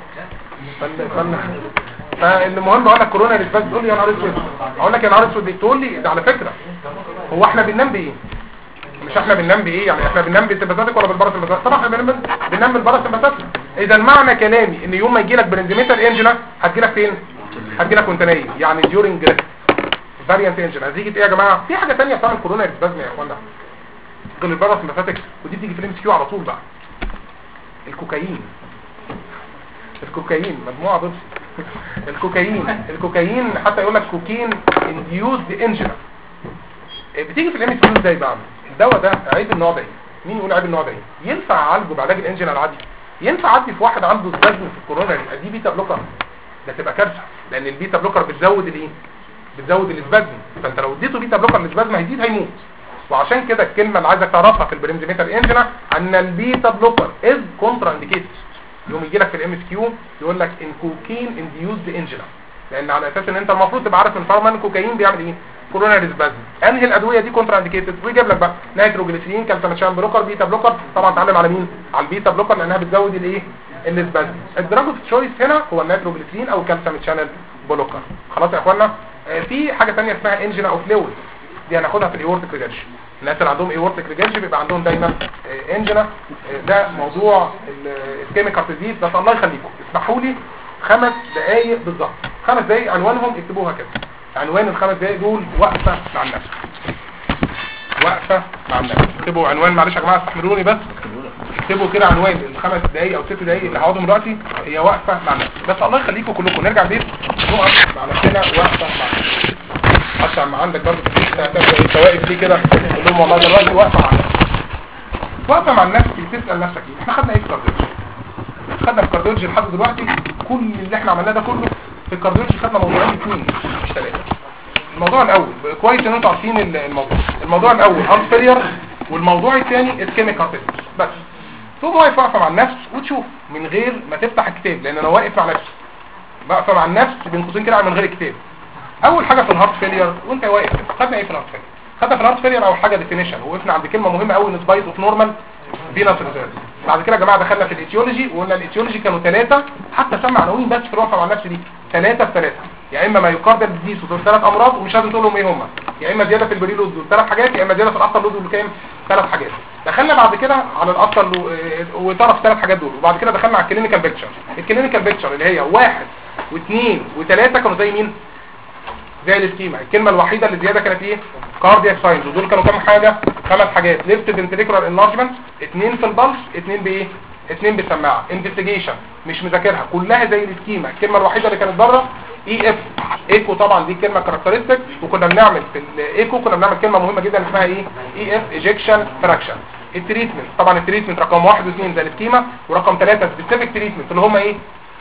فالمهم اقول لك كورونا ريسباس تقول لي يا نهار اسود، اقول لك يا نهار اسود تقول لي ده على فكره هو احنا بننام بايه؟ مش احنا بننام بايه؟ يعني احنا بننام بالسمباثيك ولا بالباراسمباثيك؟ طبعا احنا بننام بالباراسمباثيك. اذا معنى كلامي ان يوم ما يجي لك برينزيميتال انجنا هتجي لك فين؟ هتجي لك وانت نايم، يعني ديورنج فاريانت انجنا. هتيجي ايه يا جماعه؟ في حاجه ثانيه بتعمل كورونا ريسباس يا اخوانا غير الباراسمباثيك، ودي بتيجي في الام سي كيو على طول بقى. الكوكايين مجموعه ضبط الكوكايين حتى يقول لك كوكين انديوزد انجنا. بتيجي في الام سي كيو ازاي بقى؟ الدواء ده عيب النوع ده. مين يقول عيب النوع ده؟ ينفع اعالجه بعلاج الانجنا العادي؟ ينفع اعدي في واحد عنده سبازم في الكورونا دي بيتا بلوكر؟ ده تبقى كارثه، لان البيتا بلوكر بتزود الايه؟ بتزود السبازم، فانت لو اديته بيتا بلوكر السبازم هيزيد هيموت. وعشان كده الكلمه اللي عايزك تعرفها في البريمزيميتال انجنا ان البيتا بلوكر از كونترا انديكيتد. يوم يجي لك في الام اس كيو يقول لك ان كوكين انديوزد انجنا، لان على اساس ان انت المفروض تبقى عارف ان فارمان كوكايين بيعمل ايه كوروناري سبازم. انهي الادويه دي كونترا انديكيتد ويجيب لك بقى نيتروجليسرين كالسيوم بلوكر بيتا بلوكر. طبعا اتعلم على مين؟ على البيتا بلوكر لانها بتزود الايه السبازم. الدراج اوف تشويس هنا هو النيتروجليسرين او كالسيوم شانل بلوكر. خلاص يا اخوانا. في حاجه ثانيه اسمها انجينا اوف فلويد، دي هناخدها في الايورتيك ريجرش. الناس اللي عندهم ايورتيك ريجرش بيبقى عندهم دايما انجينا. ده موضوع الكيميكال ديزيز. بس الله يخليكم اسمحوا لي 5 دقائق بالظبط، 5 دقائق عنوانهم اكتبوها كده. عنوان الخمس دقائق دول وقفه مع النفس. وقفه مع النفس. اكتبوا عنوان، معلش يا جماعه استحملوني بس اكتبوا كده عنوان الخمس دقائق او 6 دقائق اللي هقعدهم دلوقتي هي وقفه مع النفس. بس الله يخليكم كلكم نرجع البيت نقف مع نفسنا وقفه مع النفس. حتى لما عندك برضه في البيت هتبقى انت واقف ليه كده تقول لهم والله دلوقتي وقفه مع النفس. وقفه مع النفس تسال نفسك ايه؟ احنا خدنا ايه في الكارديولوجي؟ خدنا في الكارديولوجي لحد دلوقتي كل اللي احنا عملناه ده كله في الكارديولوجي خدنا موضوعين 2 مش 3. الموضوع الاول كويس ان انتوا عارفين الموضوع الاول هارت فيلير، والموضوع الثاني اسكيميك هارت فيلير. بس تقوم واقف مع النفس وتشوف من غير ما تفتح الكتاب، لان انا واقف مع نفسي واقف مع النفس بين قوسين كده من غير الكتاب. اول حاجه في الهارت فيلير وانت واقف خدنا ايه في الهارت فيلير؟ خدنا في الهارت فيلير اول حاجه ديفينيشن، وقفنا عند كلمه مهمه قوي نسبايت اوف نورمال فينس ريزيرف. بعد كده يا جماعه دخلنا في الايتيولوجي وقلنا الايتيولوجي كانوا 3 حتى سمع عناوين بس في الوقفه مع النفس دي 3 في 3. يا اما مايوكاردال ديزيز ودول 3 امراض ومش لازم تقول لهم ايه هم، يا اما زياده في البريلود دول 3 حاجات، يا اما زياده في الافتر لود دول كام 3 حاجات. دخلنا بعد كده على الافتر وطرف 3 حاجات دول، وبعد كده دخلنا على الكلينيكال بيكتشر. الكلينيكال بيكتشر اللي هي 1 و2 و3 كانوا زي مين؟ زي الاسكيما. الكلمه الوحيده اللي زياده كانت ايه؟ كاردياك ساينز، ودول كانوا كام حاجه؟ 5 حاجات. ليفت فنتريكولار انلارجمنت، 2 في البلس، 2 بايه؟ 2 بالسماعه. انفستيجيشن مش مذاكرها كلها زي الاسكيما. الكلمه الوحيده اللي كانت بره اي اف ايكو. طبعا دي كلمه كاركترستيك، وكنا بنعمل في الايكو كنا بنعمل كلمه مهمه جدا اسمها ايه؟ اي اف ايجكشن فراكشن. التريتمنت طبعا التريتمنت رقم 1 و2 زي الاسكيما، ورقم 3 سبيسيفيك تريتمنت اللي هم ايه؟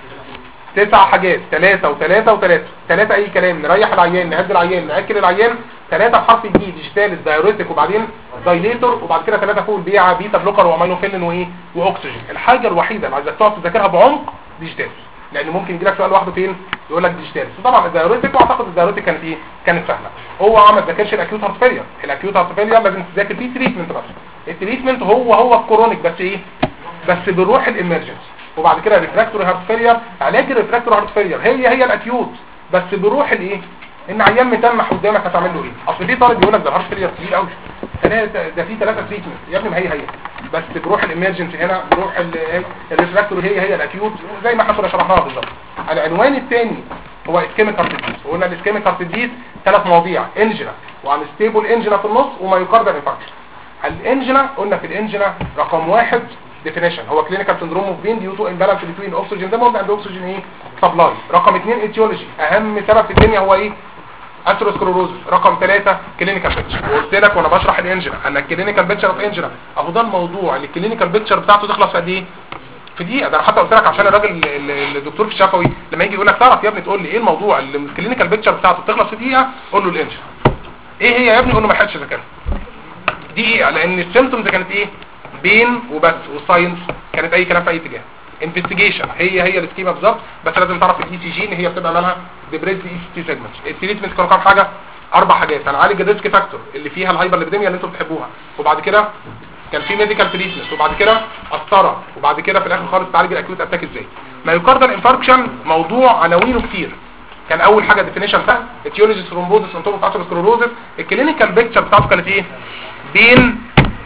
9 حاجات. 3 و3 و3. 3 اي كلام، نريح العيان، نهدي العيان، ناكل العيان. 3 بحرف الجي ديجيتال دايوريتك، وبعدين دايليتور، وبعد كده 3 فوق البيعه بيتا بلوكر وامينوفيلين وايه واكسجين. الحاجه الوحيده اللي عايزك تقعد تذاكرها بعمق ديجيتال، لان ممكن يجي لك سؤال لوحده فين يقول لك ديجيتال. طبعا الدايوريتك، واعتقد الدايوريتك كانت ايه؟ كانت سهله. هو ما ذاكرش الاكيوت هارت فيلير. الاكيوت هارت فيلير لازم تذاكر فيه تريتمنت بس. التريتمنت هو الكرونيك بس ايه؟ بس بنروح الامرجنسي. وبعد كده ريفراكتوري هارت فيلير، علاج الريفراكتوري هارت فيلير هي الاكيوت بس بروح الايه؟ ان عيان متنح قدامك هتعمل له ايه؟ اصل في طالب يقول لك ده الهارت فيلير كبير قوي، ده في 3 تريتمنت يا ابني، ما هي بس بروح الامرجنسي هنا، بروح الريفراكتوري هي الاكيوت زي ما احنا كنا شرحناها بالظبط. العنوان الثاني هو اسكيميك هارت ديزيز، وقلنا الاسكيميك هارت ديزيز 3 مواضيع: انجينا، وانستيبل انجينا في النص، ومايوكاردال انفاركشن. الانجينا قلنا في الانجينا رقم 1 definition هو clinical syndrome of pain due to imbalance between oxygen demand and oxygen ايه supply. رقم 2 etiology، اهم سبب في الدنيا هو ايه؟ اثيروسكلوروز. رقم 3 clinical picture. وقلت لك وانا بشرح الانجينا ان الكلينيكال بيكتشر اوف انجينا اهو ده الموضوع اللي الكلينيكال بيكتشر بتاعته تخلص في قد ايه؟ في دقيقه. ده انا حتى قلت لك عشان الراجل الدكتور في الشفوي لما يجي يقول لك تعرف يا ابني تقول لي ايه الموضوع اللي الكلينيكال بيكتشر بتاعته تخلص في دقيقه، قول له الانجينا. ايه هي يا ابني؟ قول له ما حدش ذاكرها دقيقه، لان السيمبتومز كانت ايه؟ بين وبس، والساينس كانت اي كلام في اي اتجاه. انفستيجيشن هي السكيما بالظبط، بس لازم تعرف الاي سي جي ان هي بتبقى مالها ديبريس اي سي تي سيجمنت. التريتمنت كانوا كام حاجه؟ 4 حاجات. هنعالج الريسك فاكتور اللي فيها الهايبر ليبيديميا اللي انتم بتحبوها، وبعد كده كان في ميديكال تريتمنت، وبعد كده قسطره، وبعد كده في الاخر خالص تعالج الاكيوت اتاك ازاي. مايوكاردال انفاركشن موضوع عناوينه كتير. كان اول حاجه ديفينيشن سهل، اتيولوجي ثرومبوزس انتوم اثيروسكلوروزس. الكلينيكال بيكتشر بتاعته كانت ايه؟ بين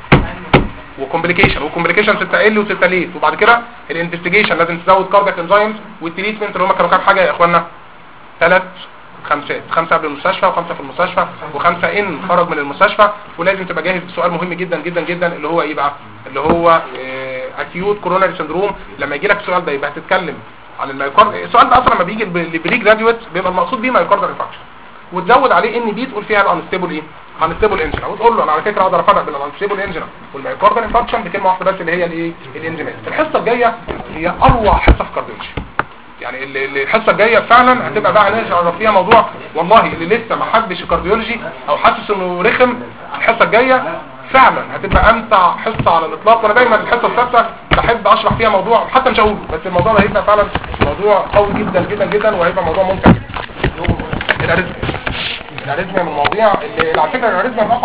وكومبليكيشن 6L و6 ليت. وبعد كده الانفستيجيشن لازم تزود كاردياك انزايمز، والتريتمنت اللي هم كانوا كام حاجه يا اخوانا؟ 3 خمسات، 5 قبل المستشفى، و5 في المستشفى، و5 ان خرج من المستشفى. ولازم تبقى جاهز بسؤال مهم جدا جدا جدا اللي هو ايه بقى؟ اللي هو اكيوت كوروناري سندروم. لما يجي لك السؤال ده يبقى هتتكلم عن المايوكارد. السؤال ده اصلا لما بيجي لبري جراديويت بيبقى المقصود بيه مايوكاردال انفاركشن، وتزود عليه ان دي تقول فيها الانستيبل ايه؟ انستيبل انجينا، وتقول له انا على فكره اقدر افرق بين الانستيبل انجينا والمايوكاردال انفاركشن بكلمه واحده بس اللي هي الايه؟ الانزيمات. الحصه الجايه هي اروع حصه في كارديولوجي، يعني الحصه الجايه فعلا هتبقى بقى نعرف فيها موضوع والله اللي لسه ما حبش الكارديولوجي او حاسس انه رخم. الحصه الجايه فعلا هتبقى امتع حصه على الاطلاق. وانا دايما الحصه الثالثه بحب اشرح فيها موضوع حتى مش هقوله، بس الموضوع ده هيبقى فعلا موضوع قوي جدا جدا جدا، وهيبقى موضوع ممتع جدا. الاريزميا من المواضيع اللي على فكره الاريزميا